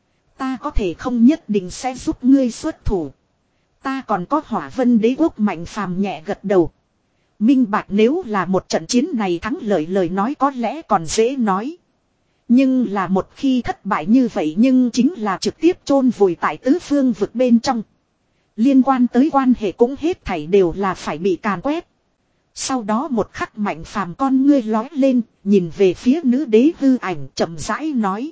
ta có thể không nhất định sẽ giúp ngươi xuất thủ. Ta còn có Hỏa Vân Đế Quốc. Mạnh Phàm nhẹ gật đầu. Minh bạch, nếu là một trận chiến này thắng lợi lời nói có lẽ còn dễ nói. Nhưng là một khi thất bại như vậy, nhưng chính là trực tiếp chôn vùi tại tứ phương vực bên trong. Liên quan tới quan hệ cũng hết thảy đều là phải bị càn quét. Sau đó một khắc Mạnh Phàm con ngươi lói lên, nhìn về phía nữ đế hư ảnh, chậm rãi nói.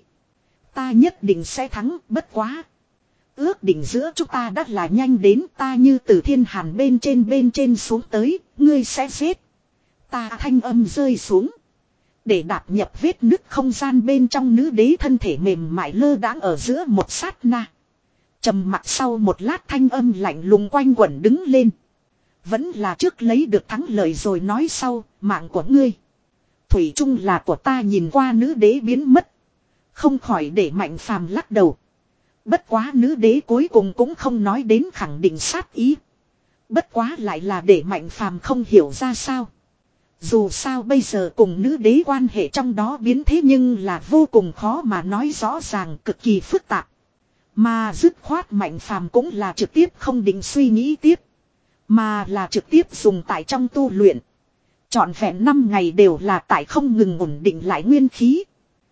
Ta nhất định sẽ thắng, bất quá. Ước định giữa chúng ta đã là nhanh đến, ta như từ thiên hàn bên trên bên trên xuống tới, ngươi sẽ giết. Ta thanh âm rơi xuống. Để đạp nhập vết nứt không gian bên trong, nữ đế thân thể mềm mại lơ đãng ở giữa một sát na. Trầm mặc sau một lát, thanh âm lạnh lùng quanh quẩn đứng lên. Vẫn là trước lấy được thắng lợi rồi nói sau, mạng của ngươi thủy chung là của ta. Nhìn qua nữ đế biến mất, không khỏi để Mạnh Phàm lắc đầu. Bất quá nữ đế cuối cùng cũng không nói đến khẳng định sát ý. Bất quá lại là để Mạnh Phàm không hiểu ra sao. Dù sao bây giờ cùng nữ đế quan hệ trong đó biến thế nhưng là vô cùng khó mà nói rõ ràng, cực kỳ phức tạp. Mà dứt khoát Mạnh Phàm cũng là trực tiếp không định suy nghĩ tiếp, mà là trực tiếp dùng tại trong tu luyện. Trọn vẹn năm ngày đều là tại không ngừng ổn định lại nguyên khí.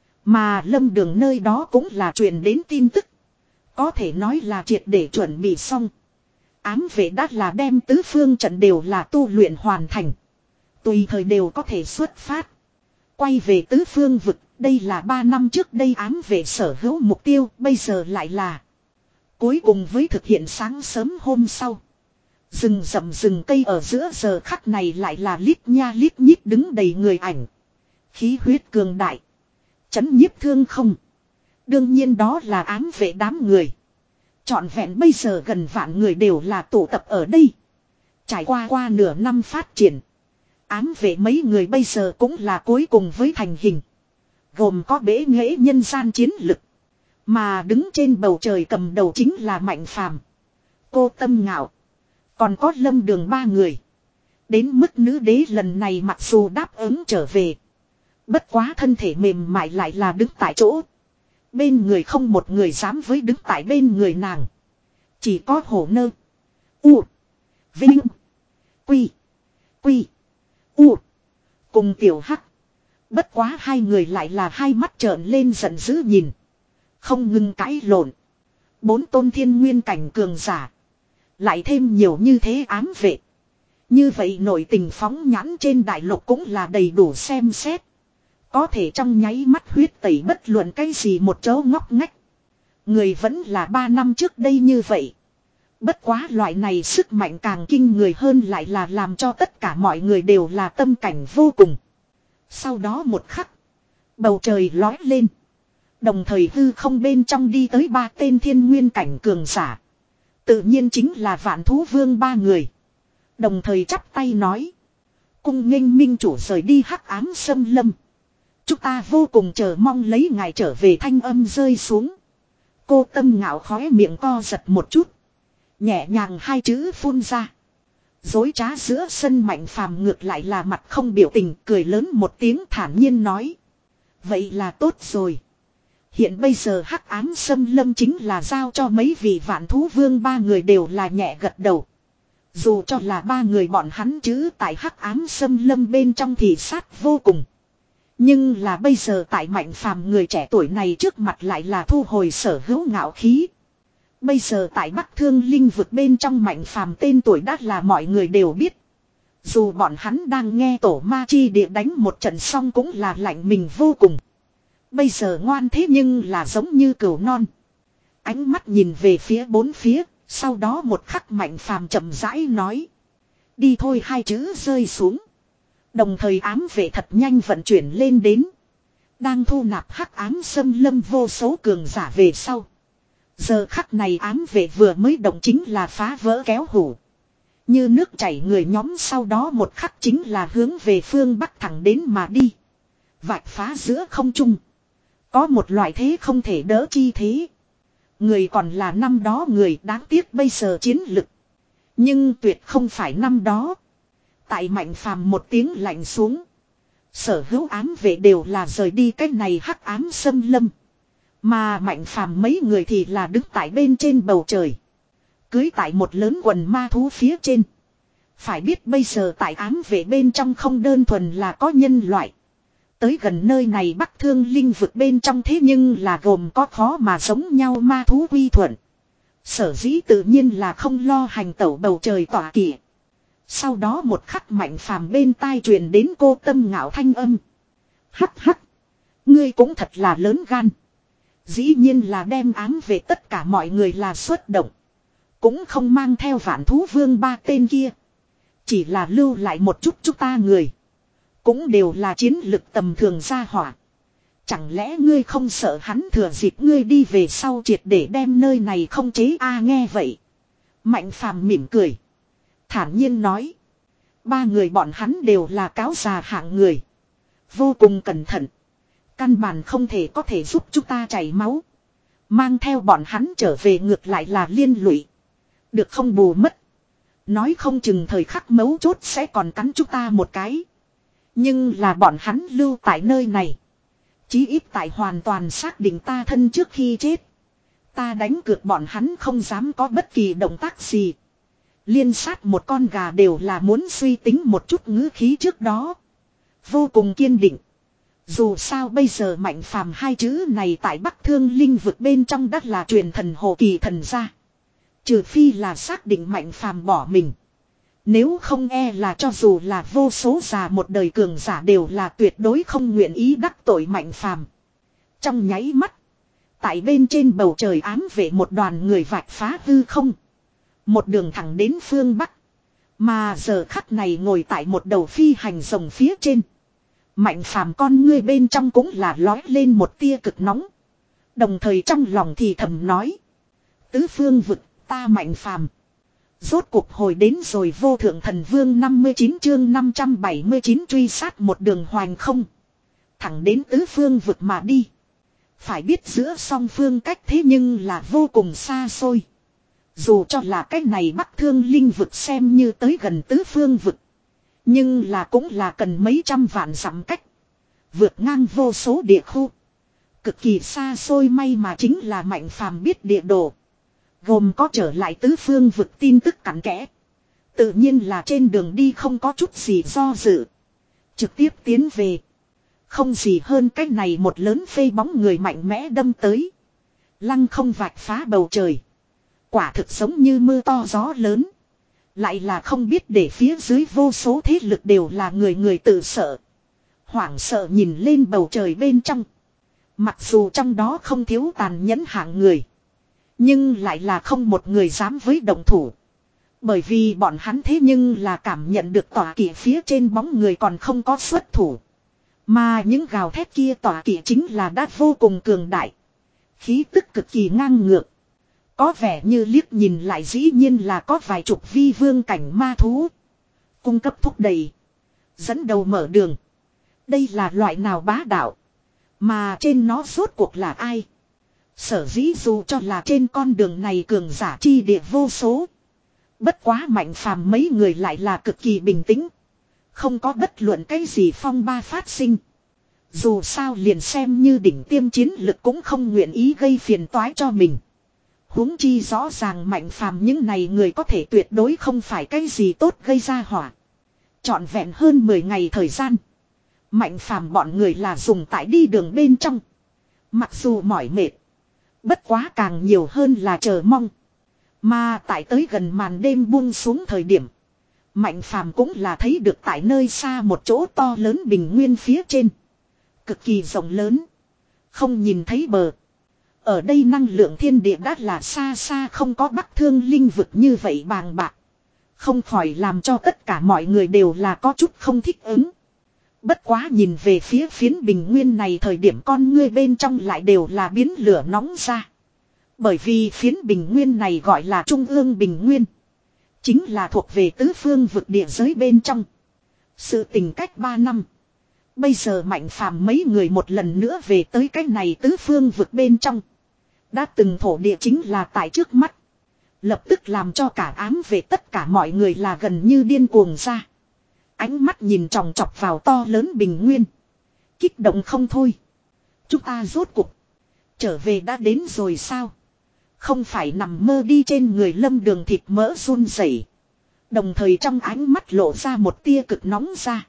Mà Lâm Đường nơi đó cũng là truyền đến tin tức. Có thể nói là triệt để chuẩn bị xong. Ám vệ đã là đem tứ phương trận đều là tu luyện hoàn thành. Tùy thời đều có thể xuất phát. Quay về tứ phương vực, đây là ba năm trước đây ám vệ sở hữu mục tiêu, bây giờ lại là cuối cùng với thực hiện. Sáng sớm hôm sau, rừng rậm rừng cây ở giữa giờ khắc này lại là lít nha lít nhít đứng đầy người ảnh. Khí huyết cường đại, chấn nhiếp thương không. Đương nhiên đó là ám vệ đám người. Trọn vẹn bây giờ gần vạn người đều là tụ tập ở đây. Trải qua qua nửa năm phát triển, ám vệ mấy người bây giờ cũng là cuối cùng với thành hình. Gồm có bế nghệ nhân gian chiến lực. Mà đứng trên bầu trời cầm đầu chính là Mạnh Phàm, Cô Tâm Ngạo, còn có Lâm Đường ba người. Đến mức nữ đế lần này mặc dù đáp ứng trở về, bất quá thân thể mềm mại lại là đứng tại chỗ. Bên người không một người dám với đứng tại bên người nàng. Chỉ có Hổ Nơ, U, Vinh, Quy, Quy, U cùng Tiểu Hắc. Bất quá hai người lại là hai mắt trợn lên giận dữ nhìn, không ngừng cãi lộn. Bốn tôn thiên nguyên cảnh cường giả, lại thêm nhiều như thế ám vệ. Như vậy nội tình phóng nhãn trên đại lục cũng là đầy đủ xem xét. Có thể trong nháy mắt huyết tẩy bất luận cái gì một chỗ ngóc ngách. Người vẫn là ba năm trước đây như vậy. Bất quá loại này sức mạnh càng kinh người hơn, lại là làm cho tất cả mọi người đều là tâm cảnh vô cùng. Sau đó một khắc, bầu trời lói lên. Đồng thời hư không bên trong đi tới ba tên thiên nguyên cảnh cường giả. Tự nhiên chính là Vạn Thú Vương ba người. Đồng thời chắp tay nói: cung nghênh minh chủ rời đi hắc ám xâm lâm. Chúng ta vô cùng chờ mong lấy ngài trở về. Thanh âm rơi xuống, Cô Tâm Ngạo khóe miệng co giật một chút. Nhẹ nhàng hai chữ phun ra. Dối trá giữa sân Mạnh Phàm ngược lại là mặt không biểu tình, cười lớn một tiếng thản nhiên nói. Vậy là tốt rồi. Hiện bây giờ hắc ám xâm lâm chính là giao cho mấy vị vạn thú vương, ba người đều là nhẹ gật đầu. Dù cho là ba người bọn hắn chứ tại hắc ám xâm lâm bên trong thì sát vô cùng. Nhưng là bây giờ tại Mạnh Phàm người trẻ tuổi này trước mặt lại là thu hồi sở hữu ngạo khí. Bây giờ tại Bắc Thương Linh vực bên trong Mạnh Phàm tên tuổi đã là mọi người đều biết. Dù bọn hắn đang nghe tổ ma chi địa đánh một trận xong cũng là lạnh mình vô cùng. Bây giờ ngoan thế nhưng là giống như cừu non. Ánh mắt nhìn về phía bốn phía, sau đó một khắc Mạnh Phàm chậm rãi nói. Đi thôi, hai chữ rơi xuống. Đồng thời ám vệ thật nhanh vận chuyển lên đến. Đang thu nạp hắc ám xâm lâm vô số cường giả về sau. Giờ khắc này ám vệ vừa mới động chính là phá vỡ kéo hủ. Như nước chảy người nhóm sau đó một khắc chính là hướng về phương Bắc thẳng đến mà đi. Vạch phá giữa không trung. Có một loại thế không thể đỡ chi thế. Người còn là năm đó người, đáng tiếc bây giờ chiến lực. Nhưng tuyệt không phải năm đó. Tại Mạnh Phàm một tiếng lạnh xuống. Sở hữu ám vệ đều là rời đi cách này hắc ám xâm lâm. Mà Mạnh Phàm mấy người thì là đứng tại bên trên bầu trời. Cưới tại một lớn quần ma thú phía trên. Phải biết bây giờ tại ám vệ bên trong không đơn thuần là có nhân loại. Tới gần nơi này Bắc Thương Linh vực bên trong thế nhưng là gồm có khó mà giống nhau ma thú quy thuận. Sở dĩ tự nhiên là không lo hành tẩu bầu trời tỏa kỵ. Sau đó một khắc Mạnh Phàm bên tai truyền đến cô tâm ngạo thanh âm. Hắc hắc. Ngươi cũng thật là lớn gan. Dĩ nhiên là đem ám về tất cả mọi người là xuất động. Cũng không mang theo vạn thú vương ba tên kia. Chỉ là lưu lại một chút chúng ta người. Cũng đều là chiến lực tầm thường gia hỏa. Chẳng lẽ ngươi không sợ hắn thừa dịp ngươi đi về sau triệt để đem nơi này không chế a à, nghe vậy. Mạnh Phàm mỉm cười. Thản nhiên nói. Ba người bọn hắn đều là cáo già hạng người. Vô cùng cẩn thận. Căn bản không thể có thể giúp chúng ta chảy máu. Mang theo bọn hắn trở về ngược lại là liên lụy. Được không bù mất. Nói không chừng thời khắc mấu chốt sẽ còn cắn chúng ta một cái. Nhưng là bọn hắn lưu tại nơi này. Chí ít tại hoàn toàn xác định ta thân trước khi chết. Ta đánh cược bọn hắn không dám có bất kỳ động tác gì. Liên sát một con gà đều là muốn suy tính một chút ngữ khí trước đó. Vô cùng kiên định. Dù sao bây giờ Mạnh Phàm hai chữ này tại Bắc Thương Linh vực bên trong đất là truyền thần hồ kỳ thần gia. Trừ phi là xác định Mạnh Phàm bỏ mình. Nếu không e là cho dù là vô số già một đời cường giả đều là tuyệt đối không nguyện ý đắc tội Mạnh Phàm. Trong nháy mắt. Tại bên trên bầu trời ám vệ một đoàn người vạch phá hư không. Một đường thẳng đến phương Bắc. Mà giờ khắc này ngồi tại một đầu phi hành rồng phía trên. Mạnh Phàm con ngươi bên trong cũng là lói lên một tia cực nóng. Đồng thời trong lòng thì thầm nói. Tứ phương vực ta Mạnh Phàm. Rốt cuộc hồi đến rồi vô thượng thần vương năm mươi chín chương năm trăm bảy mươi chín truy sát một đường hoành không. Thẳng đến tứ phương vực mà đi. Phải biết giữa song phương cách thế nhưng là vô cùng xa xôi. Dù cho là cách này Bắc Thương Linh vực xem như tới gần tứ phương vực. Nhưng là cũng là cần mấy trăm vạn dặm cách. Vượt ngang vô số địa khu. Cực kỳ xa xôi, may mà chính là Mạnh Phàm biết địa đồ. Gồm có trở lại tứ phương vực tin tức cặn kẽ. Tự nhiên là trên đường đi không có chút gì do dự. Trực tiếp tiến về. Không gì hơn cách này một lớn phê bóng người mạnh mẽ đâm tới. Lăng không vạch phá bầu trời. Quả thực giống như mưa to gió lớn. Lại là không biết để phía dưới vô số thế lực đều là người người tự sợ. Hoảng sợ nhìn lên bầu trời bên trong. Mặc dù trong đó không thiếu tàn nhẫn hạng người. Nhưng lại là không một người dám với động thủ. Bởi vì bọn hắn thế nhưng là cảm nhận được tỏa kỵ phía trên bóng người còn không có xuất thủ. Mà những gào thét kia tỏa kỵ chính là đã vô cùng cường đại. Khí tức cực kỳ ngang ngược. Có vẻ như liếc nhìn lại dĩ nhiên là có vài chục vi vương cảnh ma thú. Cung cấp thúc đẩy. Dẫn đầu mở đường. Đây là loại nào bá đạo. Mà trên nó rốt cuộc là ai? Sở dĩ dù cho là trên con đường này cường giả chi địa vô số. Bất quá Mạnh Phàm mấy người lại là cực kỳ bình tĩnh. Không có bất luận cái gì phong ba phát sinh. Dù sao liền xem như đỉnh tiêm chiến lực cũng không nguyện ý gây phiền toái cho mình. Huống chi rõ ràng Mạnh Phàm những này người có thể tuyệt đối không phải cái gì tốt gây ra hỏa. Trọn vẹn hơn mười ngày thời gian. Mạnh Phàm bọn người là dùng tại đi đường bên trong. Mặc dù mỏi mệt. Bất quá càng nhiều hơn là chờ mong. Mà tại tới gần màn đêm buông xuống thời điểm. Mạnh Phàm cũng là thấy được tại nơi xa một chỗ to lớn bình nguyên phía trên. Cực kỳ rộng lớn. Không nhìn thấy bờ. Ở đây năng lượng thiên địa đã là xa xa không có Bắc Thương linh vực như vậy bàng bạc. Không khỏi làm cho tất cả mọi người đều là có chút không thích ứng. Bất quá nhìn về phía phiến bình nguyên này thời điểm con ngươi bên trong lại đều là biến lửa nóng ra. Bởi vì phiến bình nguyên này gọi là Trung ương bình nguyên. Chính là thuộc về tứ phương vực địa giới bên trong. Sự tình cách ba năm. Bây giờ Mạnh Phàm mấy người một lần nữa về tới cái này tứ phương vực bên trong. Đã từng thổ địa chính là tại trước mắt. Lập tức làm cho cả ám về tất cả mọi người là gần như điên cuồng ra. Ánh mắt nhìn tròng trọc vào to lớn bình nguyên. Kích động không thôi. Chúng ta rốt cuộc. Trở về đã đến rồi sao? Không phải nằm mơ đi trên người Lâm Đường thịt mỡ run rẩy. Đồng thời trong ánh mắt lộ ra một tia cực nóng ra.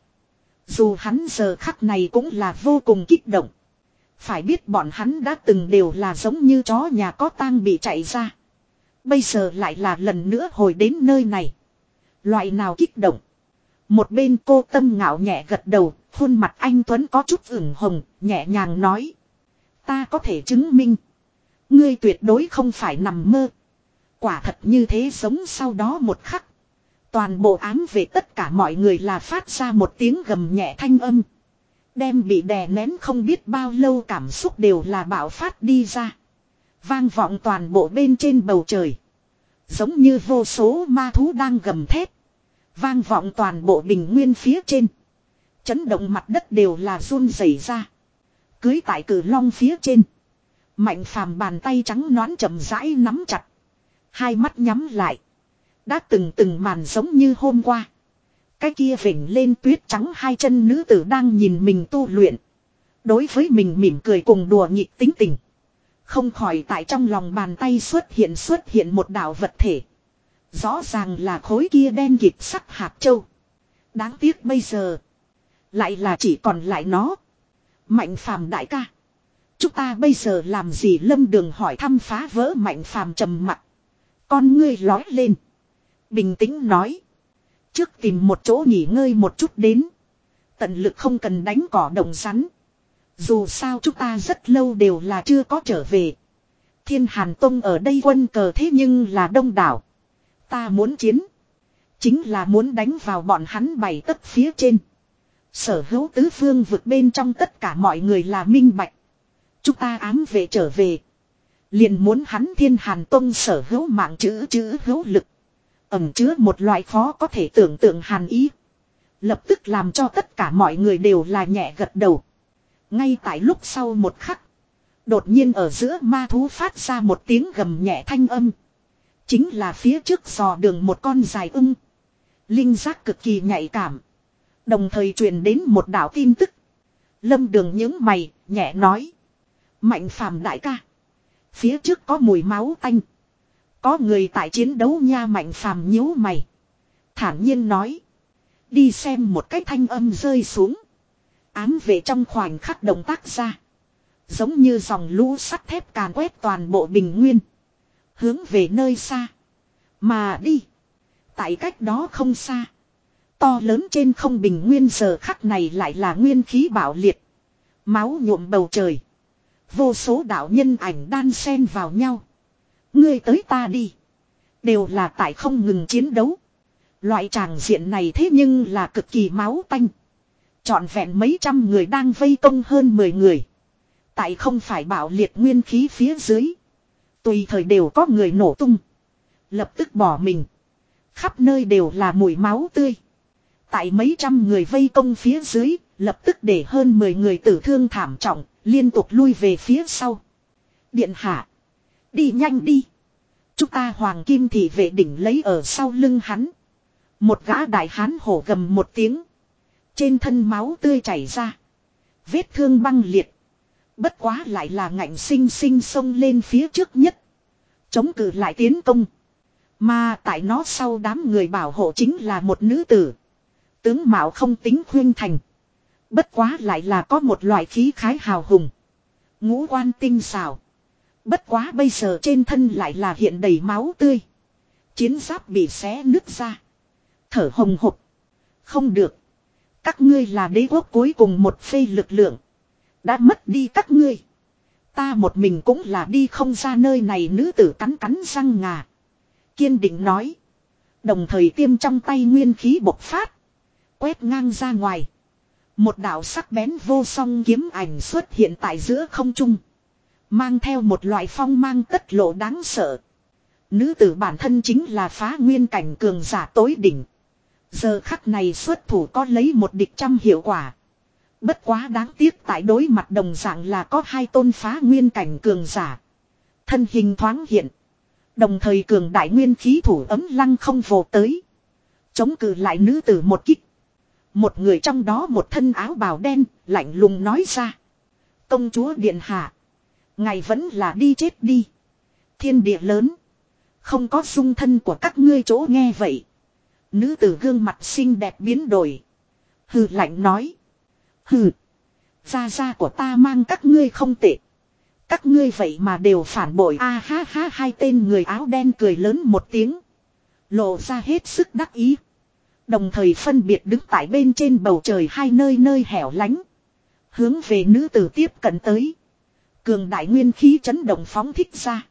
Dù hắn giờ khắc này cũng là vô cùng kích động. Phải biết bọn hắn đã từng đều là giống như chó nhà có tang bị chạy ra. Bây giờ lại là lần nữa hồi đến nơi này. Loại nào kích động. Một bên cô Tâm ngạo nhẹ gật đầu, khuôn mặt anh Tuấn có chút ửng hồng, nhẹ nhàng nói. Ta có thể chứng minh. Ngươi tuyệt đối không phải nằm mơ. Quả thật như thế giống sau đó một khắc. Toàn bộ ám về tất cả mọi người là phát ra một tiếng gầm nhẹ thanh âm. Đem bị đè nén không biết bao lâu cảm xúc đều là bạo phát đi ra. Vang vọng toàn bộ bên trên bầu trời. Giống như vô số ma thú đang gầm thét. Vang vọng toàn bộ bình nguyên phía trên. Chấn động mặt đất đều là run rẩy ra. Cưới tại cử long phía trên. Mạnh Phàm bàn tay trắng nõn chậm rãi nắm chặt. Hai mắt nhắm lại. Đã từng từng màn giống như hôm qua. Cái kia vểnh lên tuyết trắng hai chân nữ tử đang nhìn mình tu luyện. Đối với mình mỉm cười cùng đùa nghịch tính tình. Không khỏi tại trong lòng bàn tay xuất hiện xuất hiện một đạo vật thể. Rõ ràng là khối kia đen kịt sắc hạt châu. Đáng tiếc bây giờ. Lại là chỉ còn lại nó. Mạnh Phàm đại ca. Chúng ta bây giờ làm gì? Lâm Đường hỏi thăm phá vỡ Mạnh Phàm trầm mặc. Con ngươi lói lên. Bình tĩnh nói. Trước tìm một chỗ nghỉ ngơi một chút đến. Tận lực không cần đánh cỏ động rắn. Dù sao chúng ta rất lâu đều là chưa có trở về. Thiên Hàn Tông ở đây quân cờ thế nhưng là đông đảo. Ta muốn chiến. Chính là muốn đánh vào bọn hắn bảy tấc phía trên. Sở hữu tứ phương vực bên trong tất cả mọi người là minh bạch. Chúng ta ám về trở về. Liền muốn hắn Thiên Hàn Tông sở hữu mạng chữ chữ hữu lực. Ẩm chứa một loại khó có thể tưởng tượng hàn ý. Lập tức làm cho tất cả mọi người đều là nhẹ gật đầu. Ngay tại lúc sau một khắc. Đột nhiên ở giữa ma thú phát ra một tiếng gầm nhẹ thanh âm. Chính là phía trước dò đường một con dài ưng. Linh giác cực kỳ nhạy cảm. Đồng thời truyền đến một đạo tin tức. Lâm Đường những mày, nhẹ nói. Mạnh Phàm đại ca. Phía trước có mùi máu tanh. Có người tại chiến đấu nha. Mạnh Phàm nhíu mày. Thản nhiên nói. Đi xem một cái thanh âm rơi xuống. Ám vệ trong khoảnh khắc động tác ra. Giống như dòng lũ sắt thép càn quét toàn bộ bình nguyên. Hướng về nơi xa. Mà đi. Tại cách đó không xa. To lớn trên không bình nguyên giờ khắc này lại là nguyên khí bạo liệt. Máu nhuộm bầu trời. Vô số đạo nhân ảnh đan xen vào nhau. Ngươi tới ta đi. Đều là tại không ngừng chiến đấu. Loại tràng diện này thế nhưng là cực kỳ máu tanh. Trọn vẹn mấy trăm người đang vây công hơn mười người. Tại không phải bạo liệt nguyên khí phía dưới. Tùy thời đều có người nổ tung. Lập tức bỏ mình. Khắp nơi đều là mùi máu tươi. Tại mấy trăm người vây công phía dưới. Lập tức để hơn mười người tử thương thảm trọng. Liên tục lui về phía sau. Điện hạ. Đi nhanh đi. Chúng ta hoàng kim thị vệ đỉnh lấy ở sau lưng hắn. Một gã đại hán hổ gầm một tiếng. Trên thân máu tươi chảy ra. Vết thương băng liệt. Bất quá lại là ngạnh sinh sinh xông lên phía trước nhất. Chống cự lại tiến công. Mà tại nó sau đám người bảo hộ chính là một nữ tử. Tướng mạo không tính khuyên thành. Bất quá lại là có một loại khí khái hào hùng. Ngũ quan tinh xảo. Bất quá bây giờ trên thân lại là hiện đầy máu tươi. Chiến giáp bị xé nứt ra. Thở hồng hộc. Không được. Các ngươi là đế quốc cuối cùng một phê lực lượng. Đã mất đi các ngươi. Ta một mình cũng là đi không ra nơi này, nữ tử cắn cắn răng ngà. Kiên định nói. Đồng thời tiêm trong tay nguyên khí bộc phát. Quét ngang ra ngoài. Một đạo sắc bén vô song kiếm ảnh xuất hiện tại giữa không trung. Mang theo một loại phong mang tất lộ đáng sợ. Nữ tử bản thân chính là phá nguyên cảnh cường giả tối đỉnh. Giờ khắc này xuất thủ có lấy một địch trăm hiệu quả. Bất quá đáng tiếc tại đối mặt đồng dạng là có hai tôn phá nguyên cảnh cường giả. Thân hình thoáng hiện. Đồng thời cường đại nguyên khí thủ ấm lăng không vồ tới. Chống cự lại nữ tử một kích. Một người trong đó một thân áo bào đen, lạnh lùng nói ra. Công chúa điện hạ. Ngài vẫn là đi chết đi. Thiên địa lớn. Không có dung thân của các ngươi chỗ, nghe vậy. Nữ tử gương mặt xinh đẹp biến đổi. Hừ lạnh nói. Hừ. Gia gia của ta mang các ngươi không tệ. Các ngươi vậy mà đều phản bội, a à, ha ha. Hai tên người áo đen cười lớn một tiếng. Lộ ra hết sức đắc ý. Đồng thời phân biệt đứng tại bên trên bầu trời hai nơi nơi hẻo lánh. Hướng về nữ tử tiếp cận tới. Cường đại nguyên khí chấn động phóng thích ra.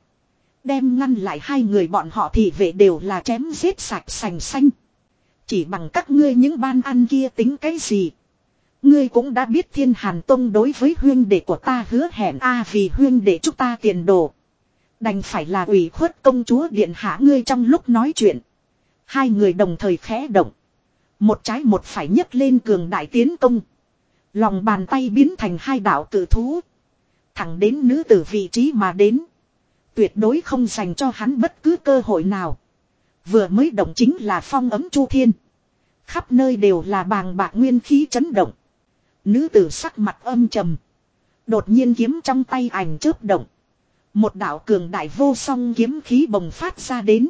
Đem ngăn lại hai người bọn họ thị vệ đều là chém giết sạch sành xanh. Chỉ bằng các ngươi những ban ăn kia tính cái gì. Ngươi cũng đã biết Thiên Hàn Tông đối với huyên đệ của ta hứa hẹn, a à, vì huyên đệ chúng ta tiền đồ. Đành phải là ủy khuất công chúa điện hạ ngươi. Trong lúc nói chuyện. Hai người đồng thời khẽ động. Một trái một phải nhấc lên cường đại tiến công. Lòng bàn tay biến thành hai đạo cự thú. Thẳng đến nữ tử vị trí mà đến. Tuyệt đối không dành cho hắn bất cứ cơ hội nào. Vừa mới động chính là phong ấm chu thiên. Khắp nơi đều là bàng bạc nguyên khí chấn động. Nữ tử sắc mặt âm trầm. Đột nhiên kiếm trong tay ảnh chớp động. Một đạo cường đại vô song kiếm khí bồng phát ra đến.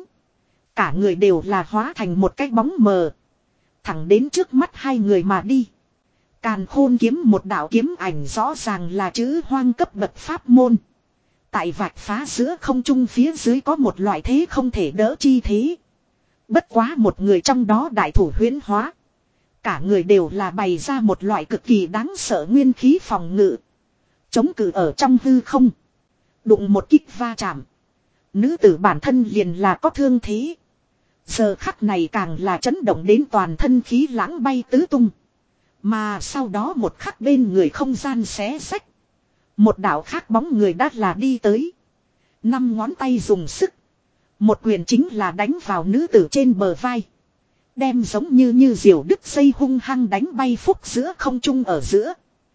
Cả người đều là hóa thành một cái bóng mờ. Thẳng đến trước mắt hai người mà đi. Càn khôn kiếm, một đạo kiếm ảnh rõ ràng là chữ hoang cấp bậc pháp môn. Tại vạch phá giữa không trung phía dưới có một loại thế không thể đỡ chi thế. Bất quá một người trong đó đại thủ huyễn hóa. Cả người đều là bày ra một loại cực kỳ đáng sợ nguyên khí phòng ngự. Chống cự ở trong hư không. Đụng một kích va chạm. Nữ tử bản thân liền là có thương thế. Giờ khắc này càng là chấn động đến toàn thân khí lãng bay tứ tung. Mà sau đó một khắc bên người không gian xé xách. Một đạo khác bóng người đã là đi tới. Năm ngón tay dùng sức. Một quyền chính là đánh vào nữ tử trên bờ vai. Đem giống như như diều đứt dây hung hăng đánh bay phúc giữa không trung ở giữa.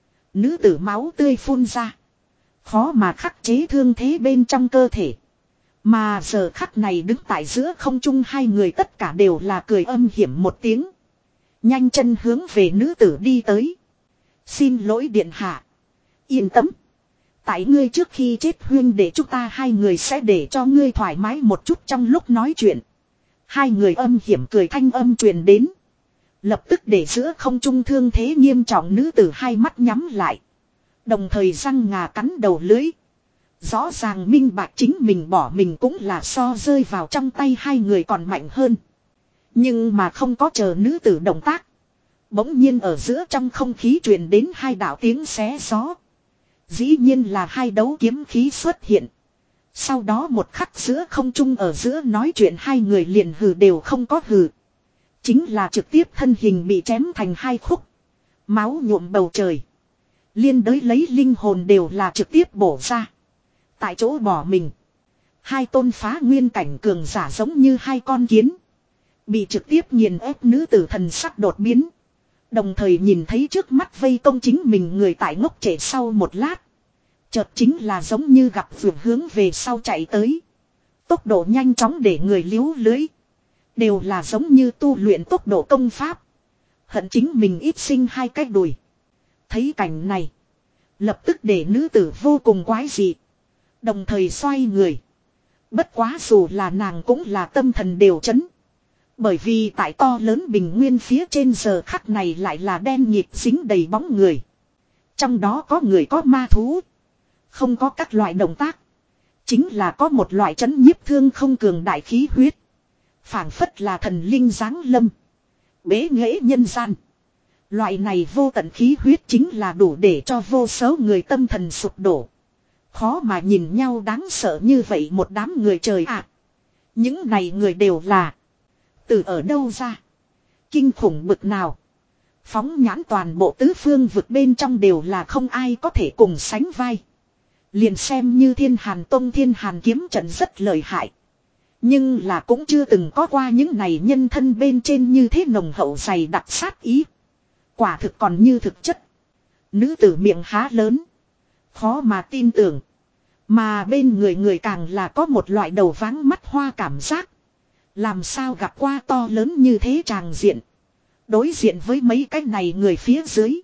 Nữ tử máu tươi phun ra. Khó mà khắc chế thương thế bên trong cơ thể. Mà giờ khắc này đứng tại giữa không trung hai người tất cả đều là cười âm hiểm một tiếng. Nhanh chân hướng về nữ tử đi tới. Xin lỗi điện hạ. Yên tâm. Tại ngươi trước khi chết huyên để chúng ta hai người sẽ để cho ngươi thoải mái một chút. Trong lúc nói chuyện. Hai người âm hiểm cười thanh âm truyền đến. Lập tức để giữa không trung thương thế nghiêm trọng nữ tử hai mắt nhắm lại. Đồng thời răng ngà cắn đầu lưới. Rõ ràng minh bạch chính mình bỏ mình cũng là so rơi vào trong tay hai người còn mạnh hơn. Nhưng mà không có chờ nữ tử động tác. Bỗng nhiên ở giữa trong không khí truyền đến hai đạo tiếng xé gió. Dĩ nhiên là hai đấu kiếm khí xuất hiện. Sau đó một khắc giữa không trung ở giữa nói chuyện hai người liền hừ đều không có hừ. Chính là trực tiếp thân hình bị chém thành hai khúc. Máu nhuộm bầu trời. Liên đới lấy linh hồn đều là trực tiếp bổ ra. Tại chỗ bỏ mình. Hai tôn phá nguyên cảnh cường giả giống như hai con kiến. Bị trực tiếp nghiền ép nữ tử thần sắc đột biến. Đồng thời nhìn thấy trước mắt vây công chính mình người tại ngốc trệ sau một lát. Chợt chính là giống như gặp vượt hướng về sau chạy tới. Tốc độ nhanh chóng để người liếu lưới. Đều là giống như tu luyện tốc độ công pháp. Hận chính mình ít sinh hai cái đùi. Thấy cảnh này. Lập tức để nữ tử vô cùng quái dị. Đồng thời xoay người. Bất quá dù là nàng cũng là tâm thần đều chấn. Bởi vì tại to lớn bình nguyên phía trên giờ khắc này lại là đen nhịp dính đầy bóng người. Trong đó có người có ma thú. Không có các loại động tác. Chính là có một loại chấn nhiếp thương không cường đại khí huyết. Phảng phất là thần linh giáng lâm. Bế nghệ nhân gian. Loại này vô tận khí huyết chính là đủ để cho vô số người tâm thần sụp đổ. Khó mà nhìn nhau đáng sợ như vậy một đám người trời ạ. À, những này người đều là. Từ ở đâu ra? Kinh khủng bực nào? Phóng nhãn toàn bộ tứ phương vực bên trong đều là không ai có thể cùng sánh vai. Liền xem như Thiên Hàn Tông Thiên Hàn kiếm trận rất lợi hại. Nhưng là cũng chưa từng có qua những này nhân thân bên trên như thế nồng hậu dày đặc sát ý. Quả thực còn như thực chất. Nữ tử miệng há lớn. Khó mà tin tưởng. Mà bên người người càng là có một loại đầu váng mắt hoa cảm giác. Làm sao gặp qua to lớn như thế tràng diện. Đối diện với mấy cái này người phía dưới.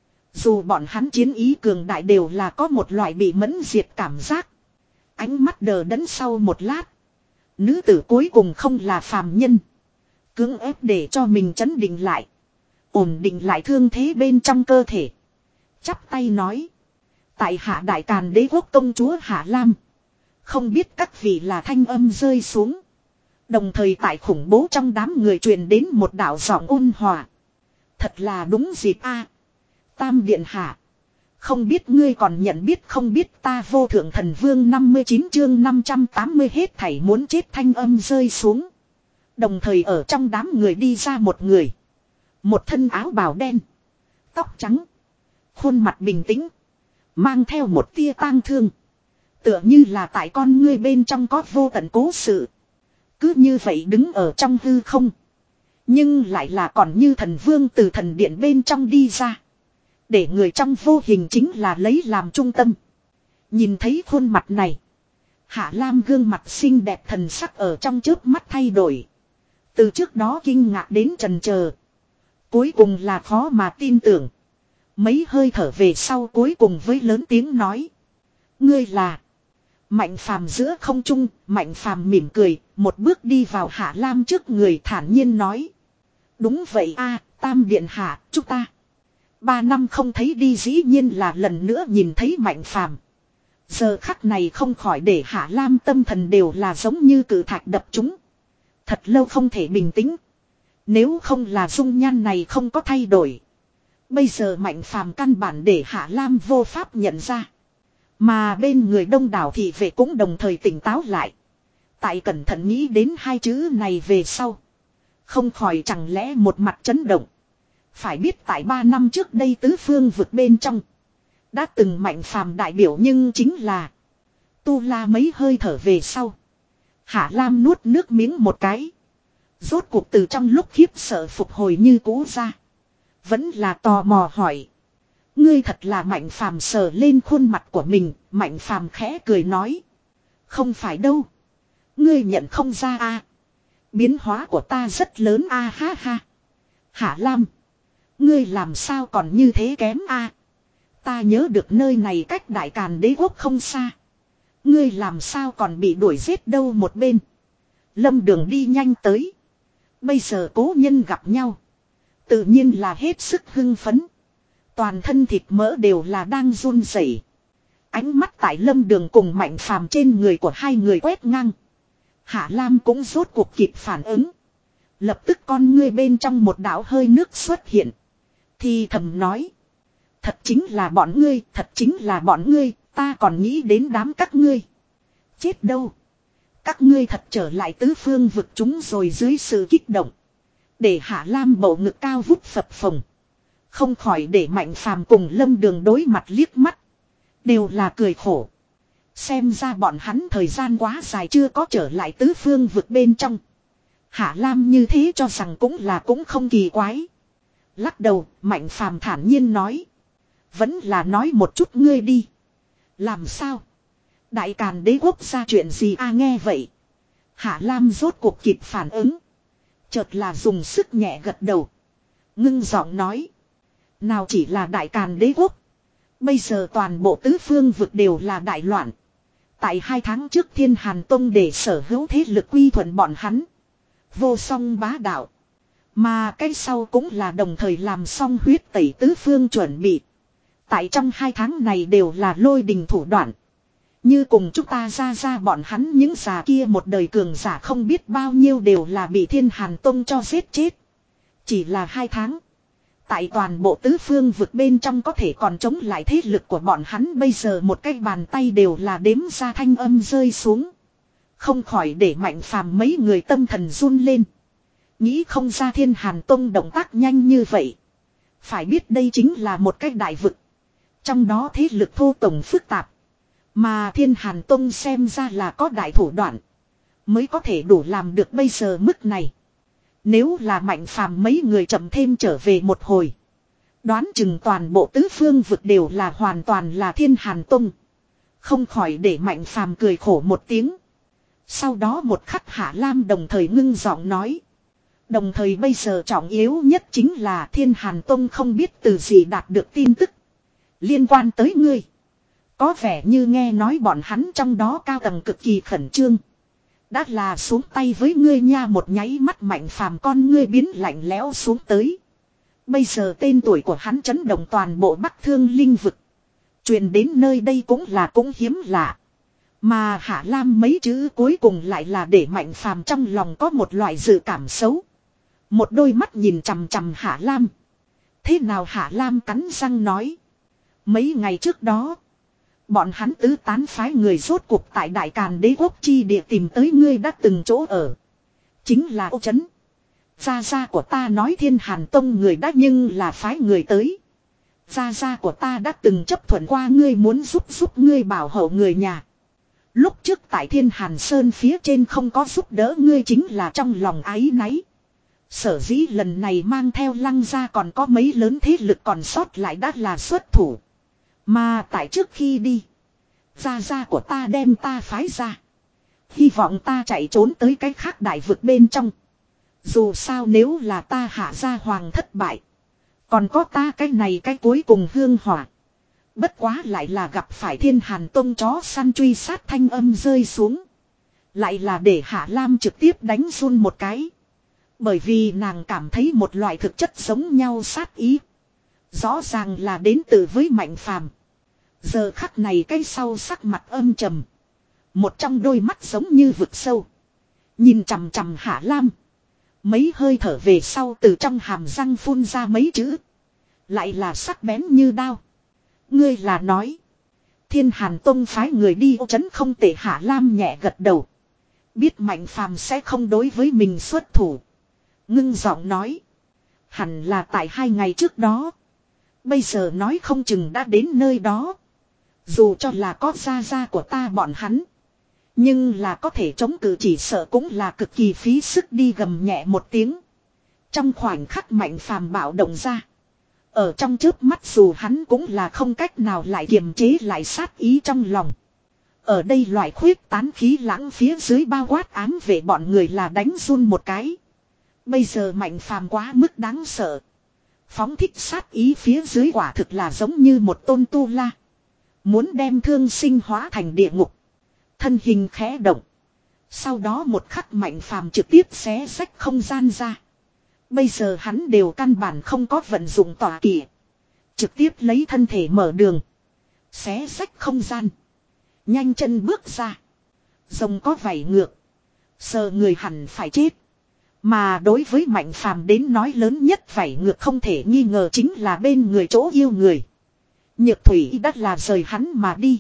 Dù bọn hắn chiến ý cường đại đều là có một loại bị mẫn diệt cảm giác. Ánh mắt đờ đẫn sau một lát. Nữ tử cuối cùng không là phàm nhân. Cưỡng ép để cho mình chấn định lại. Ổn định lại thương thế bên trong cơ thể. Chắp tay nói. Tại hạ đại càn đế quốc công chúa Hạ Lam. Không biết các vị là thanh âm rơi xuống. Đồng thời tại khủng bố trong đám người truyền đến một đạo giọng ôn hòa. Thật là đúng dịp a. Tam điện hạ. Không biết ngươi còn nhận biết không biết ta vô thượng thần vương năm mươi chín chương năm trăm tám mươi hết thảy muốn chết thanh âm rơi xuống. Đồng thời ở trong đám người đi ra một người. Một thân áo bào đen. Tóc trắng. Khuôn mặt bình tĩnh. Mang theo một tia tang thương. Tựa như là tại con ngươi bên trong có vô tận cố sự. Cứ như vậy đứng ở trong hư không. Nhưng lại là còn như thần vương từ thần điện bên trong đi ra. Để người trong vô hình chính là lấy làm trung tâm. Nhìn thấy khuôn mặt này. Hạ Lam gương mặt xinh đẹp thần sắc ở trong chớp mắt thay đổi. Từ trước đó kinh ngạc đến trần chờ. Cuối cùng là khó mà tin tưởng. Mấy hơi thở về sau cuối cùng với lớn tiếng nói. Ngươi là. Mạnh Phàm giữa không trung, Mạnh Phàm mỉm cười, một bước đi vào Hạ Lam trước người thản nhiên nói. Đúng vậy a, Tam điện hạ, chúng ta. Ba năm không thấy đi dĩ nhiên là lần nữa nhìn thấy Mạnh Phàm. Giờ khắc này không khỏi để Hạ Lam tâm thần đều là giống như cự thạch đập chúng. Thật lâu không thể bình tĩnh. Nếu không là dung nhan này không có thay đổi. Bây giờ Mạnh Phàm căn bản để Hạ Lam vô pháp nhận ra. Mà bên người đông đảo thị vệ cũng đồng thời tỉnh táo lại. Tại cẩn thận nghĩ đến hai chữ này về sau. Không khỏi chẳng lẽ một mặt chấn động. Phải biết tại ba năm trước đây tứ phương vực bên trong. Đã từng Mạnh Phàm đại biểu nhưng chính là. Tu La mấy hơi thở về sau. Hạ Lam nuốt nước miếng một cái. Rốt cuộc từ trong lúc khiếp sợ phục hồi như cũ ra. Vẫn là tò mò hỏi. Ngươi thật là Mạnh Phàm sờ lên khuôn mặt của mình. Mạnh Phàm khẽ cười nói. Không phải đâu. Ngươi nhận không ra a. Biến hóa của ta rất lớn a ha ha. Hạ Lam. Ngươi làm sao còn như thế kém a? Ta nhớ được nơi này cách Đại Càn đế quốc không xa. Ngươi làm sao còn bị đuổi giết đâu một bên. Lâm Đường đi nhanh tới. Bây giờ cố nhân gặp nhau. Tự nhiên là hết sức hưng phấn. Toàn thân thịt mỡ đều là đang run rẩy. Ánh mắt tại Lâm Đường cùng Mạnh Phàm trên người của hai người quét ngang. Hạ Lam cũng rốt cuộc kịp phản ứng. Lập tức con ngươi bên trong một đạo hơi nước xuất hiện. Thì thầm nói. Thật chính là bọn ngươi, thật chính là bọn ngươi, ta còn nghĩ đến đám các ngươi. Chết đâu. Các ngươi thật trở lại tứ phương vực chúng rồi dưới sự kích động. Để Hạ Lam bầu ngực cao vút phập phồng. Không khỏi để Mạnh Phàm cùng Lâm Đường đối mặt liếc mắt. Đều là cười khổ. Xem ra bọn hắn thời gian quá dài chưa có trở lại tứ phương vực bên trong. Hạ Lam như thế cho rằng cũng là cũng không kỳ quái. Lắc đầu, Mạnh Phàm thản nhiên nói. Vẫn là nói một chút ngươi đi. Làm sao? Đại Càn Đế quốc ra chuyện gì a? Nghe vậy, Hạ Lam rốt cuộc kịp phản ứng. Chợt là dùng sức nhẹ gật đầu. Ngưng giọng nói. Nào chỉ là Đại Càn Đế quốc. Bây giờ toàn bộ tứ phương vực đều là đại loạn. Tại hai tháng trước Thiên Hàn Tông để sở hữu thế lực quy thuận bọn hắn. Vô song bá đạo. Mà cái sau cũng là đồng thời làm xong huyết tẩy tứ phương chuẩn bị. Tại trong hai tháng này đều là lôi đình thủ đoạn. Như cùng chúng ta ra ra bọn hắn những già kia một đời cường giả không biết bao nhiêu đều là bị Thiên Hàn Tông cho giết chết. Chỉ là hai tháng. Tại toàn bộ tứ phương vực bên trong có thể còn chống lại thế lực của bọn hắn bây giờ một cái bàn tay đều là đếm ra thanh âm rơi xuống. Không khỏi để Mạnh Phàm mấy người tâm thần run lên. Nghĩ không ra Thiên Hàn Tông động tác nhanh như vậy. Phải biết đây chính là một cái đại vực. Trong đó thế lực thô tổng phức tạp. Mà Thiên Hàn Tông xem ra là có đại thủ đoạn. Mới có thể đủ làm được bây giờ mức này. Nếu là Mạnh Phàm mấy người chậm thêm trở về một hồi. Đoán chừng toàn bộ tứ phương vực đều là hoàn toàn là Thiên Hàn Tông. Không khỏi để Mạnh Phàm cười khổ một tiếng. Sau đó một khắc Hạ Lam đồng thời ngưng giọng nói. Đồng thời bây giờ trọng yếu nhất chính là Thiên Hàn Tông không biết từ gì đạt được tin tức. Liên quan tới ngươi. Có vẻ như nghe nói bọn hắn trong đó cao tầng cực kỳ khẩn trương. Đã là xuống tay với ngươi nha, một nháy mắt Mạnh Phàm con ngươi biến lạnh lẽo xuống tới. Bây giờ tên tuổi của hắn chấn động toàn bộ Bắc Thương Linh vực. Truyền đến nơi đây cũng là cũng hiếm lạ. Mà Hạ Lam mấy chữ cuối cùng lại là để Mạnh Phàm trong lòng có một loại dự cảm xấu. Một đôi mắt nhìn chằm chằm Hạ Lam. Thế nào? Hạ Lam cắn răng nói. Mấy ngày trước đó, bọn hắn tứ tán phái người rốt cuộc tại Đại Càn Đế quốc chi địa tìm tới ngươi đã từng chỗ ở. Chính là Ô Trấn. Gia gia của ta nói Thiên Hàn Tông người đã nhưng là phái người tới. Gia gia của ta đã từng chấp thuận qua ngươi, muốn giúp giúp ngươi bảo hộ người nhà. Lúc trước tại Thiên Hàn Sơn phía trên không có giúp đỡ ngươi chính là trong lòng áy náy. Sở dĩ lần này mang theo Lăng gia còn có mấy lớn thế lực còn sót lại đã là xuất thủ. Mà tại trước khi đi, gia gia của ta đem ta phái ra. Hy vọng ta chạy trốn tới cái khác đại vực bên trong. Dù sao nếu là ta Hạ gia hoàng thất bại, còn có ta cái này cái cuối cùng hương hỏa. Bất quá lại là gặp phải Thiên Hàn Tông chó săn truy sát thanh âm rơi xuống. Lại là để Hạ Lam trực tiếp đánh run một cái. Bởi vì nàng cảm thấy một loại thực chất giống nhau sát ý. Rõ ràng là đến từ với Mạnh Phàm. Giờ khắc này cái sau sắc mặt âm trầm. Một trong đôi mắt giống như vực sâu. Nhìn chằm chằm Hạ Lam. Mấy hơi thở về sau từ trong hàm răng phun ra mấy chữ. Lại là sắc bén như đao. Ngươi là nói. Thiên Hàn Tông phái người đi Ô Trấn không tệ. Hạ Lam nhẹ gật đầu. Biết Mạnh Phàm sẽ không đối với mình xuất thủ. Ngưng giọng nói. Hẳn là tại hai ngày trước đó. Bây giờ nói không chừng đã đến nơi đó. Dù cho là có gia gia của ta bọn hắn. Nhưng là có thể chống cự chỉ sợ cũng là cực kỳ phí sức đi, gầm nhẹ một tiếng. Trong khoảnh khắc Mạnh Phàm bạo động ra. Ở trong chớp mắt dù hắn cũng là không cách nào lại kiềm chế lại sát ý trong lòng. Ở đây loại khuyết tán khí lãng phía dưới bao quát ám về bọn người là đánh run một cái. Bây giờ Mạnh Phàm quá mức đáng sợ. Phóng thích sát ý phía dưới quả thực là giống như một tôn tu la. Muốn đem thương sinh hóa thành địa ngục. Thân hình khẽ động. Sau đó một khắc Mạnh Phàm trực tiếp xé rách không gian ra. Bây giờ hắn đều căn bản không có vận dụng tỏa kỵ. Trực tiếp lấy thân thể mở đường. Xé rách không gian. Nhanh chân bước ra. Rồng có vảy ngược. Sờ người hẳn phải chết. Mà đối với Mạnh Phàm đến nói lớn nhất vảy ngược không thể nghi ngờ chính là bên người chỗ yêu người. Nhược Thủy đã là rời hắn mà đi.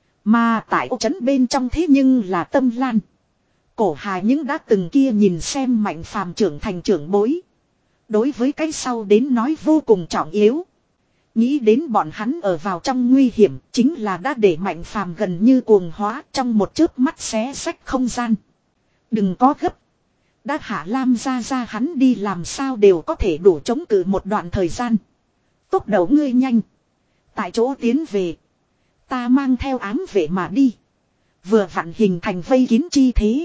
Mà tại Ô Trấn bên trong thế nhưng là Tâm Lan. Cổ Hà những đã từng kia nhìn xem Mạnh Phàm trưởng thành trưởng bối. Đối với cái sau đến nói vô cùng trọng yếu. Nghĩ đến bọn hắn ở vào trong nguy hiểm chính là đã để Mạnh Phàm gần như cuồng hóa trong một chớp mắt xé rách không gian. Đừng có gấp. Đã Hạ Lam ra ra hắn đi làm sao đều có thể đủ chống cự một đoạn thời gian. Tốc độ ngươi nhanh. Tại chỗ tiến về. Ta mang theo ám vệ mà đi. Vừa vặn hình thành vây kín chi thế.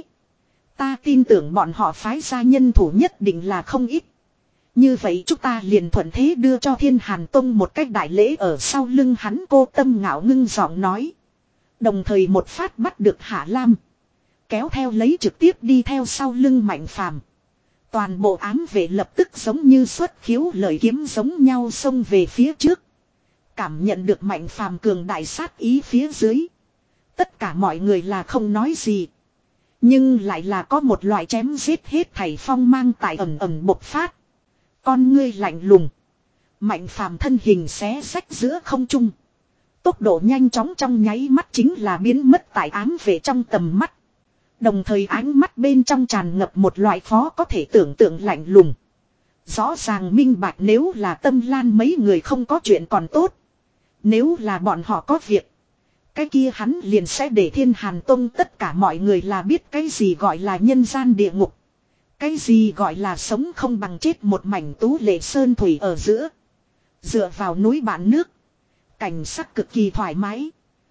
Ta tin tưởng bọn họ phái ra nhân thủ nhất định là không ít. Như vậy chúng ta liền thuận thế đưa cho Thiên Hàn Tông một cách đại lễ ở sau lưng hắn. Cô Tâm ngạo ngưng giọng nói. Đồng thời một phát bắt được Hạ Lam. Kéo theo lấy trực tiếp đi theo sau lưng Mạnh Phàm. Toàn bộ ám vệ lập tức giống như xuất khiếu lời kiếm giống nhau xông về phía trước. Cảm nhận được Mạnh Phàm cường đại sát ý phía dưới. Tất cả mọi người là không nói gì. Nhưng lại là có một loại chém giết hết thảy phong mang tại ẩm ẩm bộc phát. Con ngươi lạnh lùng. Mạnh Phàm thân hình xé rách giữa không trung. Tốc độ nhanh chóng trong nháy mắt chính là biến mất tại ám vệ trong tầm mắt. Đồng thời ánh mắt bên trong tràn ngập một loại khó có thể tưởng tượng lạnh lùng. Rõ ràng minh bạch nếu là Tâm Lan mấy người không có chuyện còn tốt. Nếu là bọn họ có việc. Cái kia hắn liền sẽ để Thiên Hàn Tông tất cả mọi người là biết cái gì gọi là nhân gian địa ngục. Cái gì gọi là sống không bằng chết một mảnh tú lệ sơn thủy ở giữa. Dựa vào núi bạn nước. Cảnh sắc cực kỳ thoải mái.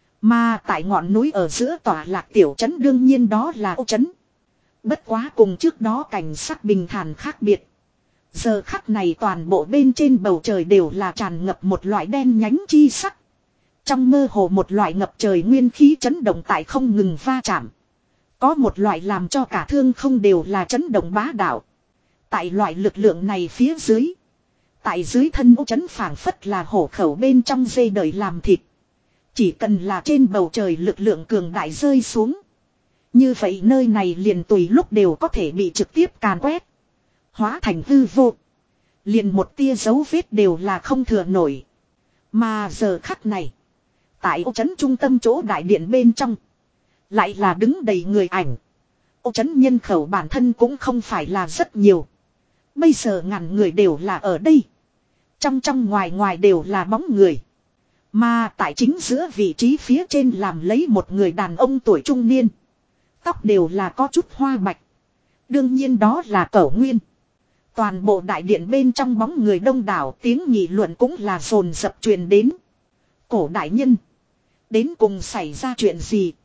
Mà tại ngọn núi ở giữa tỏa lạc tiểu trấn đương nhiên đó là Âu trấn. Bất quá cùng trước đó cảnh sắc bình thản khác biệt. Giờ khắc này toàn bộ bên trên bầu trời đều là tràn ngập một loại đen nhánh chi sắc. Trong mơ hồ một loại ngập trời nguyên khí chấn động tại không ngừng va chạm. Có một loại làm cho cả thương không đều là chấn động bá đạo. Tại loại lực lượng này phía dưới. Tại dưới thân Âu trấn phảng phất là hổ khẩu bên trong dây đời làm thịt. Chỉ cần là trên bầu trời lực lượng cường đại rơi xuống. Như vậy nơi này liền tùy lúc đều có thể bị trực tiếp càn quét. Hóa thành hư vô. Liền một tia dấu vết đều là không thừa nổi. Mà giờ khắc này. Tại Âu trấn trung tâm chỗ đại điện bên trong. Lại là đứng đầy người ảnh. Âu trấn nhân khẩu bản thân cũng không phải là rất nhiều. Bây giờ ngàn người đều là ở đây. Trong trong ngoài ngoài đều là bóng người. Mà tại chính giữa vị trí phía trên làm lấy một người đàn ông tuổi trung niên. Tóc đều là có chút hoa bạch. Đương nhiên đó là Cẩu Nguyên. Toàn bộ đại điện bên trong bóng người đông đảo, tiếng nghị luận cũng là dồn dập truyền đến. Cổ đại nhân. Đến cùng xảy ra chuyện gì?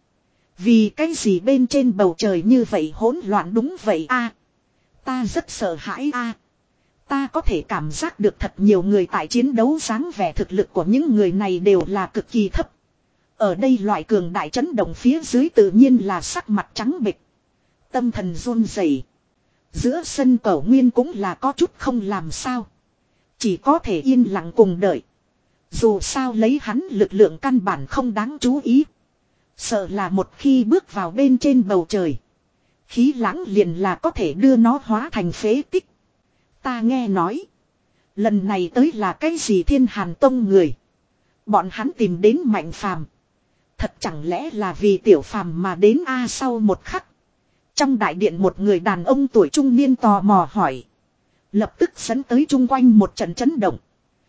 Vì cái gì bên trên bầu trời như vậy hỗn loạn đúng vậy a? Ta rất sợ hãi a. Ta có thể cảm giác được thật nhiều người tại chiến đấu, dáng vẻ thực lực của những người này đều là cực kỳ thấp. Ở đây loại cường đại chấn động phía dưới tự nhiên là sắc mặt trắng bệch. Tâm thần run rẩy. Giữa sân Cẩu Nguyên cũng là có chút không làm sao. Chỉ có thể yên lặng cùng đợi. Dù sao lấy hắn lực lượng căn bản không đáng chú ý. Sợ là một khi bước vào bên trên bầu trời. Khí lãng liền là có thể đưa nó hóa thành phế tích. Ta nghe nói. Lần này tới là cái gì Thiên Hàn Tông người. Bọn hắn tìm đến Mạnh Phàm. Thật chẳng lẽ là vì Tiểu Phàm mà đến a? À, sau một khắc. Trong đại điện một người đàn ông tuổi trung niên tò mò hỏi. Lập tức dẫn tới chung quanh một trận chấn động.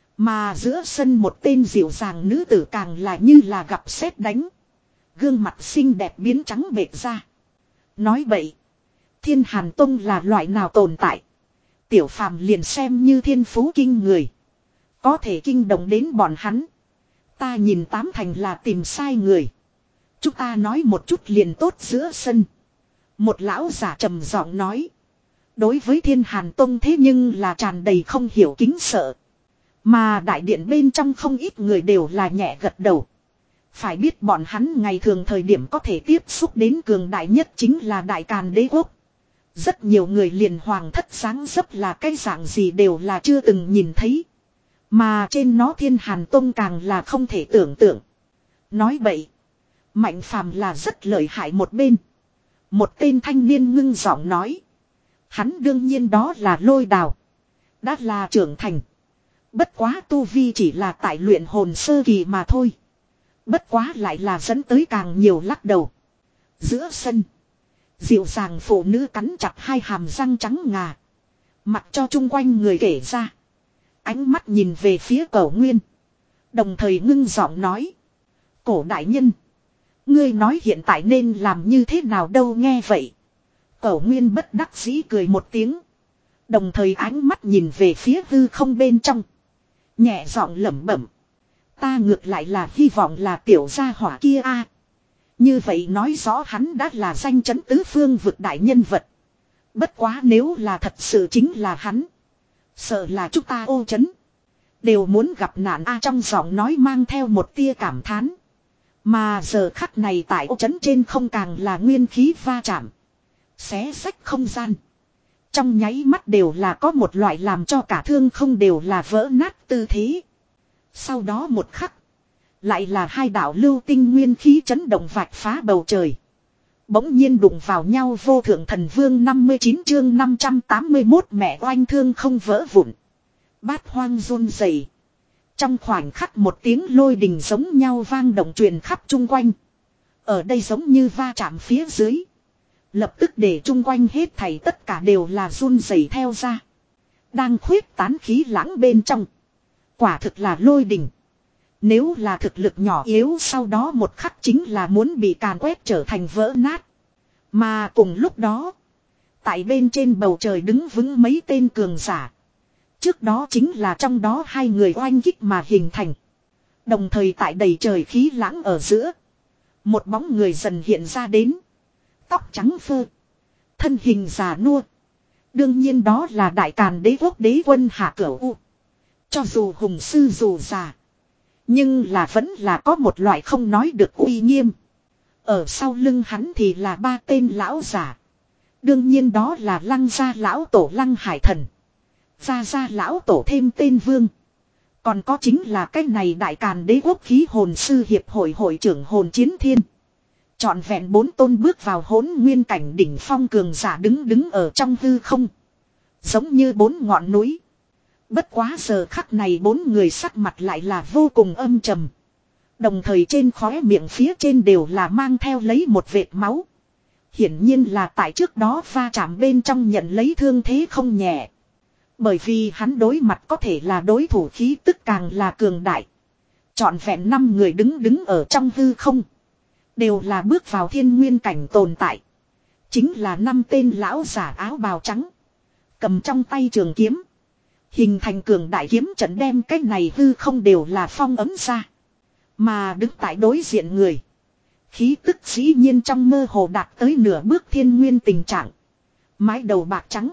Mà giữa sân một tên dịu dàng nữ tử càng là như là gặp sét đánh. Gương mặt xinh đẹp biến trắng bệch ra. Nói vậy. Thiên Hàn Tông là loại nào tồn tại. Tiểu Phàm liền xem như thiên phú kinh người. Có thể kinh động đến bọn hắn. Ta nhìn tám thành là tìm sai người. Chúng ta nói một chút liền tốt giữa sân. Một lão giả trầm giọng nói. Đối với Thiên Hàn Tông thế nhưng là tràn đầy không hiểu kính sợ. Mà đại điện bên trong không ít người đều là nhẹ gật đầu. Phải biết bọn hắn ngày thường thời điểm có thể tiếp xúc đến cường đại nhất chính là Đại Càn Đế Quốc. Rất nhiều người liền hoàng thất sáng dấp là cái dạng gì đều là chưa từng nhìn thấy. Mà trên nó Thiên Hàn Tông càng là không thể tưởng tượng. Nói vậy. Mạnh Phàm là rất lợi hại một bên. Một tên thanh niên ngưng giọng nói. Hắn đương nhiên đó là Lôi Đào. Đã là trưởng thành. Bất quá tu vi chỉ là tại luyện hồn sơ kỳ mà thôi. Bất quá lại là dẫn tới càng nhiều lắc đầu. Giữa sân. Dịu dàng phụ nữ cắn chặt hai hàm răng trắng ngà. Mặc cho chung quanh người kể ra. Ánh mắt nhìn về phía Cẩu Nguyên. Đồng thời ngưng giọng nói. Cổ đại nhân. Ngươi nói hiện tại nên làm như thế nào đâu nghe vậy. Cẩu Nguyên bất đắc dĩ cười một tiếng. Đồng thời ánh mắt nhìn về phía hư không bên trong. Nhẹ giọng lẩm bẩm. Ta ngược lại là hy vọng là tiểu gia hỏa kia a. Như vậy nói rõ hắn đã là danh chấn tứ phương vực đại nhân vật. Bất quá nếu là thật sự chính là hắn. Sợ là chúng ta ô chấn. Đều muốn gặp nạn a, trong giọng nói mang theo một tia cảm thán. Mà giờ khắc này tại ô chấn trên không càng là nguyên khí va chạm. Xé rách không gian. Trong nháy mắt đều là có một loại làm cho cả thương không đều là vỡ nát tư thế. Sau đó một khắc. Lại là hai đạo lưu tinh nguyên khí chấn động vạch phá bầu trời. Bỗng nhiên đụng vào nhau vô thượng thần vương năm mươi chín chương năm trăm tám mươi mốt mẹ oanh thương không vỡ vụn. Bát hoang run rẩy. Trong khoảnh khắc một tiếng lôi đình giống nhau vang động truyền khắp chung quanh. Ở đây giống như va chạm phía dưới. Lập tức để chung quanh hết thảy tất cả đều là run rẩy theo ra. Đang khuyết tán khí lãng bên trong. Quả thực là lôi đình. Nếu là thực lực nhỏ yếu sau đó một khắc chính là muốn bị càn quét trở thành vỡ nát. Mà cùng lúc đó. Tại bên trên bầu trời đứng vững mấy tên cường giả. Trước đó chính là trong đó hai người oanh kích mà hình thành. Đồng thời tại đầy trời khí lãng ở giữa. Một bóng người dần hiện ra đến. Tóc trắng phơ. Thân hình già nua. Đương nhiên đó là đại càn đế quốc đế quân Hạ Cửu U. Cho dù hùng sư dù già. Nhưng là vẫn là có một loại không nói được uy nghiêm. Ở sau lưng hắn thì là ba tên lão giả. Đương nhiên đó là Lăng gia lão tổ Lăng Hải Thần. Gia gia lão tổ thêm tên Vương. Còn có chính là cái này đại càn đế quốc khí hồn sư hiệp hội hội trưởng hồn chiến thiên. Trọn vẹn bốn tôn bước vào hỗn nguyên cảnh đỉnh phong cường giả đứng đứng ở trong hư không. Giống như bốn ngọn núi. Bất quá giờ khắc này bốn người sắc mặt lại là vô cùng âm trầm. Đồng thời trên khóe miệng phía trên đều là mang theo lấy một vệt máu. Hiển nhiên là tại trước đó va chạm bên trong nhận lấy thương thế không nhẹ. Bởi vì hắn đối mặt có thể là đối thủ khí tức càng là cường đại. Trọn vẹn năm người đứng đứng ở trong hư không. Đều là bước vào thiên nguyên cảnh tồn tại. Chính là năm tên lão giả áo bào trắng. Cầm trong tay trường kiếm. Hình thành cường đại kiếm trận đem cái này hư không đều là phong ấm ra. Mà đứng tại đối diện người. Khí tức dĩ nhiên trong mơ hồ đạt tới nửa bước thiên nguyên tình trạng. Mái đầu bạc trắng.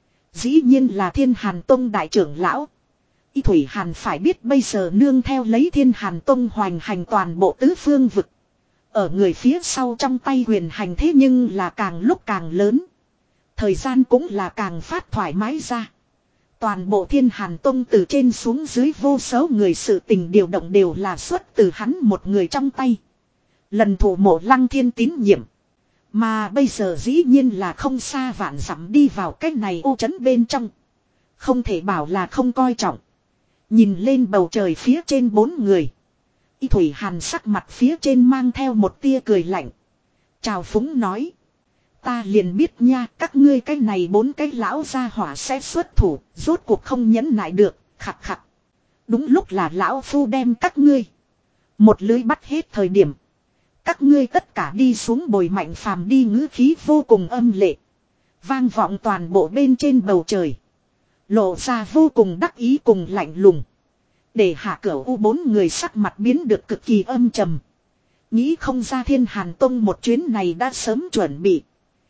Dĩ nhiên là Thiên Hàn Tông đại trưởng lão. Y Thủy Hàn phải biết bây giờ nương theo lấy Thiên Hàn Tông hoành hành toàn bộ tứ phương vực. Ở người phía sau trong tay huyền hành thế nhưng là càng lúc càng lớn. Thời gian cũng là càng phát thoải mái ra. Toàn bộ Thiên Hàn Tông từ trên xuống dưới vô số người sự tình điều động đều là xuất từ hắn một người trong tay. Lần thủ mộ Lăng Thiên tín nhiệm. Mà bây giờ dĩ nhiên là không xa vạn dặm đi vào cái này ô trấn bên trong. Không thể bảo là không coi trọng. Nhìn lên bầu trời phía trên bốn người. Y Thủy Hàn sắc mặt phía trên mang theo một tia cười lạnh. Chào phúng nói. Ta liền biết nha, các ngươi cái này bốn cái lão gia hỏa sẽ xuất thủ, rốt cuộc không nhẫn nại được, khặt khặt. Đúng lúc là lão phu đem các ngươi. Một lưới bắt hết thời điểm. Các ngươi tất cả đi xuống bồi mạnh phàm đi, ngữ khí vô cùng âm lệ. Vang vọng toàn bộ bên trên bầu trời. Lộ ra vô cùng đắc ý cùng lạnh lùng. Để Hạ Cửu U bốn người sắc mặt biến được cực kỳ âm trầm. Nghĩ không ra Thiên Hàn Tông một chuyến này đã sớm chuẩn bị.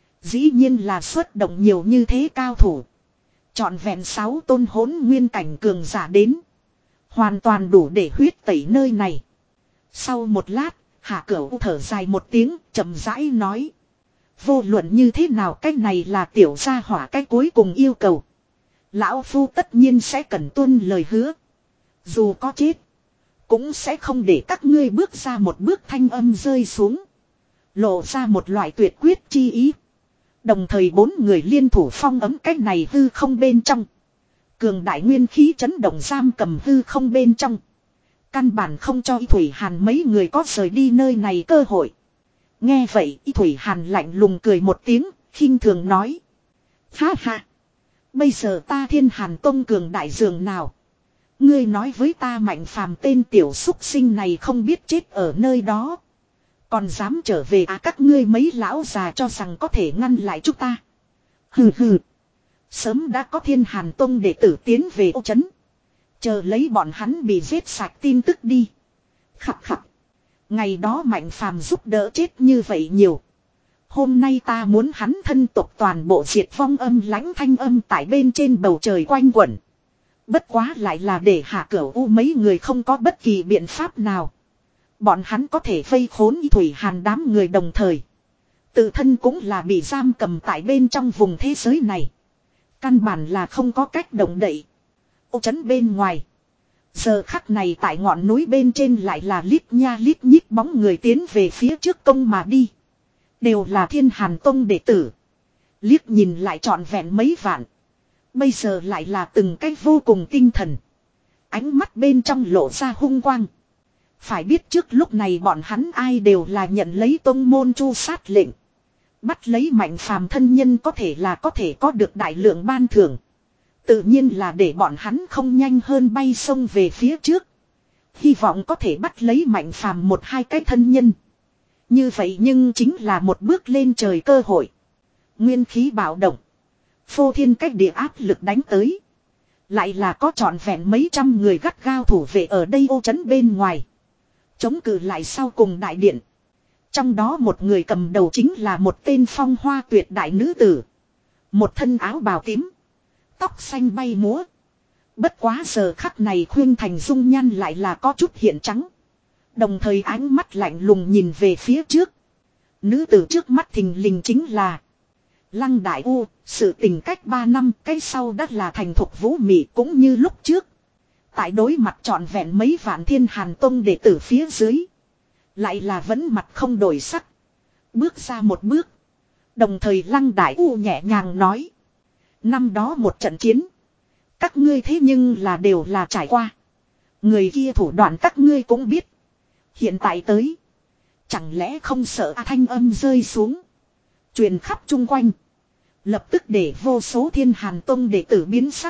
Dĩ nhiên là xuất động nhiều như thế cao thủ. Chọn vẹn sáu tôn hỗn nguyên cảnh cường giả đến. Hoàn toàn đủ để huyết tẩy nơi này. Sau một lát, Hạ Cửu U thở dài một tiếng, chậm rãi nói. Vô luận như thế nào, cái này là tiểu gia hỏa cái cuối cùng yêu cầu. Lão phu tất nhiên sẽ cần tuân lời hứa. Dù có chết, cũng sẽ không để các ngươi bước ra một bước, thanh âm rơi xuống. Lộ ra một loại tuyệt quyết chi ý. Đồng thời bốn người liên thủ phong ấm cái này hư không bên trong. Cường đại nguyên khí chấn động giam cầm hư không bên trong. Căn bản không cho Y Thủy Hàn mấy người có rời đi nơi này cơ hội. Nghe vậy Y Thủy Hàn lạnh lùng cười một tiếng, khinh thường nói. Ha ha! Bây giờ ta Thiên Hàn Tông cường đại dường nào? Ngươi nói với ta mạnh phàm tên tiểu súc sinh này không biết chết ở nơi đó. Còn dám trở về à, các ngươi mấy lão già cho rằng có thể ngăn lại chúng ta. Hừ hừ. Sớm đã có Thiên Hàn Tông đệ tử tiến về ô trấn. Chờ lấy bọn hắn bị giết sạch tin tức đi. Khập khập. Ngày đó Mạnh Phàm giúp đỡ chết như vậy nhiều. Hôm nay ta muốn hắn thân tộc toàn bộ diệt vong, âm lãnh thanh âm tại bên trên bầu trời quanh quẩn. Bất quá lại là để Hạ Cửu U mấy người không có bất kỳ biện pháp nào. Bọn hắn có thể vây khốn Y Thủy Hàn đám người đồng thời. Tự thân cũng là bị giam cầm tại bên trong vùng thế giới này. Căn bản là không có cách động đậy. Ô trấn bên ngoài. Giờ khắc này tại ngọn núi bên trên lại là lít nha lít nhít bóng người tiến về phía trước công mà đi. Đều là Thiên Hàn Tông đệ tử. Liếc nhìn lại trọn vẹn mấy vạn. Bây giờ lại là từng cái vô cùng tinh thần. Ánh mắt bên trong lộ ra hung quang. Phải biết trước lúc này bọn hắn ai đều là nhận lấy tông môn chu sát lệnh. Bắt lấy Mạnh Phàm thân nhân có thể là có thể có được đại lượng ban thưởng. Tự nhiên là để bọn hắn không nhanh hơn bay sông về phía trước. Hy vọng có thể bắt lấy Mạnh Phàm một hai cái thân nhân. Như vậy nhưng chính là một bước lên trời cơ hội. Nguyên khí bạo động. Phô thiên cách địa áp lực đánh tới. Lại là có trọn vẹn mấy trăm người gắt gao thủ vệ ở đây ô trấn bên ngoài. Chống cự lại sau cùng đại điện. Trong đó một người cầm đầu chính là một tên phong hoa tuyệt đại nữ tử. Một thân áo bào tím. Tóc xanh bay múa. Bất quá giờ khắc này khuyên thành dung nhan lại là có chút hiện trắng. Đồng thời ánh mắt lạnh lùng nhìn về phía trước. Nữ tử trước mắt thình lình chính là Lăng Đại U. Sự tình cách ba năm, cái sau đã là thành thục vũ mị cũng như lúc trước. Tại đối mặt trọn vẹn mấy vạn Thiên Hàn Tông đệ tử phía dưới. Lại là vẫn mặt không đổi sắc. Bước ra một bước. Đồng thời Lăng Đại U nhẹ nhàng nói. Năm đó một trận chiến. Các ngươi thế nhưng là đều là trải qua. Người kia thủ đoạn các ngươi cũng biết. Hiện tại tới. Chẳng lẽ không sợ à, thanh âm rơi xuống. Truyền khắp chung quanh. Lập tức để vô số Thiên Hàn Tông đệ tử biến sắc.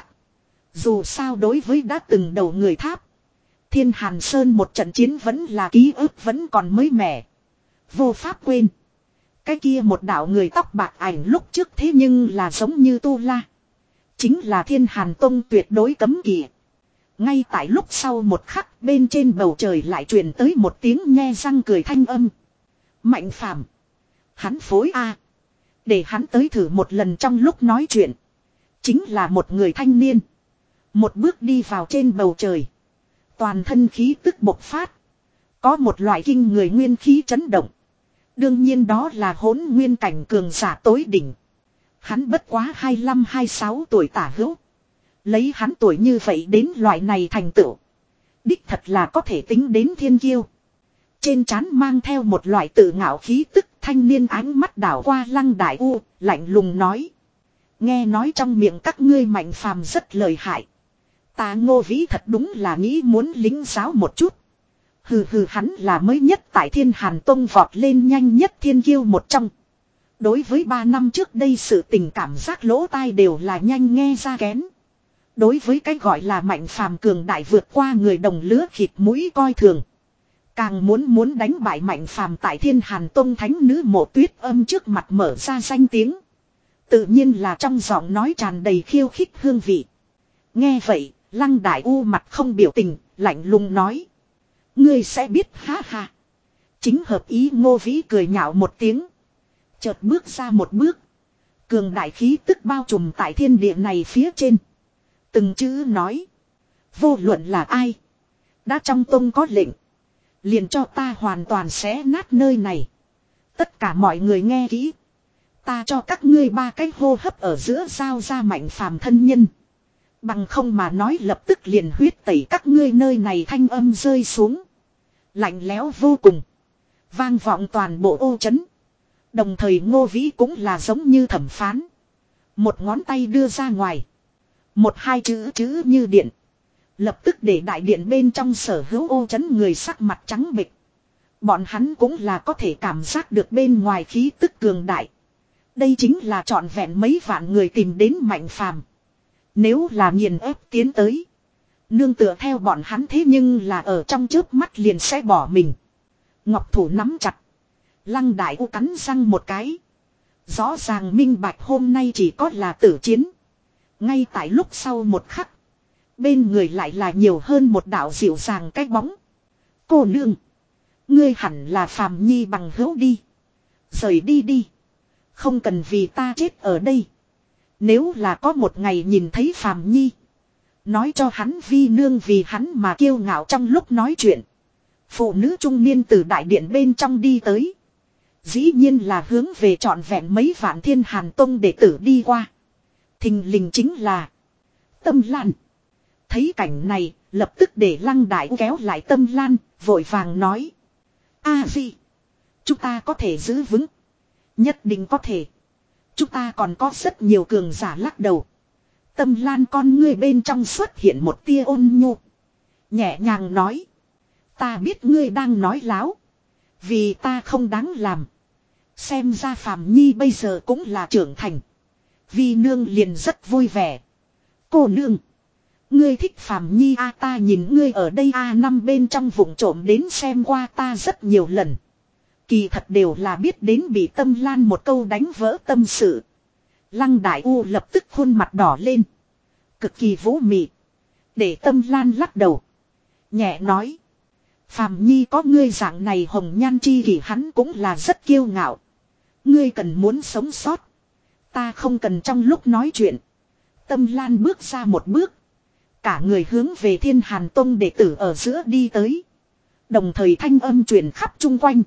Dù sao đối với đã từng đầu người tháp. Thiên Hàn Sơn một trận chiến vẫn là ký ức vẫn còn mới mẻ. Vô pháp quên. Cái kia một đạo người tóc bạc ảnh lúc trước thế nhưng là giống như tu la. Chính là Thiên Hàn Tông tuyệt đối cấm kỵ. Ngay tại lúc sau một khắc bên trên bầu trời lại truyền tới một tiếng nhe răng cười thanh âm. Mạnh Phàm, hắn phối a, để hắn tới thử một lần. Trong lúc nói chuyện, chính là một người thanh niên. Một bước đi vào trên bầu trời. Toàn thân khí tức bộc phát. Có một loại kinh người nguyên khí chấn động. Đương nhiên đó là hỗn nguyên cảnh cường giả tối đỉnh. Hắn bất quá hai mươi lăm hai mươi sáu tuổi tả hữu. Lấy hắn tuổi như vậy đến loại này thành tựu. Đích thật là có thể tính đến thiên kiêu. Trên trán mang theo một loại tự ngạo khí tức, thanh niên ánh mắt đảo qua Lăng Đại U, lạnh lùng nói. Nghe nói trong miệng các ngươi Mạnh Phàm rất lợi hại. Ta Ngô Vĩ thật đúng là nghĩ muốn lính giáo một chút. Hừ hừ, hắn là mới nhất tại Thiên Hàn Tông vọt lên nhanh nhất thiên kiêu một trong. Đối với ba năm trước đây sự tình cảm giác lỗ tai đều là nhanh nghe ra kén. Đối với cái gọi là Mạnh Phàm cường đại vượt qua người đồng lứa khịt mũi coi thường. Càng muốn muốn đánh bại Mạnh Phàm tại Thiên Hàn Tông thánh nữ Mộ Tuyết Âm trước mặt mở ra danh tiếng. Tự nhiên là trong giọng nói tràn đầy khiêu khích hương vị. Nghe vậy, Lăng Đại U mặt không biểu tình, lạnh lùng nói. Ngươi sẽ biết ha ha. Chính hợp ý. Ngô Vĩ cười nhạo một tiếng. Chợt bước ra một bước. Cường đại khí tức bao trùm tại thiên địa này phía trên. Từng chữ nói. Vô luận là ai. Đã trong tông có lệnh. Liền cho ta hoàn toàn xé nát nơi này. Tất cả mọi người nghe kỹ. Ta cho các ngươi ba cái hô hấp ở giữa giao ra Mạnh Phàm thân nhân. Bằng không mà nói lập tức liền huyết tẩy các ngươi. Nơi này thanh âm rơi xuống. Lạnh lẽo vô cùng. Vang vọng toàn bộ ô trấn. Đồng thời Ngô Vĩ cũng là giống như thẩm phán. Một ngón tay đưa ra ngoài. Một hai chữ chữ như điện. Lập tức để đại điện bên trong sở hữu ô trấn người sắc mặt trắng bệch. Bọn hắn cũng là có thể cảm giác được bên ngoài khí tức cường đại. Đây chính là trọn vẹn mấy vạn người tìm đến Mạnh Phàm. Nếu là nghiền ép tiến tới. Nương tựa theo bọn hắn thế nhưng là ở trong chớp mắt liền sẽ bỏ mình. Ngọc thủ nắm chặt. Lăng Đại U cắn răng một cái. Rõ ràng minh bạch hôm nay chỉ có là tử chiến. Ngay tại lúc sau một khắc. Bên người lại là nhiều hơn một đạo dịu dàng cái bóng. Cô nương. Ngươi hẳn là Phàm Nhi bằng hữu đi. Rời đi đi. Không cần vì ta chết ở đây. Nếu là có một ngày nhìn thấy Phàm Nhi. Nói cho hắn vi nương vì hắn mà kiêu ngạo trong lúc nói chuyện. Phụ nữ trung niên từ đại điện bên trong đi tới. Dĩ nhiên là hướng về trọn vẹn mấy vạn Thiên Hàn Tông đệ tử đi qua. Thình lình chính là Tâm Lan. Thấy cảnh này, lập tức để Lăng Đại kéo lại Tâm Lan, vội vàng nói. A Di, chúng ta có thể giữ vững. Nhất định có thể. Chúng ta còn có rất nhiều cường giả lắc đầu. Tâm Lan con ngươi bên trong xuất hiện một tia ôn nhu. Nhẹ nhàng nói. Ta biết ngươi đang nói láo. Vì ta không đáng làm. Xem ra Phàm Nhi bây giờ cũng là trưởng thành. Vi nương liền rất vui vẻ. Cô nương. Ngươi thích Phàm Nhi a ta nhìn ngươi ở đây a năm bên trong vùng trộm đến xem qua ta rất nhiều lần. Kỳ thật đều là biết đến bị Tâm Lan một câu đánh vỡ tâm sự. Lăng Đại U lập tức khuôn mặt đỏ lên. Cực kỳ vũ mị. Để Tâm Lan lắc đầu. Nhẹ nói. Phàm Nhi có ngươi dạng này hồng nhan chi kỷ hắn cũng là rất kiêu ngạo. Ngươi cần muốn sống sót. Ta không cần trong lúc nói chuyện. Tâm Lan bước ra một bước. Cả người hướng về Thiên Hàn Tông đệ tử ở giữa đi tới. Đồng thời thanh âm truyền khắp chung quanh.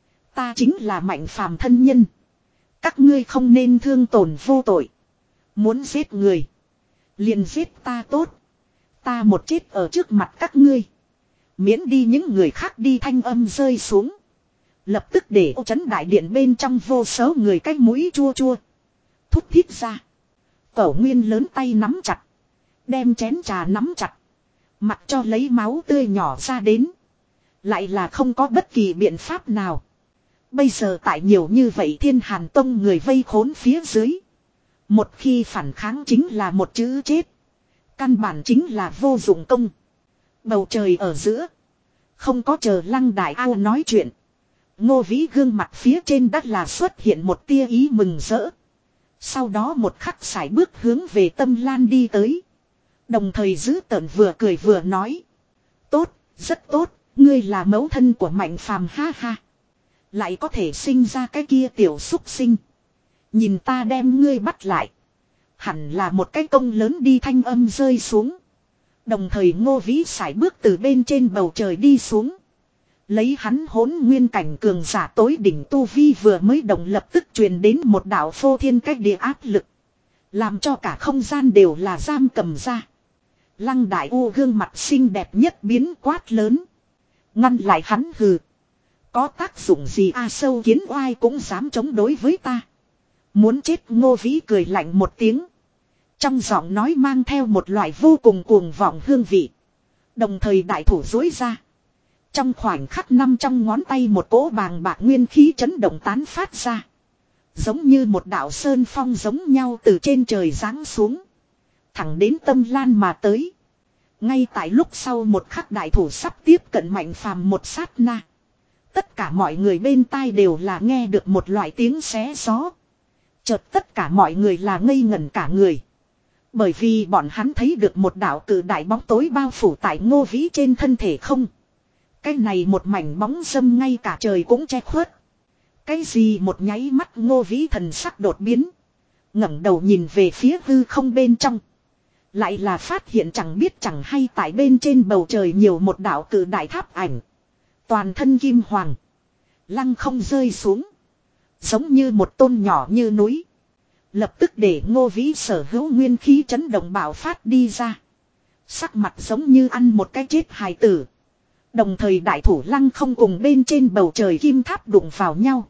Ta chính là Mạnh Phàm thân nhân. Các ngươi không nên thương tổn vô tội. Muốn giết người. Liền giết ta tốt. Ta một chết ở trước mặt các ngươi. Miễn đi những người khác đi thanh âm rơi xuống. Lập tức để ô chấn đại điện bên trong vô số người cái mũi chua chua. Thúc thít ra. Cẩu Nguyên lớn tay nắm chặt. Đem chén trà nắm chặt. Mặc cho lấy máu tươi nhỏ ra đến. Lại là không có bất kỳ biện pháp nào. Bây giờ tại nhiều như vậy Thiên Hàn Tông người vây khốn phía dưới. Một khi phản kháng chính là một chữ chết. Căn bản chính là vô dụng công. Bầu trời ở giữa. Không có chờ Lăng Đại Ao nói chuyện. Ngô Vĩ gương mặt phía trên đất là xuất hiện một tia ý mừng rỡ. Sau đó một khắc sải bước hướng về Tâm Lan đi tới. Đồng thời giữ tợn vừa cười vừa nói. Tốt, rất tốt, ngươi là mẫu thân của Mạnh Phàm ha ha. Lại có thể sinh ra cái kia tiểu xúc sinh. Nhìn ta đem ngươi bắt lại. Hẳn là một cái công lớn đi thanh âm rơi xuống. Đồng thời Ngô Vĩ sải bước từ bên trên bầu trời đi xuống. Lấy hắn hỗn nguyên cảnh cường giả tối đỉnh tu vi vừa mới động lập tức truyền đến một đạo phô thiên cách địa áp lực. Làm cho cả không gian đều là giam cầm ra. Lăng Đại U gương mặt xinh đẹp nhất biến quát lớn. Ngăn lại hắn hừ. Có tác dụng gì a sâu kiến oai cũng dám chống đối với ta. Muốn chết Ngô Vĩ cười lạnh một tiếng. Trong giọng nói mang theo một loại vô cùng cuồng vọng hương vị. Đồng thời đại thủ dối ra. Trong khoảnh khắc năm trong ngón tay một cỗ bàng bạc nguyên khí chấn động tán phát ra. Giống như một đạo sơn phong giống nhau từ trên trời giáng xuống. Thẳng đến Tâm Lan mà tới. Ngay tại lúc sau một khắc đại thủ sắp tiếp cận Mạnh Phàm một sát na. Tất cả mọi người bên tai đều là nghe được một loại tiếng xé gió. Chợt tất cả mọi người là ngây ngẩn cả người. Bởi vì bọn hắn thấy được một đạo cự đại bóng tối bao phủ tại Ngô Vĩ trên thân thể không. Cái này một mảnh bóng dâm ngay cả trời cũng che khuất. Cái gì một nháy mắt Ngô Vĩ thần sắc đột biến. ngẩng đầu nhìn về phía hư không bên trong. Lại là phát hiện chẳng biết chẳng hay tại bên trên bầu trời nhiều một đạo cự đại tháp ảnh. Toàn thân kim hoàng. Lăng không rơi xuống. Giống như một tôn nhỏ như núi. Lập tức để Ngô Vĩ sở hữu nguyên khí chấn động bạo phát đi ra. Sắc mặt giống như ăn một cái chết hài tử. Đồng thời đại thủ lăng không cùng bên trên bầu trời kim tháp đụng vào nhau.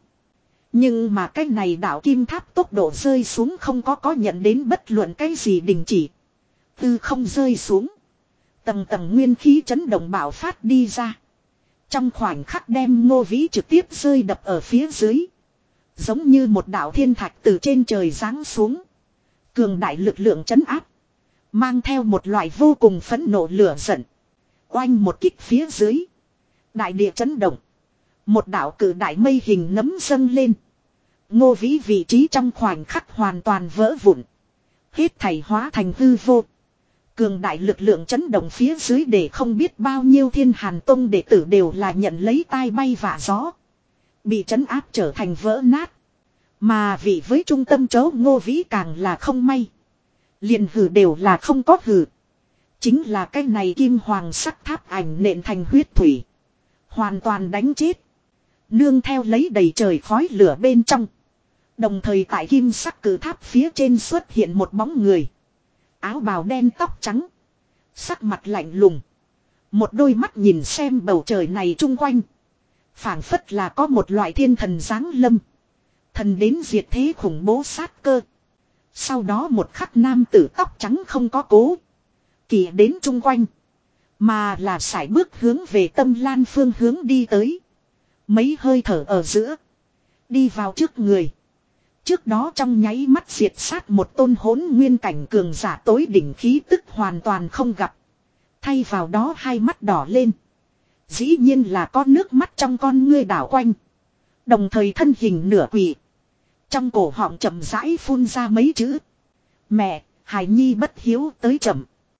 Nhưng mà cái này đạo kim tháp tốc độ rơi xuống không có có nhận đến bất luận cái gì đình chỉ. Từ không rơi xuống. Tầng tầng nguyên khí chấn động bạo phát đi ra. Trong khoảnh khắc đem Ngô Vĩ trực tiếp rơi đập ở phía dưới. Giống như một đạo thiên thạch từ trên trời giáng xuống. Cường đại lực lượng chấn áp. Mang theo một loại vô cùng phẫn nộ lửa giận. Oanh một kích phía dưới. Đại địa chấn động. Một đạo cử đại mây hình nấm dâng lên. Ngô Vĩ vị trí trong khoảnh khắc hoàn toàn vỡ vụn. Hết thảy hóa thành hư vô. Cường đại lực lượng chấn động phía dưới để không biết bao nhiêu Thiên Hàn Tông đệ tử đều là nhận lấy tai bay vạ gió. Bị trấn áp trở thành vỡ nát. Mà vị với trung tâm chấu Ngô Vĩ càng là không may. Liền hử đều là không có hử. Chính là cái này kim hoàng sắc tháp ảnh nện thành huyết thủy. Hoàn toàn đánh chết. Nương theo lấy đầy trời khói lửa bên trong. Đồng thời tại kim sắc cử tháp phía trên xuất hiện một bóng người. Áo bào đen tóc trắng. Sắc mặt lạnh lùng. Một đôi mắt nhìn xem bầu trời này chung quanh. Phảng phất là có một loại thiên thần giáng lâm. Thần đến diệt thế khủng bố sát cơ. Sau đó một khắc nam tử tóc trắng không có cố. Kỳ đến chung quanh. Mà là sải bước hướng về Tâm Lan phương hướng đi tới. Mấy hơi thở ở giữa. Đi vào trước người. Trước đó trong nháy mắt diệt sát một tôn hỗn nguyên cảnh cường giả tối đỉnh khí tức hoàn toàn không gặp. Thay vào đó hai mắt đỏ lên. Dĩ nhiên là có nước mắt trong con ngươi đảo quanh. Đồng thời thân hình nửa quỳ. Trong cổ họng chậm rãi phun ra mấy chữ. Mẹ, Hải Nhi bất hiếu tới chậm.